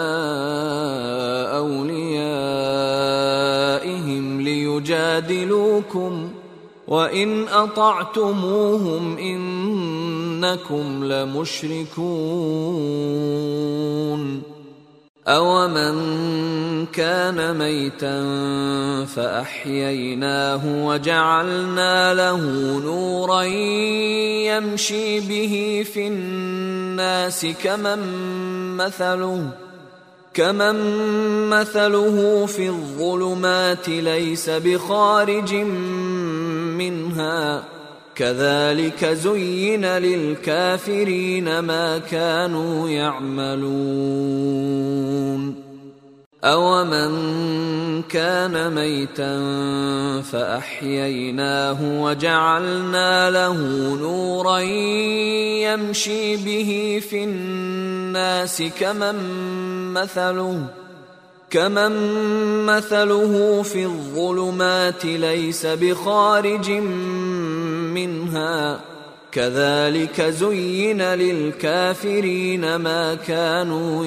أَوْلِيَائِهِمْ لِيُجَادِلُوكُمْ وَإِنْ أَطَعْتُمُوهُمْ إِنَّكُمْ لَمُشْرِكُونَ أَوَمَنْ كَانَ مَيْتًا فَأَحْيَيْنَاهُ وَجَعَلْنَا لَهُ نُورًا يَمْشِي بِهِ فِي النَّاسِ كَمَنْ مَثَلُهُ كَمَنْ مَثَلُهُ فِي الظُّلُمَاتِ لَيْسَ بِخَارِجٍ مِنْهَا كَذَلِكَ زُيِّنَ لِلْكَافِرِينَ مَا كَانُوا يَعْمَلُونَ أَوَمَنْ كَانَ مَيْتًا فَأَحْيَيْنَاهُ وَجَعَلْنَا لَهُ نُورًا يَمْشِي بِهِ فِي النَّاسِ كَمَنْ مَثَلُهُ كَمَنْ مَثَلُهُ فِي الظُّلُمَاتِ لَيْسَ بِخَارِجٍ مِنْهَا كَذَلِكَ زُيِّنَ لِلْكَافِرِينَ مَا كَانُوا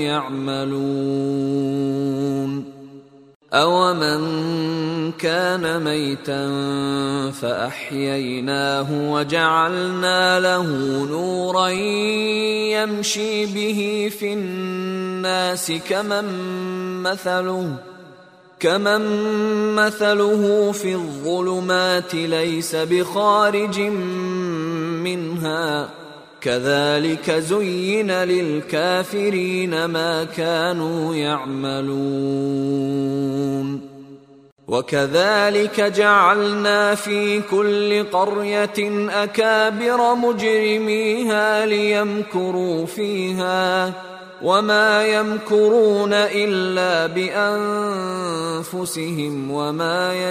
يَعْمَلُونَ أَوَمَنْ كَانَ مَيْتًا فَأَحْيَيْنَاهُ وَجَعَلْنَا لَهُ نُورًا يَمْشِي بِهِ فِي النَّاسِ كَمَنْ مَثَلُهُ كَمَنْ مَثَلُهُ فِي الظُّلُمَاتِ لَيْسَ بِخَارِجٍ مِنْهَا كَذَلِكَ زُيِّنَ لِلْكَافِرِينَ مَا كَانُوا يَعْمَلُونَ وَكَذَلِكَ جَعَلْنَا فِي كُلِّ قَرْيَةٍ أَكَابِرَ مُجْرِمِيهَا لِيَمْكُرُوا فِيهَا وَمَا يَمْكُرُونَ إِلَّا بِأَنفُسِهِمْ وَمَا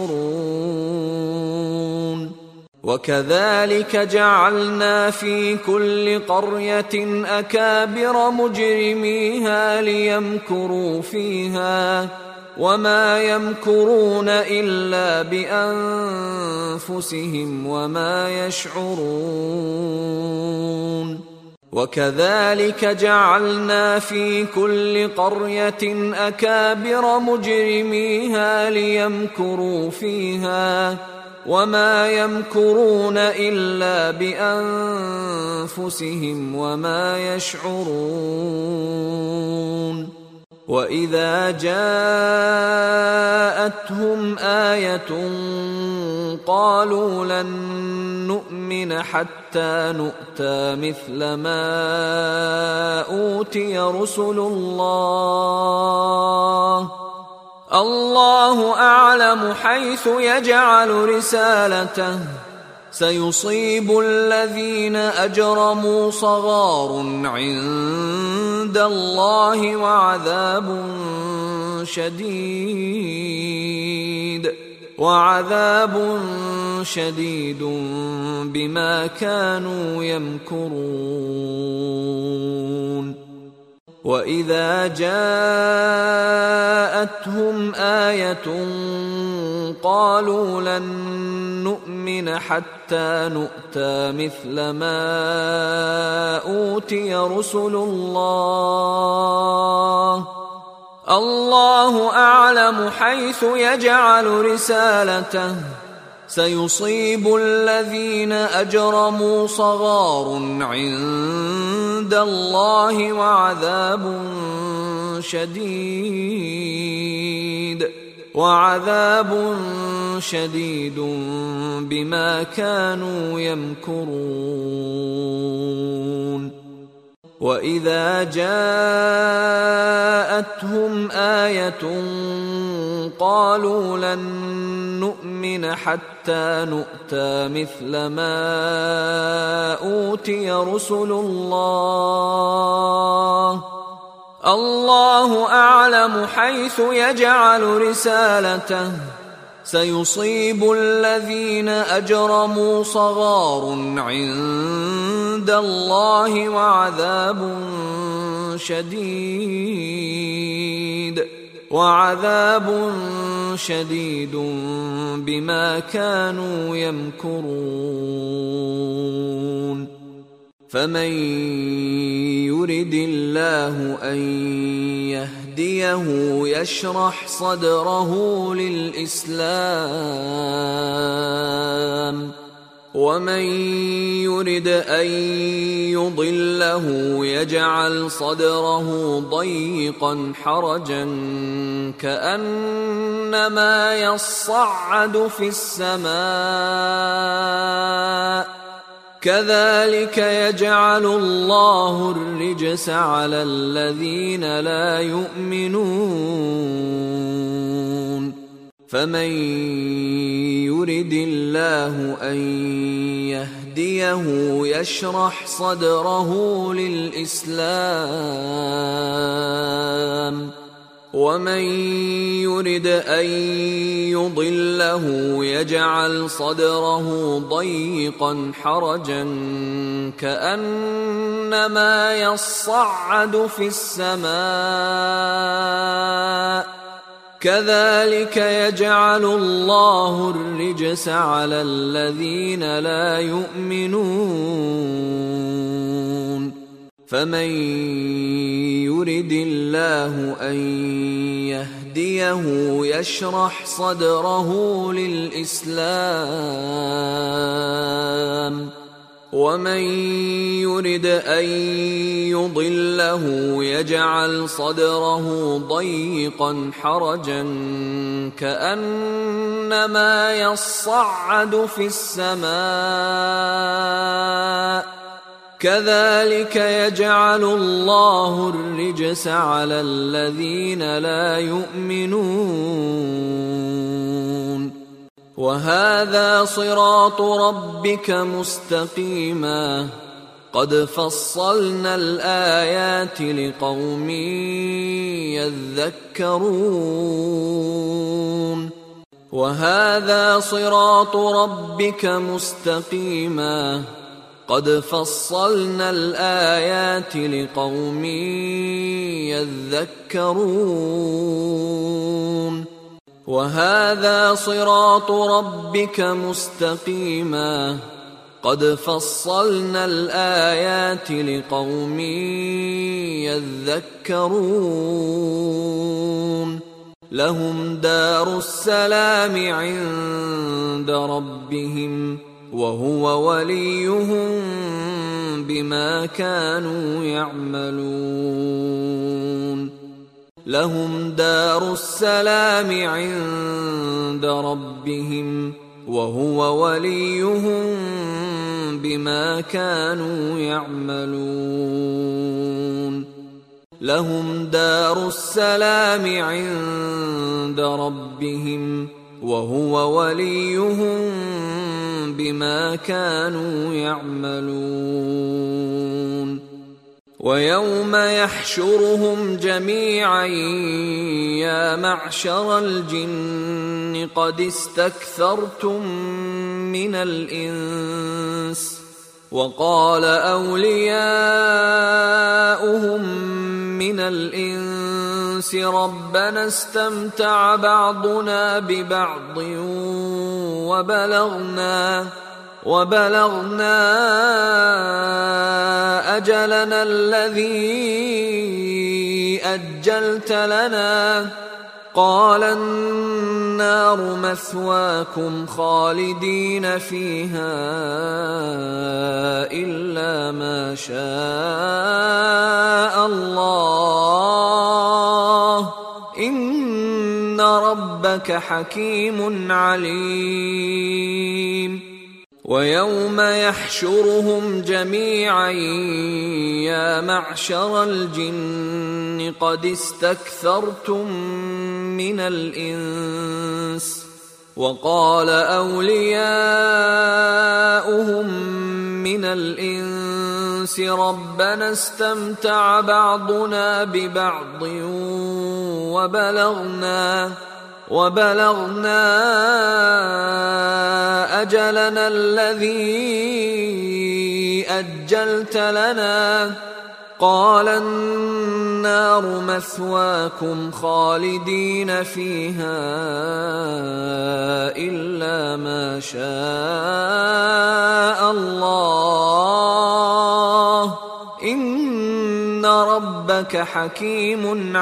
يَشْعُرُونَ وَكَذَلِكَ جَعَلْنَا فِي كُلِّ قَرْيَةٍ أَكَابِرَ مُجْرِمِيهَا لِيَمْكُرُوا فِيهَا وَمَا يَمْكُرُونَ إِلَّا بِأَنفُسِهِمْ وَمَا يَشْعُرُونَ وَكَذَلِكَ جَعَلْنَا فِي كُلِّ قَرْيَةٍ أَكَابِرَ مُجْرِمِيهَا لِيَمْكُرُوا فِيهَا وَمَا يَمْكُرُونَ إِلَّا بِأَنفُسِهِمْ وَمَا يَشْعُرُونَ وَإِذَا جَاءَتْهُمْ آيَةٌ قَالُوا لَن نُّؤْمِنَ حَتَّى نُؤْتَىٰ مِثْلَ مَا أُوتِيَ رُسُلُ اللَّهِ اللَّهُ أَعْلَمُ حَيْثُ يَجْعَلُ رِسَالَتَهُ سَيُصِيبُ الَّذِينَ أَجْرَمُوا صَغَارٌ عِندَ اللَّهِ وَعَذَابٌ شَدِيدٌ وَعَذَابٌ شَدِيدٌ بِمَا كَانُوا يَمْكُرُونَ وَإِذَا جَاءَتْهُمْ آيَةٌ قَالُوا لَن نُّؤْمِنَ حَتَّى نُؤْتَىٰ مِثْلَ مَا أُوتِيَ رُسُلُ اللَّهِ اللَّهُ أَعْلَمُ حَيْثُ يَجْعَلُ رِسَالَتَهُ سيصيب الذين أجرموا صغار عند الله وعذاب شديد وعذاب شديد بما كانوا يمكرون. وإذا جاءتهم آية قالوا لن نؤمن حتى نؤتى مثل ما أوتي رسل الله الله أعلم حيث يجعل رسالته سيصيب الذين أجرموا صغار عند الله وعذاب شديد وعذاب شديد بما كانوا يمكرون. فمن يرد الله أن يهديه يشرح صدره للإسلام ومن يرد أن يضله يجعل صدره ضيقا حرجا كأنما يصعد في السماء كذلك يجعل الله الرجس على الذين لا يؤمنون. فمن يرد الله أن يهديه يشرح صدره للإسلام ومن يرد أن يضله يجعل صدره ضيقا حرجا كأنما يصعد في السماء كذلك يجعل الله الرجس على الذين لا يؤمنون. فمن يرد الله أن يهديه يشرح صدره للإسلام ومن يرد أن يضله يجعل صدره ضيقا حرجا كأنما يصعد في السماء كذلك يجعل الله الرجس على الذين لا يؤمنون. وهذا صراط ربك مستقيما قد فصلنا الآيات لقوم يذكرون. وهذا صراط ربك مستقيما قد فصلنا الآيات لقوم يذكرون. وهذا صراط ربك مستقيما قد فصلنا الآيات لقوم يذكرون. لهم دار السلام عند ربهم وهو وليهم بما كانوا يعملون. لهم دار السلام عند ربهم وهو وليهم بما كانوا يعملون. لهم دار السلام عند ربهم وهو وليهم بما كانوا يعملون. ويوم يحشرهم جميعا يا معشر الجن قد استكثرتم من الإنس وقال أولياؤهم من الإنس ربنا استمتع بعضنا ببعض وبلغنا وبلغنا أجلنا الذي أجلت لنا قال النار مثواكم خالدين فيها إلا ما شاء الله إن ربك حكيم عليم. ويوم يحشرهم جميعا يا معشر الجن قد استكثرتم من الإنس وقال أولياؤهم من الإنس ربنا استمتع بعضنا ببعض وبلغنا وبلغنا أجلنا الذي أجلت لنا قال النار مثواكم خالدين فيها إلا ما شاء الله إن ربك حكيم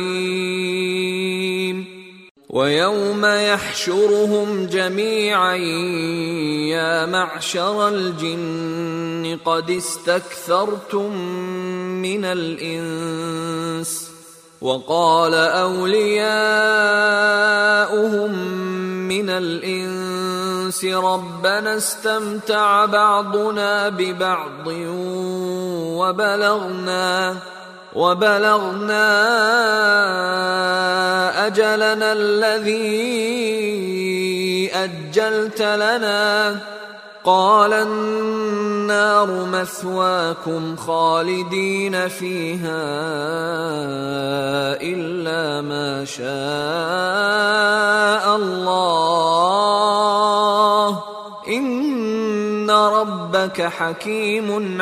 عليم. ويوم يحشرهم جميعا يا معشر الجن قد استكثرتم من الإنس وقال أولياؤهم من الإنس ربنا استمتع بعضنا ببعض وبلغنا وبلغنا أجلنا الذي أجلت لنا قال النار مثواكم خالدين فيها إلا ما شاء الله إن ربك حكيم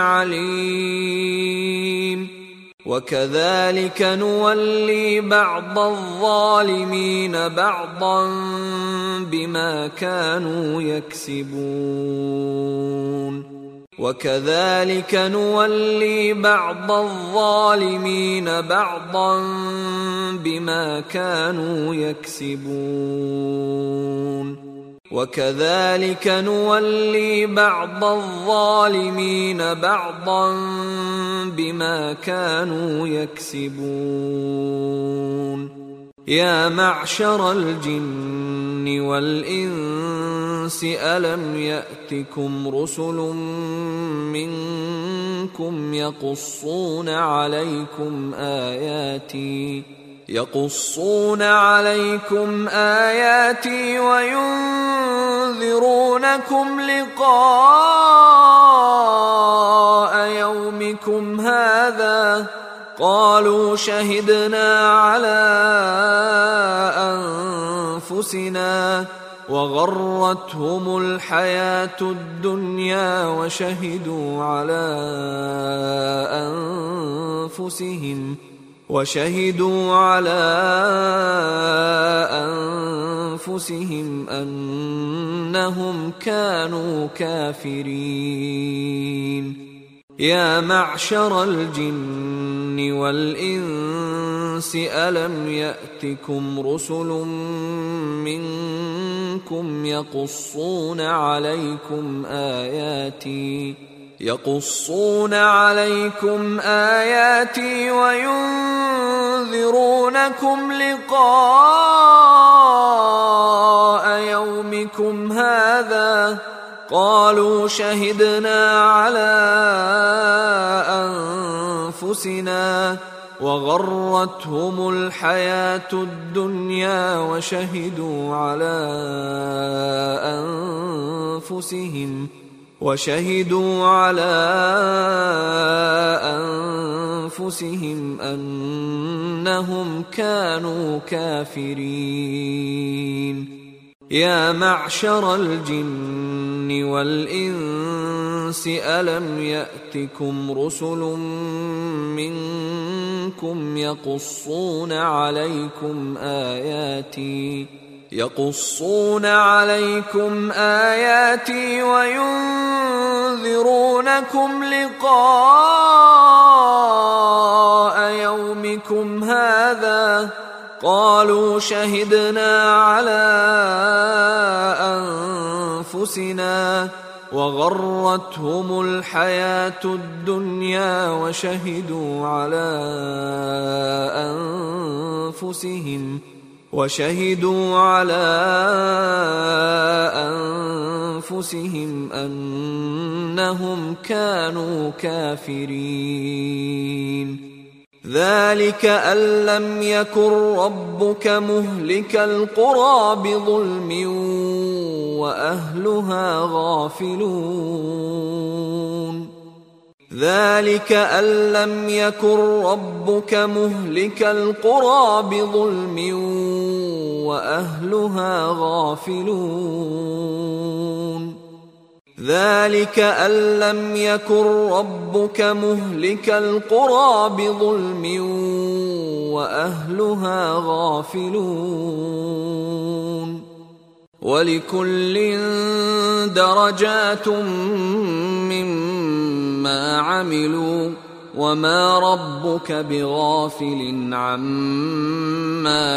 عليم. وكذلك نولي بعض الظالمين بعضا بما كانوا يكسبون وكذلك نولي بعض الظالمين بعضا بما كانوا يكسبون وكذلك نولي بعض الظالمين بعضا بما كانوا يكسبون. يا معشر الجن والإنس ألم يأتكم رسل منكم يقصون عليكم آياتي يقصون عليكم آياتي وينذرونكم لقاء يومكم هذا قالوا شهدنا على أنفسنا وغرتهم الحياة الدنيا وشهدوا على أنفسهم وشهدوا على أنفسهم أنهم كانوا كافرين. يا معشر الجن والإنس ألم يأتكم رسل منكم يقصون عليكم آياتي يقصون عليكم آياتي وينذرونكم لقاء يومكم هذا قالوا شهدنا على أنفسنا وغرتهم الحياة الدنيا وشهدوا على أنفسهم وشهدوا على أنفسهم أنهم كانوا كافرين. يا معشر الجن والإنس ألم يأتكم رسل منكم يقصون عليكم آياتي يقصون عليكم آياتي وينذرونكم لقاء يومكم هذا قالوا شهدنا على أنفسنا وغرتهم الحياة الدنيا وشهدوا على أنفسهم وشهدوا على أنفسهم أنهم كانوا كافرين. ذلك أن لم يكن ربك مهلك القرى بظلم وأهلها غافلون. ذلك أن لم يكن ربك مهلك القرى بظلم وأهلها غافلون. ذلك أن لم يكن ربك مهلك القرى بظلم وأهلها غافلون. ولكل درجات مما عملوا وما ربك بغافل عما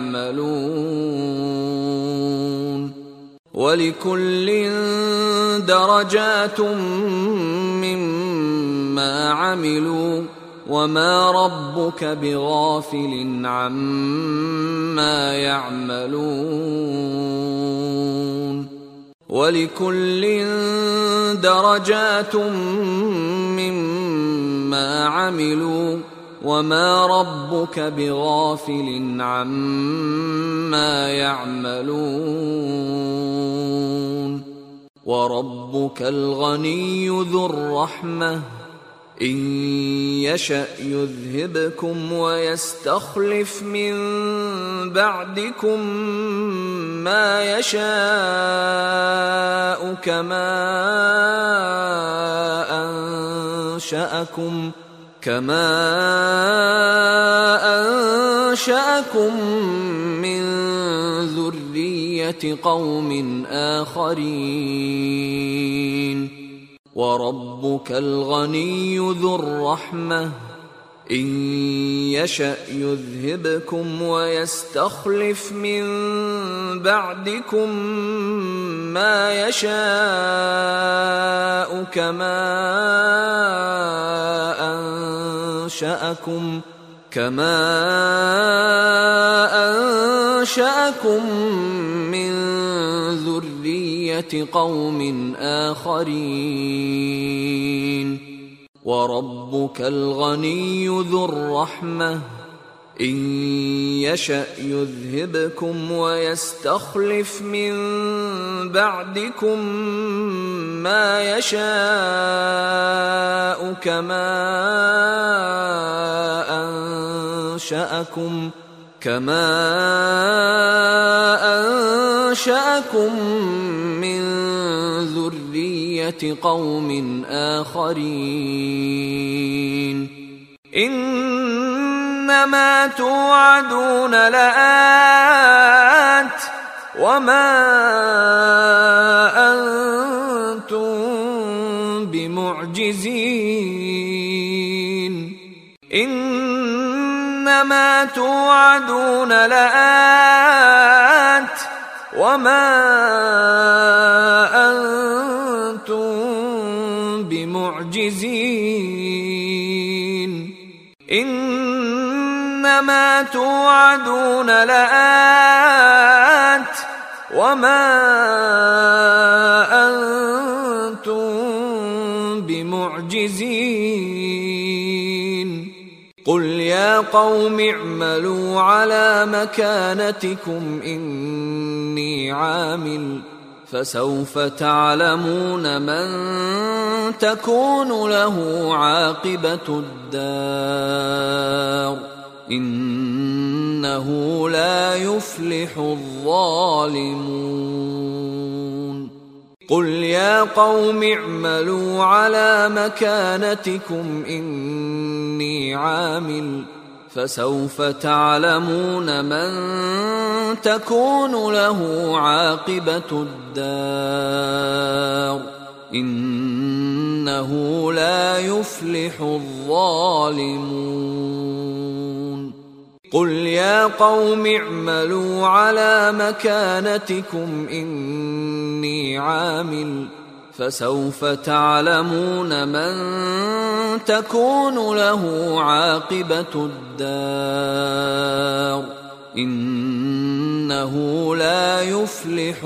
يعملون. ولكل درجات مما عملوا وما ربك بغافل عما يعملون. ولكل درجات مما عملوا وما ربك بغافل عما يعملون. وربك الغني ذو الرحمة إن يشأ يذهبكم ويستخلف من بعدكم ما يشاء كما أنشأكم كما أنشأكم من ذرية قوم آخرين. وربك الغني ذو الرحمة إن يشأ يذهبكم ويستخلف من بعدكم ما يشاء كما أنشأكم كما أنشأكم من ذرية قوم آخرين. وربك الغني ذو الرحمة إن يشأ يذهبكم ويستخلف من بعدكم ما يشاء كما أنشأكم كما أنشأكم من ذرية قوم آخرين. إنما توعدون لآت وما أنتم بمعجزين. إنما توعدون لآت وما أنتم بمعجزين. إنما توعدون لآت وما أنتم بمعجزين. قل يا قوم اعملوا على مكانتكم إني عامل فسوف تعلمون من تكون له عاقبة الدار إنه لا يفلح الظالمون. قل يا قوم اعملوا على مكانتكم إني عامل فسوف تعلمون من تكون له عاقبة الدار إنه لا يفلح الظالمون. قل يا قوم اعملوا على مكانتكم إني عامل فسوف تعلمون من تكون له عاقبة الدار إنه لا يفلح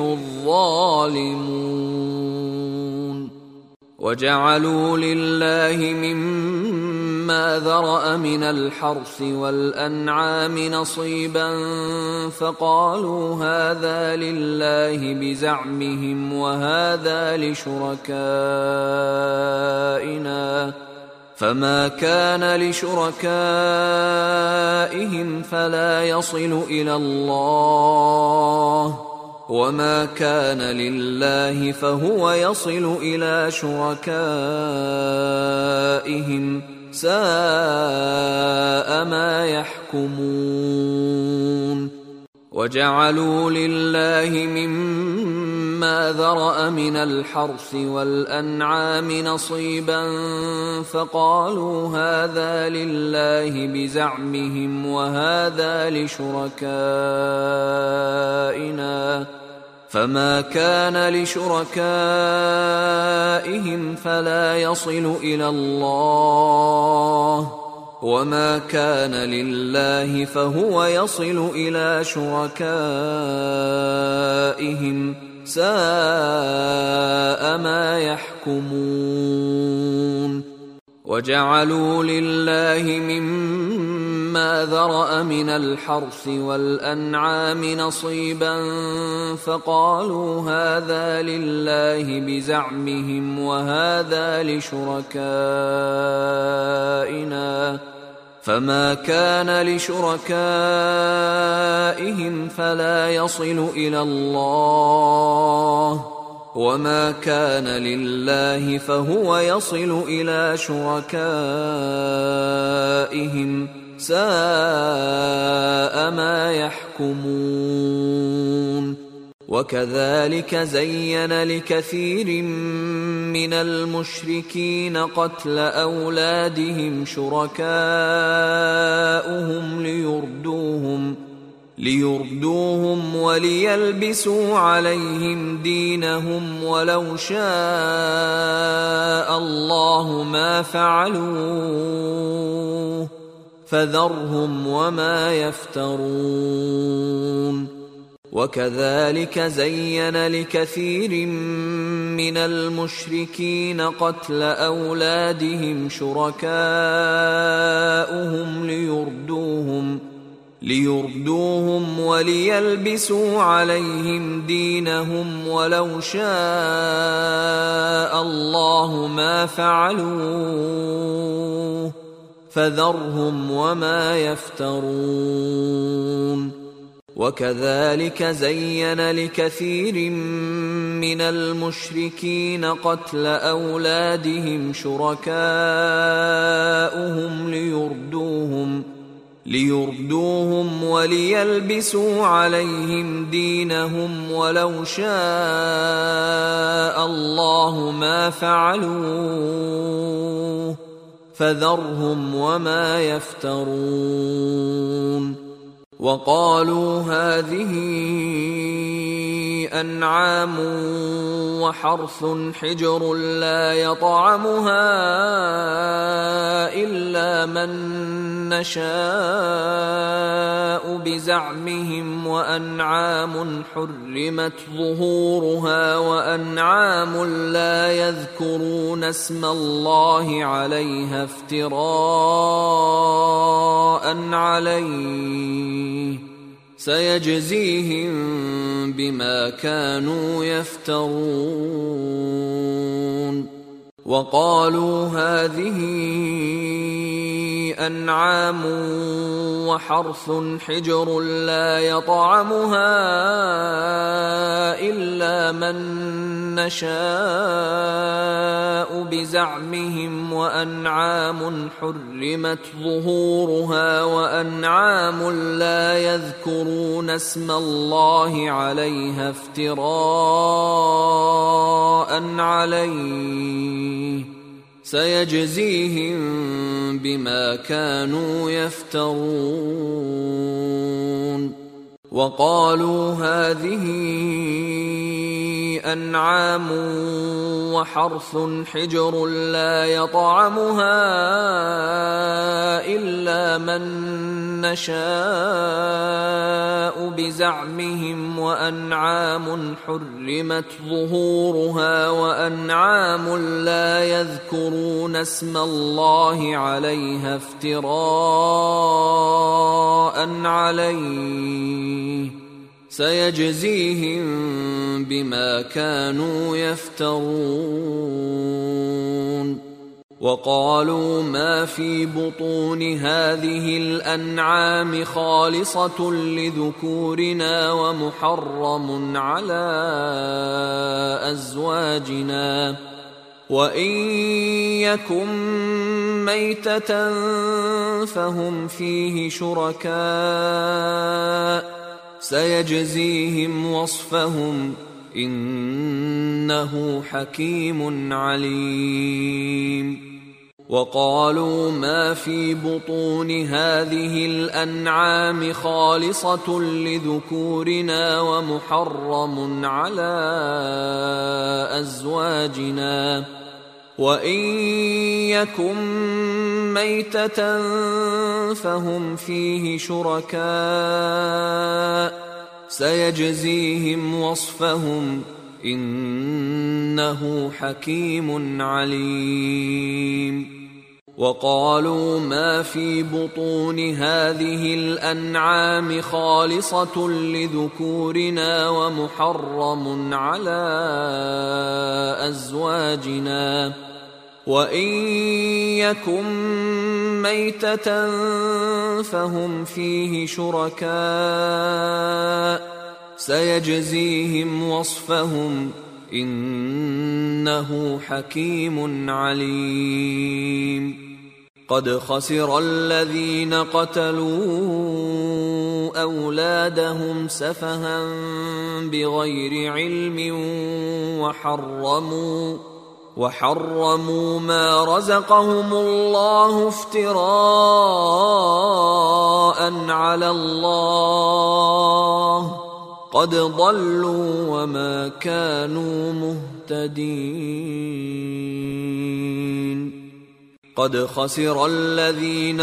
الظالمون. وجعلوا لله مما ذرأ من الحرث والأنعام نصيبا فقالوا هذا لله بزعمهم وهذا لشركائنا فما كان لشركائهم فلا يصل إلى الله وما كان لله فهو يصل إلى شركائهم ساء ما يحكمون. وجعلوا لله مما ذرأ من الحرث والأنعام نصيبا فقالوا هذا لله بزعمهم وهذا لشركائنا فما كان لشركائهم فلا يصل إلى الله وما كان لله فهو يصل إلى شركائهم ساء ما يحكمون. وجعلوا لله مما ذرأ من الحرث والأنعام نصيبا فقالوا هذا لله بزعمهم وهذا لشركائنا فما كان لشركائهم فلا يصل إلى الله وما كان لله فهو يصل إلى شركائهم ساء ما يحكمون. وكذلك زين لكثير من المشركين قتل أولادهم شركاؤهم ليردوهم ليردوهم وليلبسوا عليهم دينهم ولو شاء الله ما فعلوه فذرهم وما يفترون. وكذلك زين لكثير من المشركين قتل أولادهم شركاؤهم ليردوهم ليردوهم وليلبسوا عليهم دينهم ولو شاء الله ما فعلوه فذرهم وما يفترون. وكذلك زين لكثير من المشركين قتل أولادهم شركاؤهم ليردوهم ليردوهم وليلبسوا عليهم دينهم ولو شاء الله ما فعلوه فذرهم وما يفترون. وقالوا هذه أنعام وحرث حجر لا يطعمها إلا من نشاء بزعمهم وأنعام حرمت ظهورها وأنعام لا يذكرون اسم الله عليها افتراء عليه سيجزيهم بما كانوا يفترون. وقالوا هذه أنعام وحرث حجر لا يطعمها إلا من نشاء بزعمهم وأنعام حرمت ظهورها وأنعام لا يذكرون اسم الله عليها افتراء عليه سيجزيهم بما كانوا يفترون. وقالوا هذه أنعام وحرث حجر لا يطعمها إلا من نشاء بزعمهم، وأنعام حرمت ظهورها وأنعام لا يذكرون اسم الله عليها افتراء عليه سيجزيهم بما كانوا يفترون. وقالوا ما في بطون هذه الأنعام خالصة لذكورنا ومحرم على أزواجنا، وإن يكن ميتة فهم فيه شركاء سيجزيهم وصفهم إنه حكيم عليم. وقالوا ما في بطون هذه الأنعام خالصة لذكورنا ومحرم على أزواجنا، وإن يكن ميتة فهم فيه شركاء سيجزيهم وصفهم إنه حكيم عليم. وقالوا ما في بطون هذه الأنعام خالصة لذكورنا ومحرم على أزواجنا، وإن يكن ميتة فهم فيه شركاء سيجزيهم وصفهم إنه حكيم عليم. قد خسر الذين قتلوا أولادهم سفها بغير علم وحرموا وحرموا ما رزقهم الله افتراء على الله قد ضلوا وما كانوا مهتدين. قد خسر الذين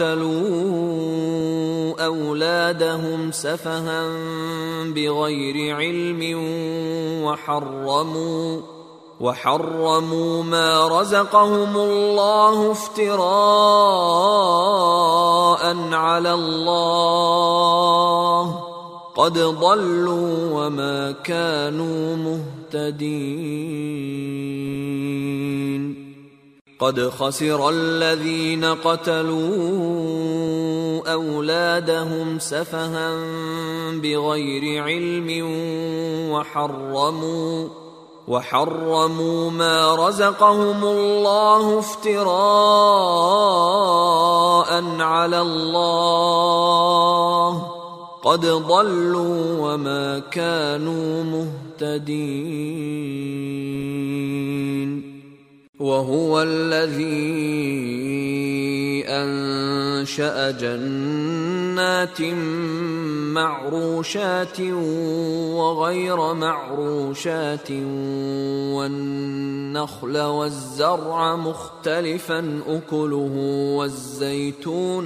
قتلوا أولادهم سفها بغير علم وحرموا وحرموا ما رزقهم الله افتراء على الله قد ضلوا وما كانوا مهتدين. قد خسر الذين قتلوا أولادهم سفها بغير علم وحرموا وحرموا ما رزقهم الله افتراء على الله قد ضلوا وما كانوا مهتدين. وهو الذي أنشأ جنات معروشات وغير معروشات والنخل والزرع مختلفا أكله والزيتون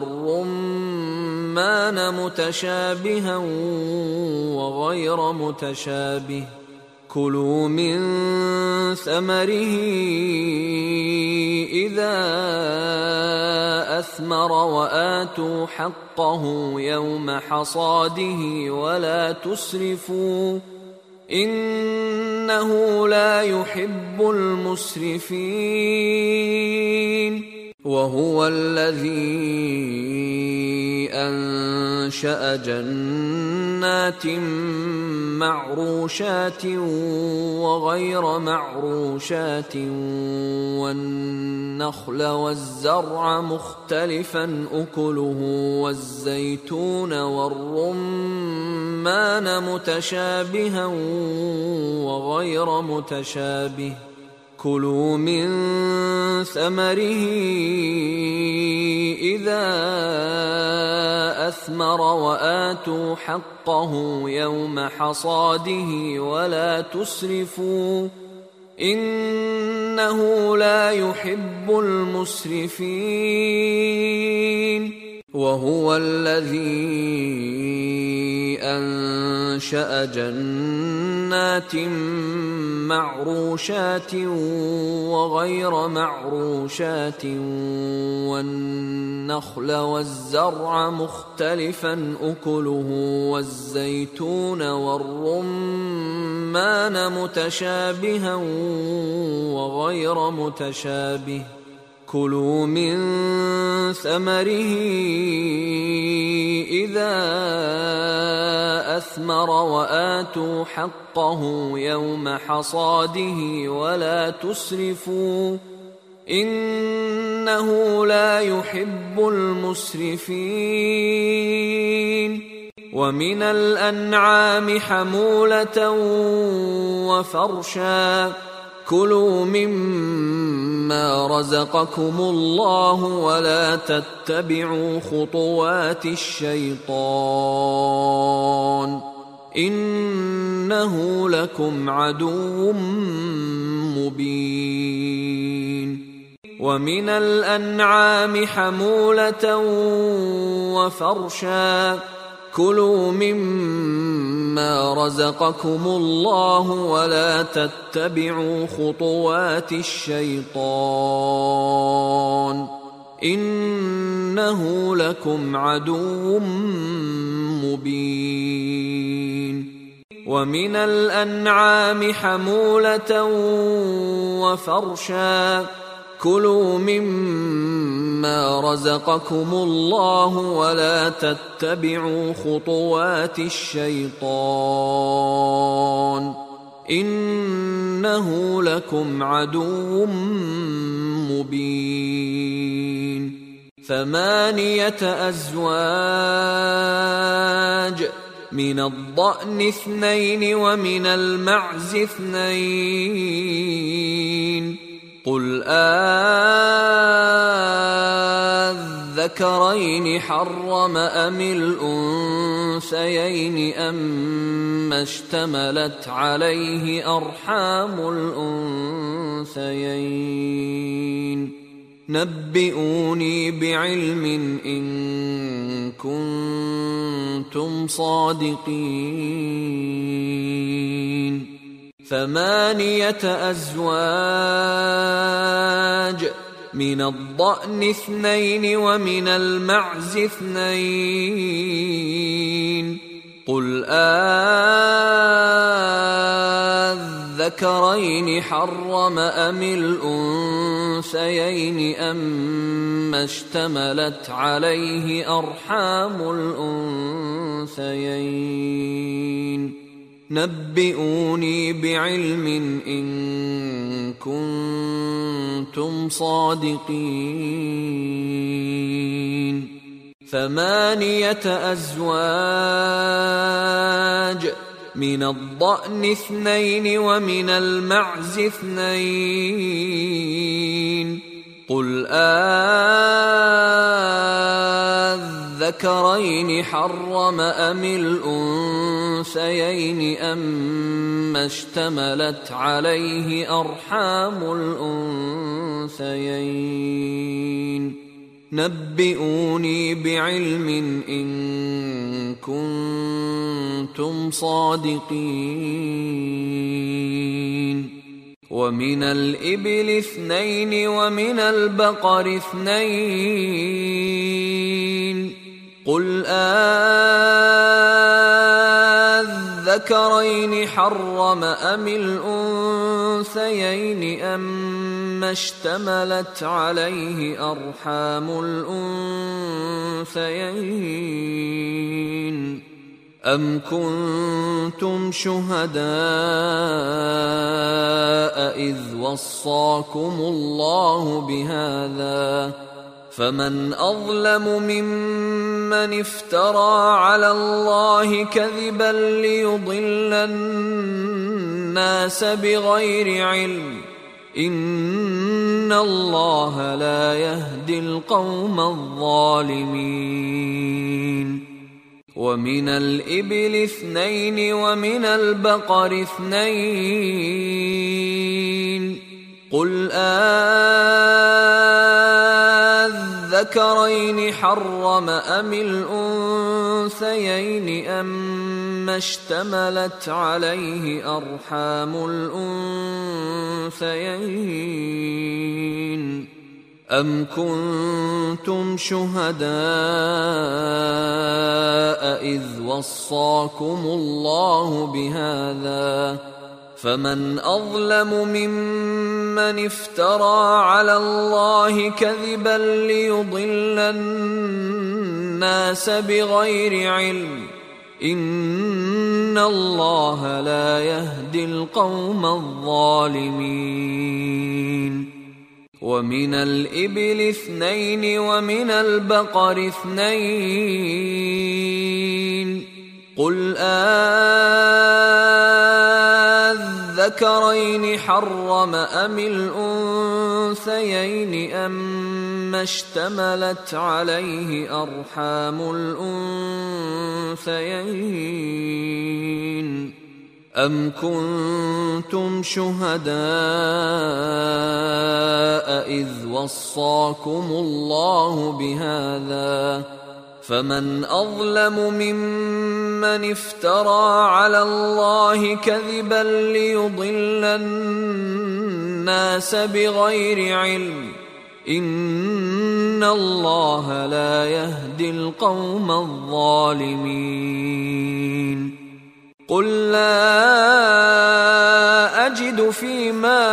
والرمان متشابها وغير متشابه كلوا من ثمره إذا أثمر وآتوا حقه يوم حصاده ولا تسرفوا إنه لا يحب المسرفين. وهو الذي أنشأ جنات معروشات وغير معروشات والنخل والزرع مختلفا أكله والزيتون والرمان متشابها وغير متشابه كلوا من ثمره إذا أثمر وآتوا حقه يوم حصاده ولا تسرفوا إنه لا يحب المسرفين وهو الذي أنشأ جنات معروشات وغير معروشات والنخل والزرع مختلفا أكله والزيتون والرمان متشابها وغير متشابه كلوا من ثمره إذا أثمر وآتوا حقه يوم حصاده ولا تسرفوا إنه لا يحب المسرفين ومن الأنعام حمولة وفرشا كلوا مما رزقكم الله ولا تتبعوا خطوات الشيطان إنه لكم عدو مبين ومن الأنعام حمولة وفرشا كلوا مما رزقكم الله ولا تتبعوا خطوات الشيطان إنه لكم عدو مبين ومن الأنعام حمولة وفرشا كلوا مما رزقكم الله ولا تتبعوا خطوات الشيطان إنه لكم عدو مبين ثمانية أزواج من الضأن اثنين ومن المعز اثنين قل أذكرين حرم أم الأنثيين أما اشتملت عليه أرحام الأنثيين نبئوني بعلم إن كنتم صادقين ثمانية أزواج من الضأن اثنين ومن المعز اثنين قل أذكرين حرم أم الأنثيين أما اشتملت عليه أرحام الأنثيين نبئوني بعلم إن كنتم صادقين ثمانية أزواج من الضأن اثنين ومن المعز اثنين قل أذكرين حرم أم الأنثيين أما اشتملت عليه أرحام الأنثيين نبئوني بعلم إن كنتم صادقين ومن الإبل اثنين ومن البقر اثنين قل أذكرين حرم أم الأنثيين أما اشتملت عليه أرحام الأنثيين أم كنتم شهداء إذ وصاكم الله بهذا فمن أظلم ممن افترى على الله كذبا ليضل الناس بغير علم إن الله لا يهدي القوم الظالمين. ومن الإبل اثنين ومن البقر اثنين قل أذكرين حرم أم الأنثيين أما اشتملت عليه أرحام الأنثيين أم كنتم شهداء إذ وصاكم الله بهذا فمن أظلم ممن افترى على الله كذبا ليضل الناس بغير علم إن الله لا يهدي القوم الظالمين. ومن الإبل اثنين ومن البقر اثنين قل أذكرين حرم أم الأنثيين أما اشتملت عليه أرحام الأنثيين أم كنتم شهداء إذ وصاكم الله بهذا فمن أظلم ممن افترى على الله كذبا ليضل الناس بغير علم إن الله لا يهدي القوم الظالمين. قل لا أجد فيما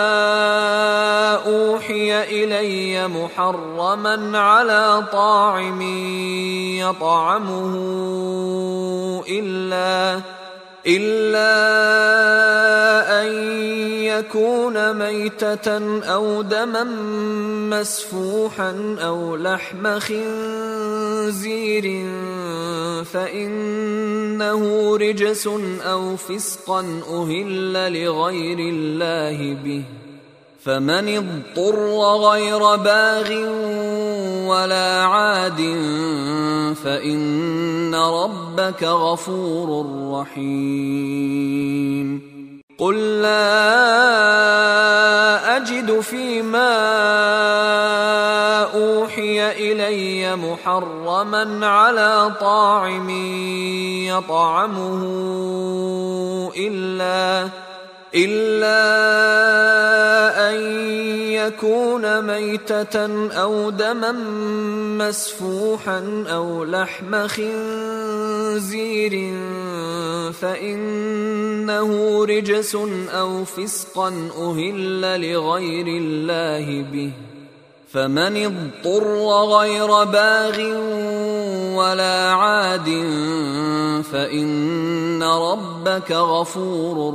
أوحي إلي محرما على طاعم يطعمه إلا إلا أن يكون ميتة أو دما مسفوحا أو لحم خنزير فإنه رجس أو فسقا أهل لغير الله به فمن اضطر غير باغ ولا عاد فإن ربك غفور رحيم. قل لا أجد فيما أوحي إلي محرما على طاعم يطعمه إلا إلا أن يكون ميتة أو دما مسفوحا أو لحم خنزير فإنه رجس أو فسقا أهل لغير الله به فمن اضطر غير باغ ولا عاد فإن ربك غفور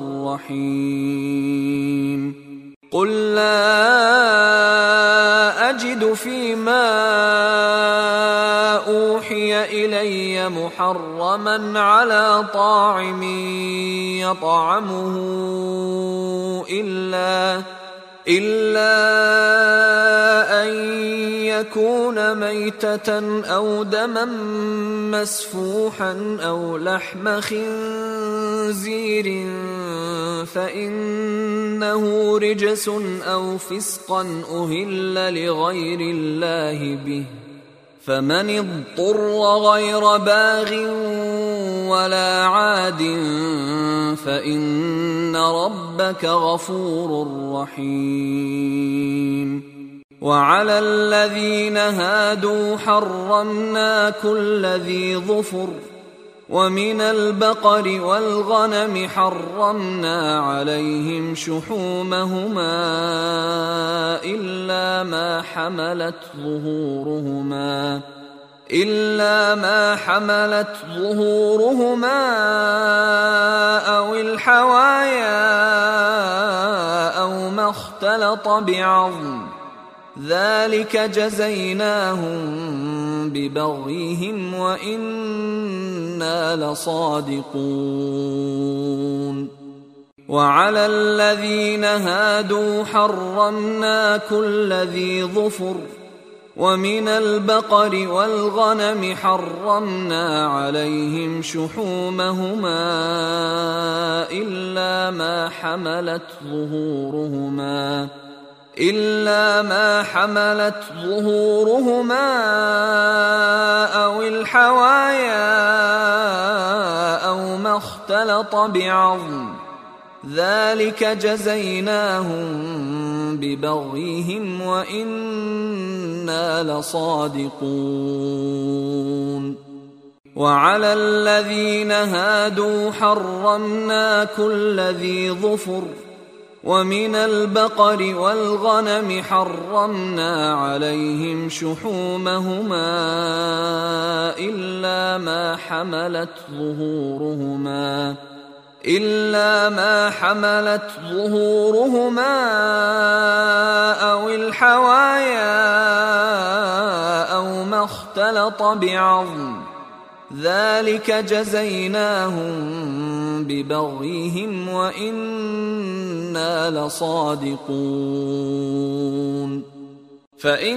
رحيم. قل لا أجد فيما أوحي إلي محرما على طاعم يطعمه إلا إلا أن يكون ميتة أو دما مسفوحا أو لحم خنزير فإنه رجس أو فسقا أهل لغير الله به فمن اضطر غير باغ ولا عاد فإن ربك غفور رحيم. وعلى الذين هادوا حرمنا كل ذي ظفر ومن البقر والغنم حرمنا عليهم شحومهما إلا ما حملت ظهورهما إلا ما حملت ظهورهما أو الحوايا أو ما اختلط بعظم ذلك جزيناهم ببغيهم وإنا لصادقون. وعلى الذين هادوا حرمنا كل ذي ظفر ومن البقر والغنم حرمنا عليهم شحومهما إلا ما حملت ظهورهما إلا ما حملت ظهورهما أو الحوايا أو ما اختلط بعظم ذلك جزيناهم ببغيهم وإنا لصادقون وعلى الذين هادوا حرمنا كل ذي ظفر ومن البقر والغنم حرمنا عليهم شحومهما إلا ما حملت ظهورهما إلا ما حملت ظهورهما أو الحوايا أو ما اختلط بعظم ذلك جزيناهم ببغيهم وإنا لصادقون فإن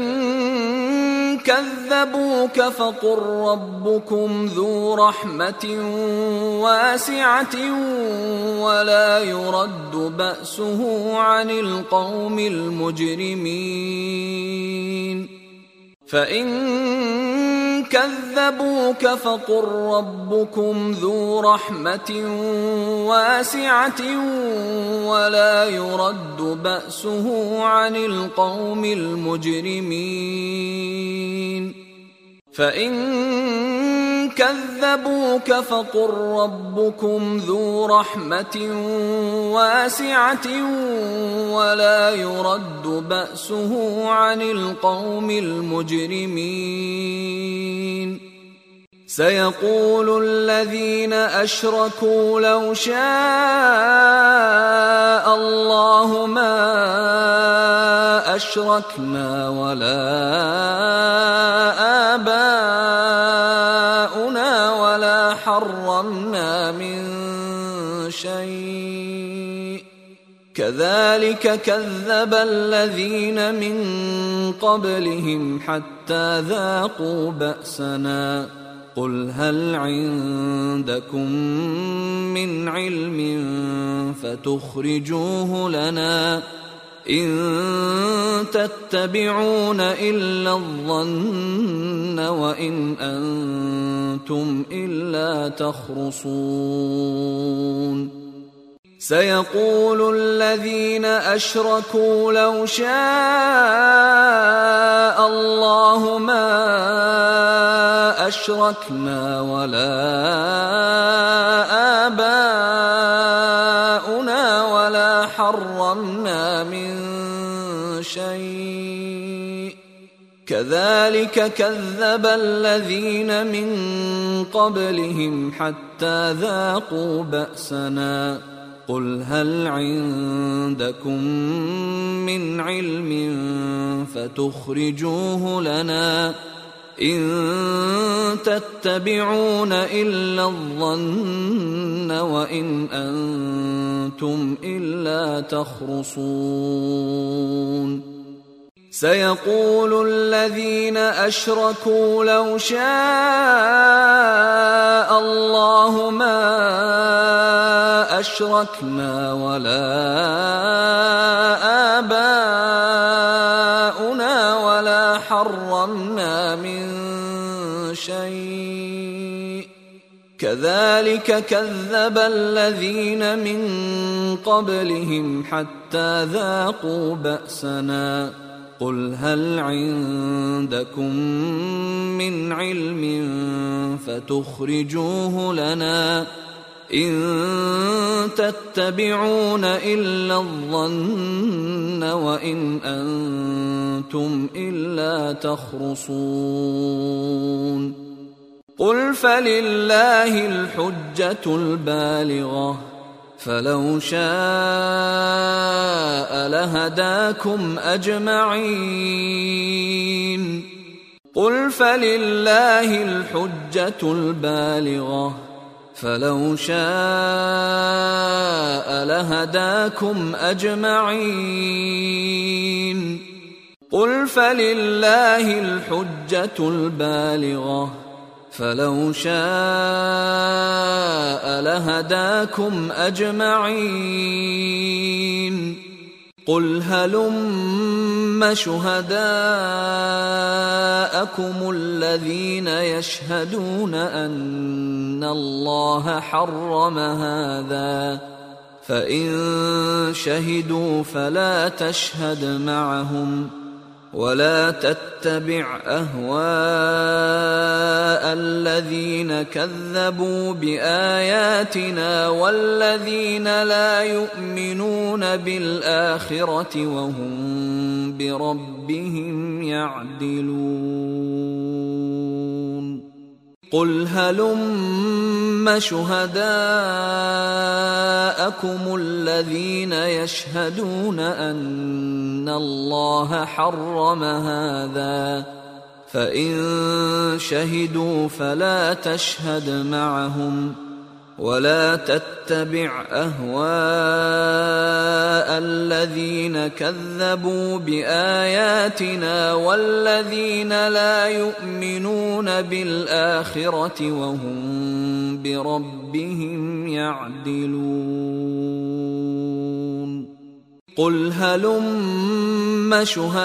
كذبوك فقل ربكم ذو رحمة واسعة ولا يرد بأسه عن القوم المجرمين فإن كذبوك فقل ربكم ذو رحمة واسعة ولا يرد بأسه عن القوم المجرمين فإن كذبوك فقل ربكم ذو رحمة واسعة ولا يرد بأسه عن القوم المجرمين سيقول الذين أشركوا لو شاء الله ما أشركنا ولا آباؤنا ولا حرمنا من شيء كذلك كذب الذين من قبلهم حتى ذاقوا بأسنا قل هل عندكم من علم فتخرجوه لنا إن تتبعون إلا الظن وإن أنتم إلا تخرصون سيقول الذين أشركوا لو شاء الله ما أشركنا ولا آباؤنا ولا حرمنا من شيء كذلك كذب الذين من قبلهم حتى ذاقوا بأسنا قل هل عندكم من علم فتخرجوه لنا إن تتبعون إلا الظن وإن أنتم إلا تخرصون سيقول الذين أشركوا لو شاء الله ما أشركنا ولا آباؤنا ولا حرمنا من شيء كذلك كذب الذين من قبلهم حتى ذاقوا بأسنا قل هل عندكم من علم فتخرجوه لنا إن تتبعون إلا الظن وإن أنتم إلا تخرصون قل فلله الحجة البالغة فلو شاء لهداكم أجمعين قل فلله الحجة البالغة فلو شاء لهداكم أجمعين قل فلله الحجة البالغة فلو شاء لهداكم أجمعين قل هلم شهداءكم الذين يشهدون أن الله حرم هذا فإن شهدوا فلا تشهد معهم ولا تتبع أهواء الذين كذبوا بآياتنا والذين لا يؤمنون بالآخرة وهم بربهم يعدلون قل هلم شهداءكم الذين يشهدون أن الله حرم هذا فإن شهدوا فلا تشهد معهم ولا تتبع أهواء الذين كذبوا بآياتنا والذين لا يؤمنون بالآخرة وهم بربهم يعدلون قل هلم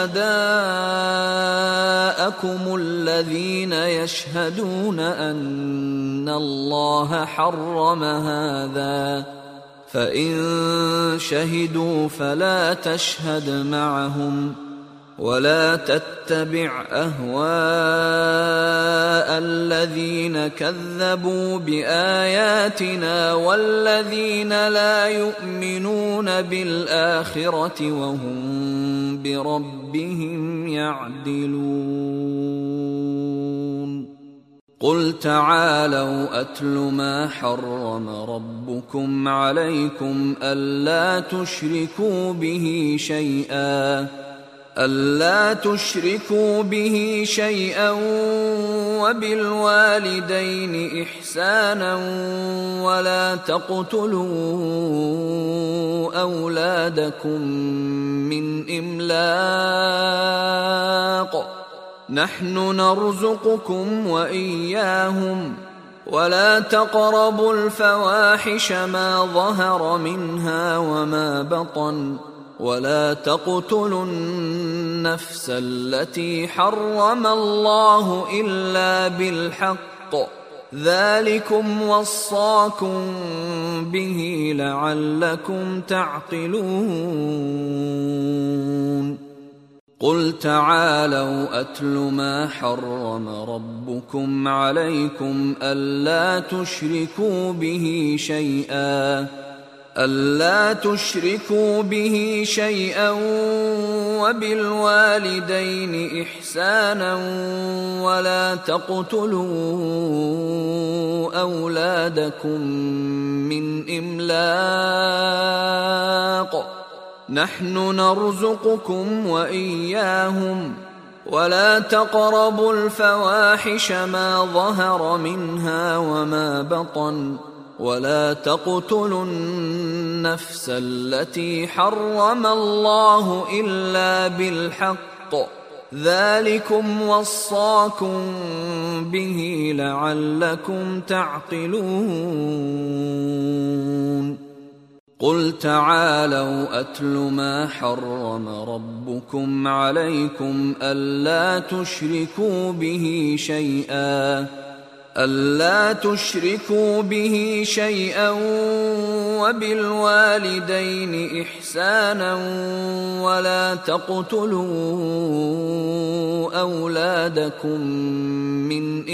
شهداءكم الذين يشهدون أن الله حرم هذا فإن شهدوا فلا تشهد معهم ولا تتبع أهواء الذين كذبوا بآياتنا والذين لا يؤمنون بالآخرة وهم بربهم يعدلون قل تعالوا أتل ما حرم ربكم عليكم ألا تشركوا به شيئا ألا تشركوا به شيئا وبالوالدين إحسانا ولا تقتلوا أولادكم من إملاق نحن نرزقكم وإياهم ولا تقربوا الفواحش ما ظهر منها وما بطن ولا تقتلوا النفس التي حرم الله إلا بالحق ذلكم وصاكم به لعلكم تعقلون قل تعالوا أتل ما حرم ربكم عليكم ألا تشركوا به شيئا ألا تشركوا به شيئا وبالوالدين إحسانا ولا تقتلوا أولادكم من إملاق نحن نرزقكم وإياهم ولا تقربوا الفواحش ما ظهر منها وما بطن ولا تقتلوا النفس التي حرم الله إلا بالحق ذلكم وصاكم به لعلكم تعقلون قل تعالوا أتل ما حرم ربكم عليكم ألا تشركوا به شيئا ألا تشركوا به شيئا وبالوالدين إحسانا ولا تقتلوا أولادكم من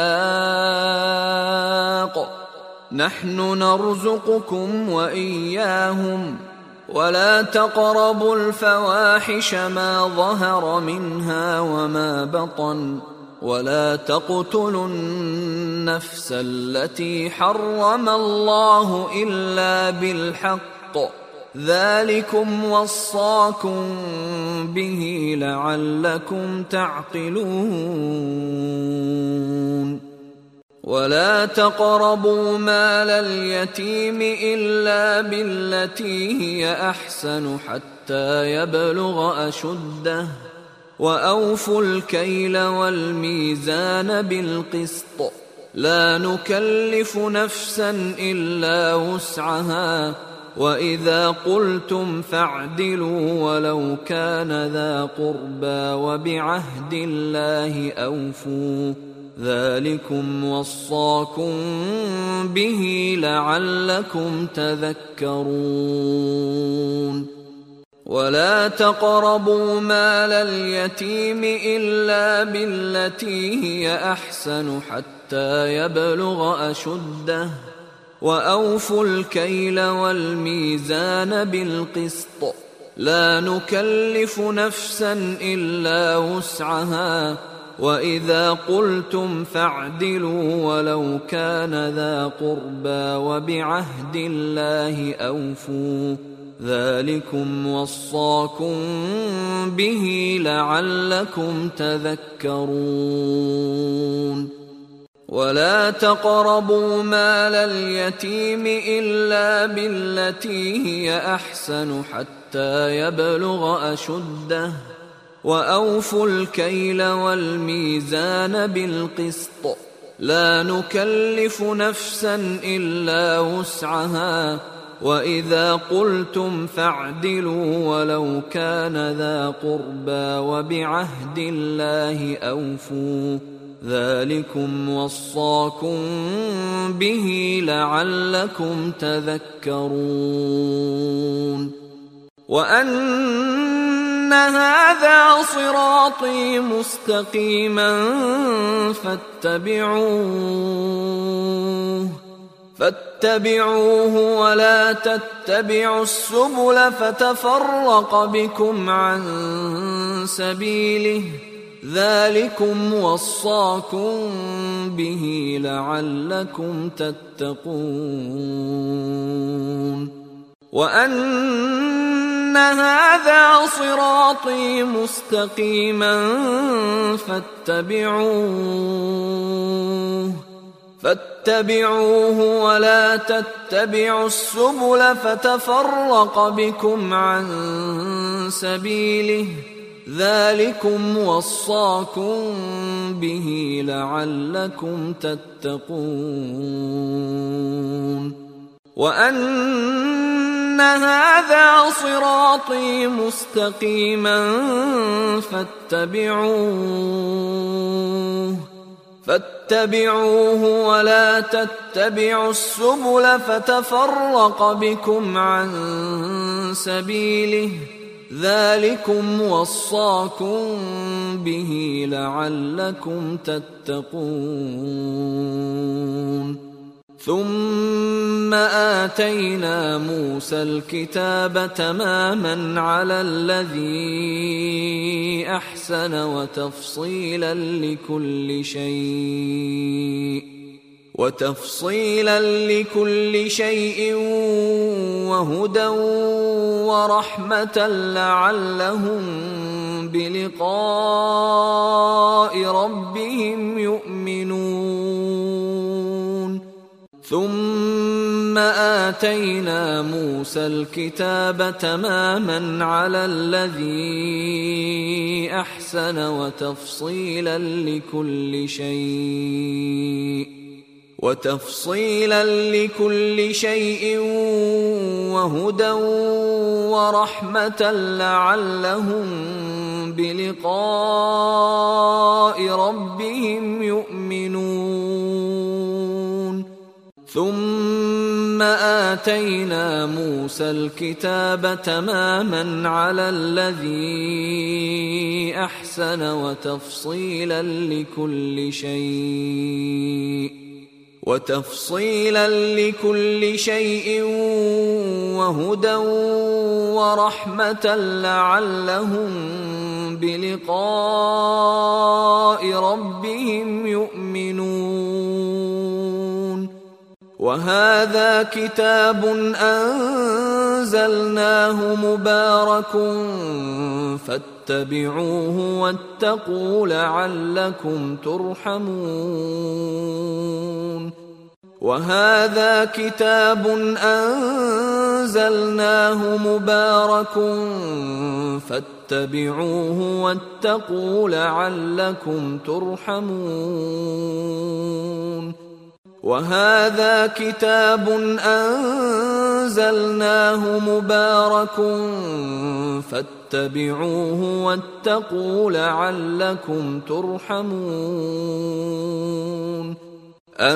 إملاق نحن نرزقكم وإياهم ولا تقربوا الفواحش ما ظهر منها وما بطن ولا تقتلوا النفس التي حرم الله إلا بالحق ذلكم وصاكم به لعلكم تعقلون ولا تقربوا مال اليتيم إلا بالتي هي أحسن حتى يبلغ أشده وأوفوا الكيل والميزان بالقسط لا نكلف نفسا إلا وسعها وإذا قلتم فاعدلوا ولو كان ذا قربى وبعهد الله أوفوا ذلكم وصاكم به لعلكم تذكرون ولا تقربوا مال اليتيم إلا بالتي هي أحسن حتى يبلغ أشده وأوفوا الكيل والميزان بالقسط لا نكلف نفسا إلا وسعها وإذا قلتم فاعدلوا ولو كان ذا قربى وبعهد الله أوفوا ذلكم وصاكم به لعلكم تذكرون ولا تقربوا مال اليتيم إلا بالتي هي أحسن حتى يبلغ أشده وأوفوا الكيل والميزان بالقسط لا نكلف نفسا إلا وسعها وإذا قلتم فاعدلوا ولو كان ذا قربى وبعهد الله أوفوا ذلكم وصاكم به لعلكم تذكرون وأن هذا صراطي مستقيما فاتبعوه فاتبعوه ولا تتبعوا السبل فتفرق بكم عن سبيله ذلكم وصاكم به لعلكم تتقون وأن هذا صراطي مستقيما فاتبعوه فاتبعوه ولا تتبعوا السبل فتفرق بكم عن سبيله ذلكم وصاكم به لعلكم تتقون وأن هذا صراطي مستقيما فاتبعوه فاتبعوه ولا تتبعوا السبل فتفرق بكم عن سبيله ذلكم وصاكم به لعلكم تتقون ثم آتينا موسى الكتاب تماما على الذي أحسن وتفصيلا لكل شيء وتفصيلا لكل شيء وهدى ورحمة لعلهم بلقاء ربهم يؤمنون ثم آتينا موسى الكتاب تماما على الذي أحسن وتفصيلا لكل شيء وتفصيلا لكل شيء وهدى ورحمة لعلهم بلقاء ربهم يؤمنون ثم آتينا موسى الكتاب تماما على الذي أحسن وتفصيلا لكل شيء وتفصيلا لكل شيء وهدى ورحمة لعلهم بلقاء ربهم يؤمنون وهذا كتاب أنزلناه أنزلناه مبارك فاتبعوه واتقوا لعلكم ترحمون وهذا كتاب أنزلناه مبارك فاتبعوه واتقوا لعلكم ترحمون وهذا كتاب أنزلناه مبارك فاتبعوه واتقوا لعلكم ترحمون أن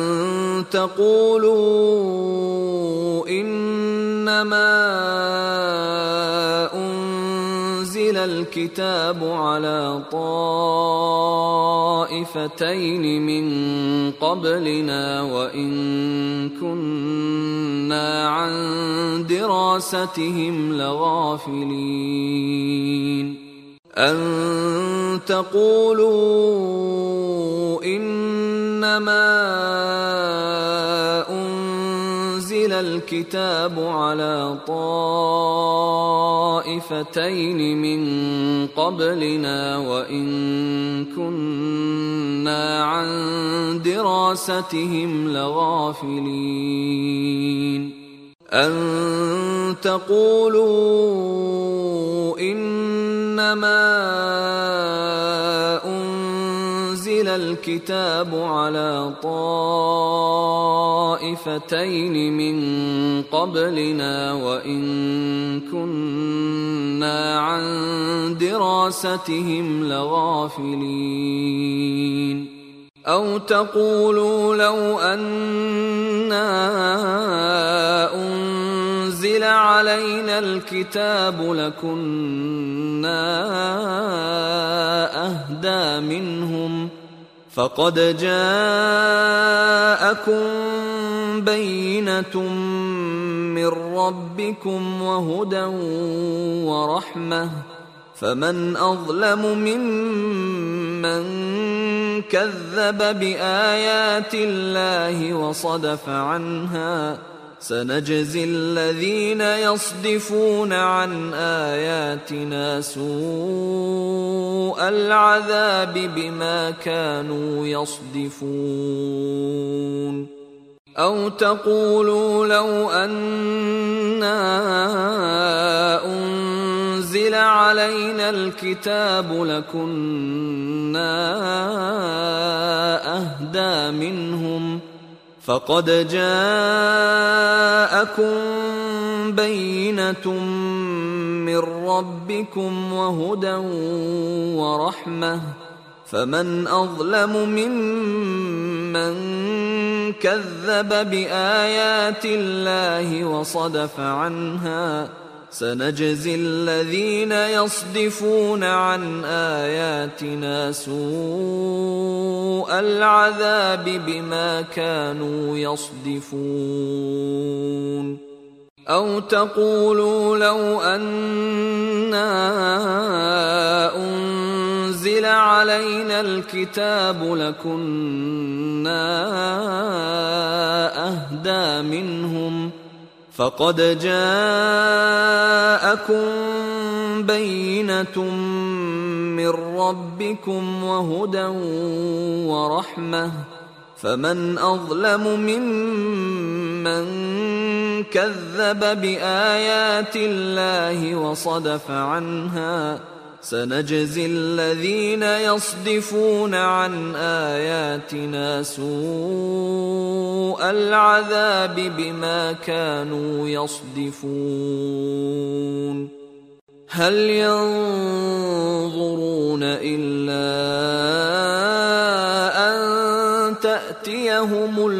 تقولوا إنما أنزل الكتاب على طائفتين من قبلنا وإن كنا عن دراستهم لغافلين أن تقولوا إنما أنزل الكتاب على طائفتين من قبلنا وإن كنا عن دراستهم لغافلين أن تقولوا إنما أنزل الكتاب على طائفتين من قبلنا وإن كنا عن دراستهم لغافلين أو تقولوا لو أنا أنزل علينا الكتاب لكنا أهدى منهم فقد جاءكم بينة من ربكم وهدى ورحمة فمن أظلم ممن كذب بآيات الله وصدف عنها سنجزي الذين يصدفون عن آياتنا سوء العذاب بما كانوا يصدفون أو تقولوا لو أنا أنزل علينا الكتاب لكنا أهدى منهم فقد جاءكم بينة من ربكم وهدى ورحمة فمن أظلم ممن كذب بآيات الله وصدف عنها سنجزي الذين يصدفون عن آياتنا سوء العذاب بما كانوا يصدفون أو تقولوا لو أنا أنزل علينا الكتاب لكنا أهدى منهم فقد جاءكم بينة من ربكم وهدى ورحمة فمن أظلم ممن كذب بآيات الله وصدف عنها سنجزي الذين يصدفون عن آياتنا سوء العذاب بما كانوا يصدفون هل ينظرون إلا أن تأتيهم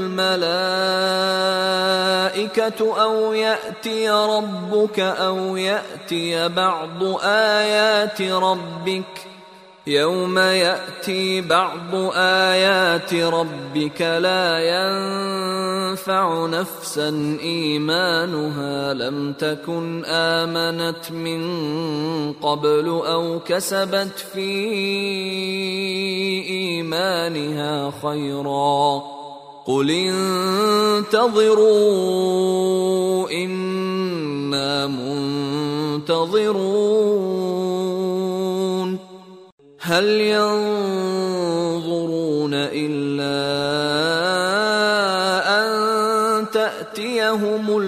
الملائكة أو يأتي ربك أو يأتي بعض آيات ربك يوم يأتي بعض آيات ربك لا ينفع نفسا إيمانها لم تكن آمنت من قبل أو كسبت في إيمانها خيرا قل انتظروا إنا إنا منتظرون هل ينظرون إلا أن تأتيهم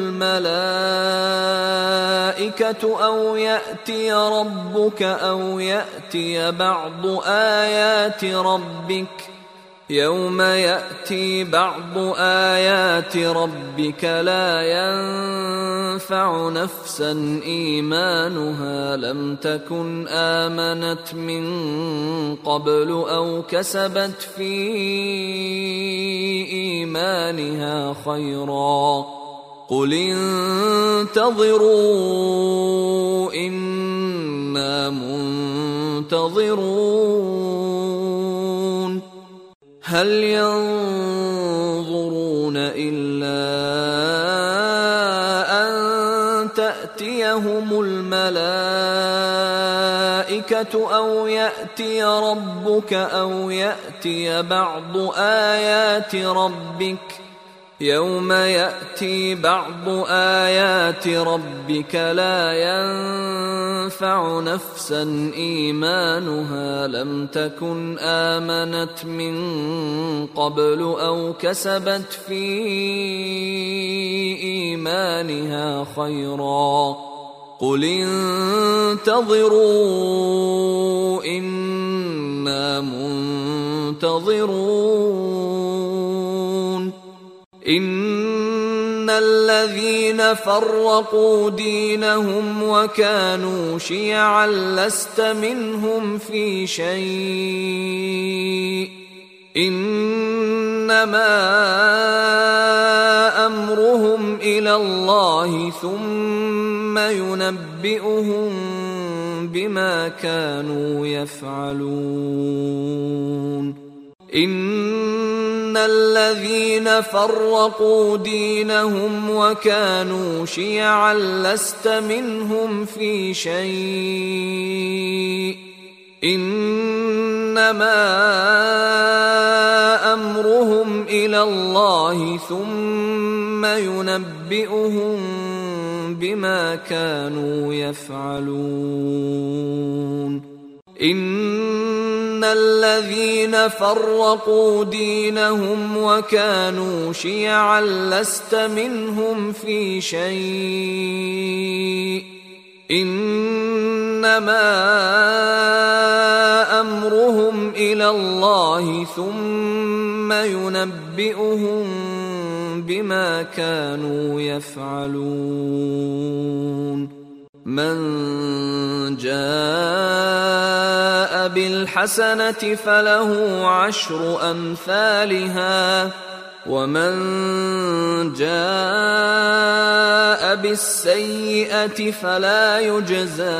الملائكة أو يأتي ربك أو يأتي بعض آيات ربك يوم يأتي بعض آيات ربك لا ينفع نفسا إيمانها لم تكن آمنت من قبل أو كسبت في إيمانها خيرا قل انتظروا إنا منتظرون هل ينظرون إلا أن تأتيهم الملائكة أو يأتي ربك أو يأتي بعض آيات ربك يوم يأتي بعض آيات ربك لا ينفع نفسا إيمانها لم تكن آمنت من قبل أو كسبت في إيمانها خيرا قل انتظروا إنا منتظرون إن الذين فرقوا دينهم وكانوا شيعا لست منهم في شيء إنما أمرهم إلى الله ثم ينبئهم بما كانوا يفعلون إن الذين فرقوا دينهم وكانوا شيعا لست منهم في شيء إنما أمرهم إلى الله ثم ينبئهم بما كانوا يفعلون إن الذين فرقوا دينهم وكانوا شيعا لست منهم في شيء إنما أمرهم إلى الله ثم ينبئهم بما كانوا يفعلون من جاء بالحسنة فله عشر أمثالها ومن جاء بالسيئة فلا يجزى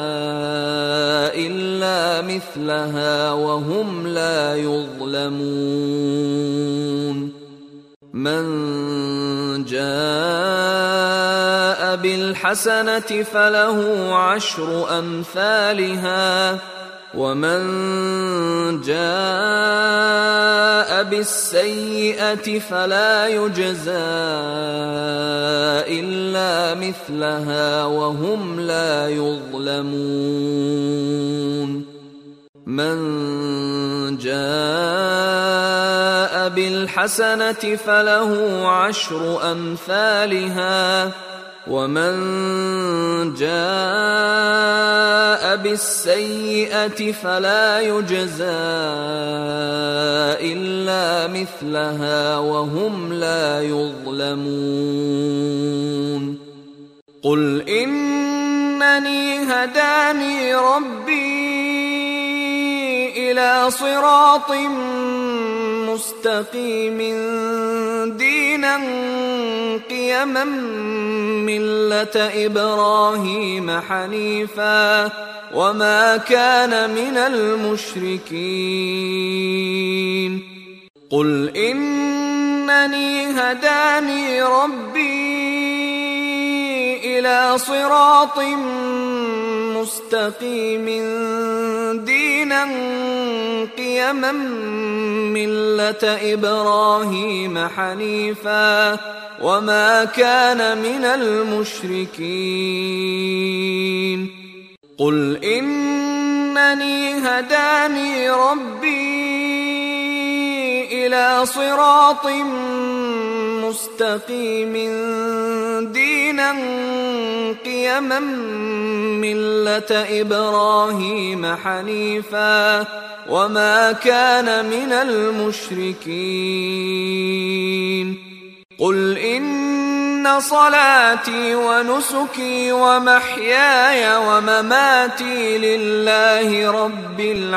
إلا مثلها وهم لا يظلمون من جاء بالحسنة فله عشر أمثالها ومن جاء بالسيئة فلا يجزى إلا مثلها وهم لا يظلمون من جاء بالحسنة فله عشر أمثالها ومن جاء بالسيئة فلا يجزى إلا مثلها وهم لا يظلمون قل إنني هداني ربي إلى صراط مستقيم دينا قيما ملة إبراهيم حنيفا وما كان من المشركين قل إنني هداني ربي إلى صراط مستقيم دينا قيما ملة إبراهيم حنيفا وما كان من المشركين. قل إنني هداني ربي إلى صراط مستقيم دينا قيما ملة إبراهيم حنيفا وما كان من المشركين. قل إن صلاتي ونسكي ومحياي ومماتي لله رب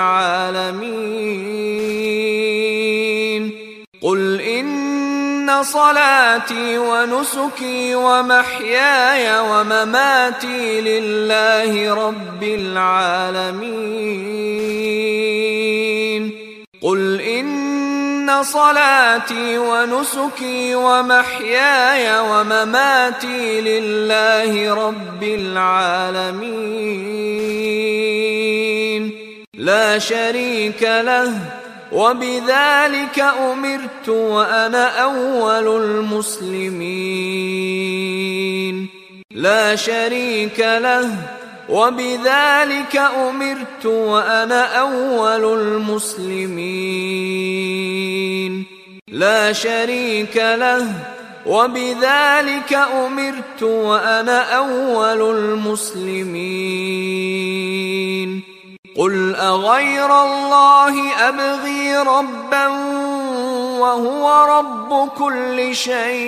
العالمين. قل إن صلاتي ونسكي ومحياي ومماتي لله رب العالمين. قل إن صلاتي ونسكي ومحياي ومماتي لله رب العالمين لا شريك له وبذلك أمرت وأنا أول المسلمين. لا شريك له وبذلك أمرت وأنا أول المسلمين. لا شريك له وبذلك أمرت وأنا أول المسلمين. قل أغير الله أبغي ربا وهو رب كل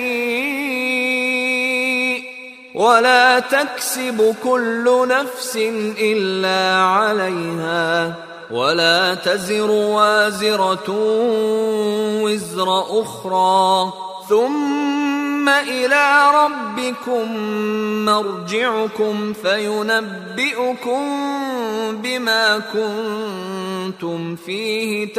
شيء ولا تكسب كل نفس إلا عليها ولا تزر وازرة وزر أخرى ثم إلى ربكم مرجعكم فينبئكم بما كنتم فيه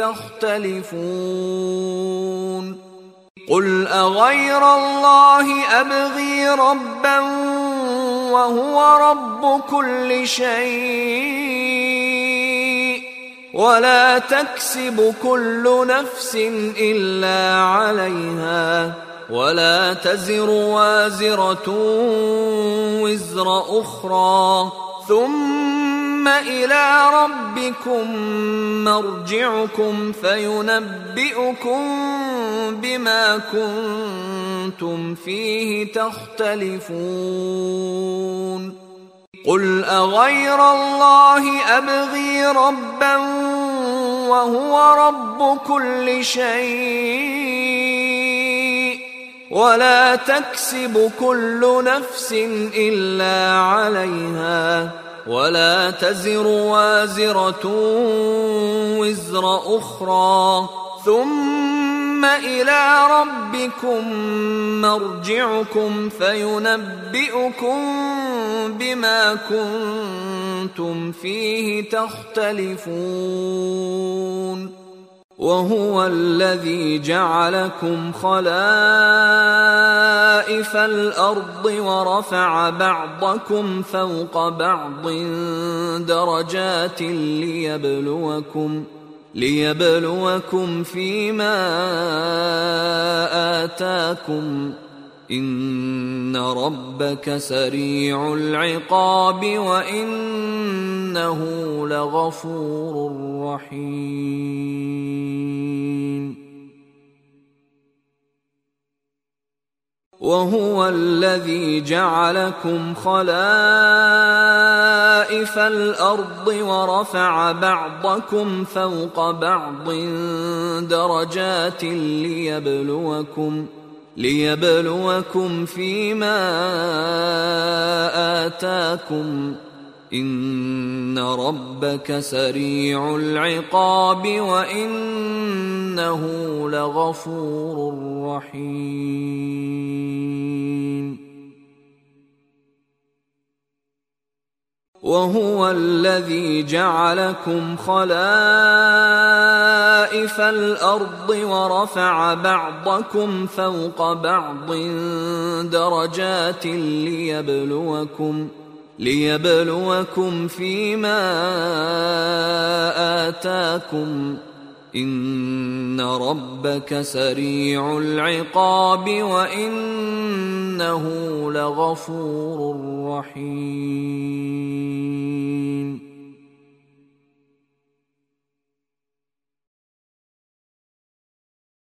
تختلفون. قل أغير الله أبغي ربا وهو رب كل شيء ولا تكسب كل نفس إلا عليها ولا تزر وازرة وزر أخرى ثم إلى ربكم مرجعكم فينبئكم بما كنتم فيه تختلفون. قل أغير الله أبغي ربا وهو رب كل شيء ولا تكسب كل نفس إلا عليها ولا تزر وازرة وزر أخرى ثم إلى ربكم مرجعكم فينبئكم بما كنتم فيه تختلفون. وهو الذي جعلكم خلائف الأرض ورفع بعضكم فوق بعض درجات ليبلوكم ليبلوكم فيما آتاكم إن ربك سريع العقاب وإنه لغفور رحيم. وهو الذي جعلكم خلائف الأرض ورفع بعضكم فوق بعض درجات ليبلوكم ليبلوكم فيما آتاكم إن ربك سريع العقاب وإنه لغفور رحيم. وهو الذي جعلكم خلائف الأرض ورفع بعضكم فوق بعض درجات ليبلوكم ليبلوكم فيما آتاكم إن ربك سريع العقاب وإنه لغفور رحيم.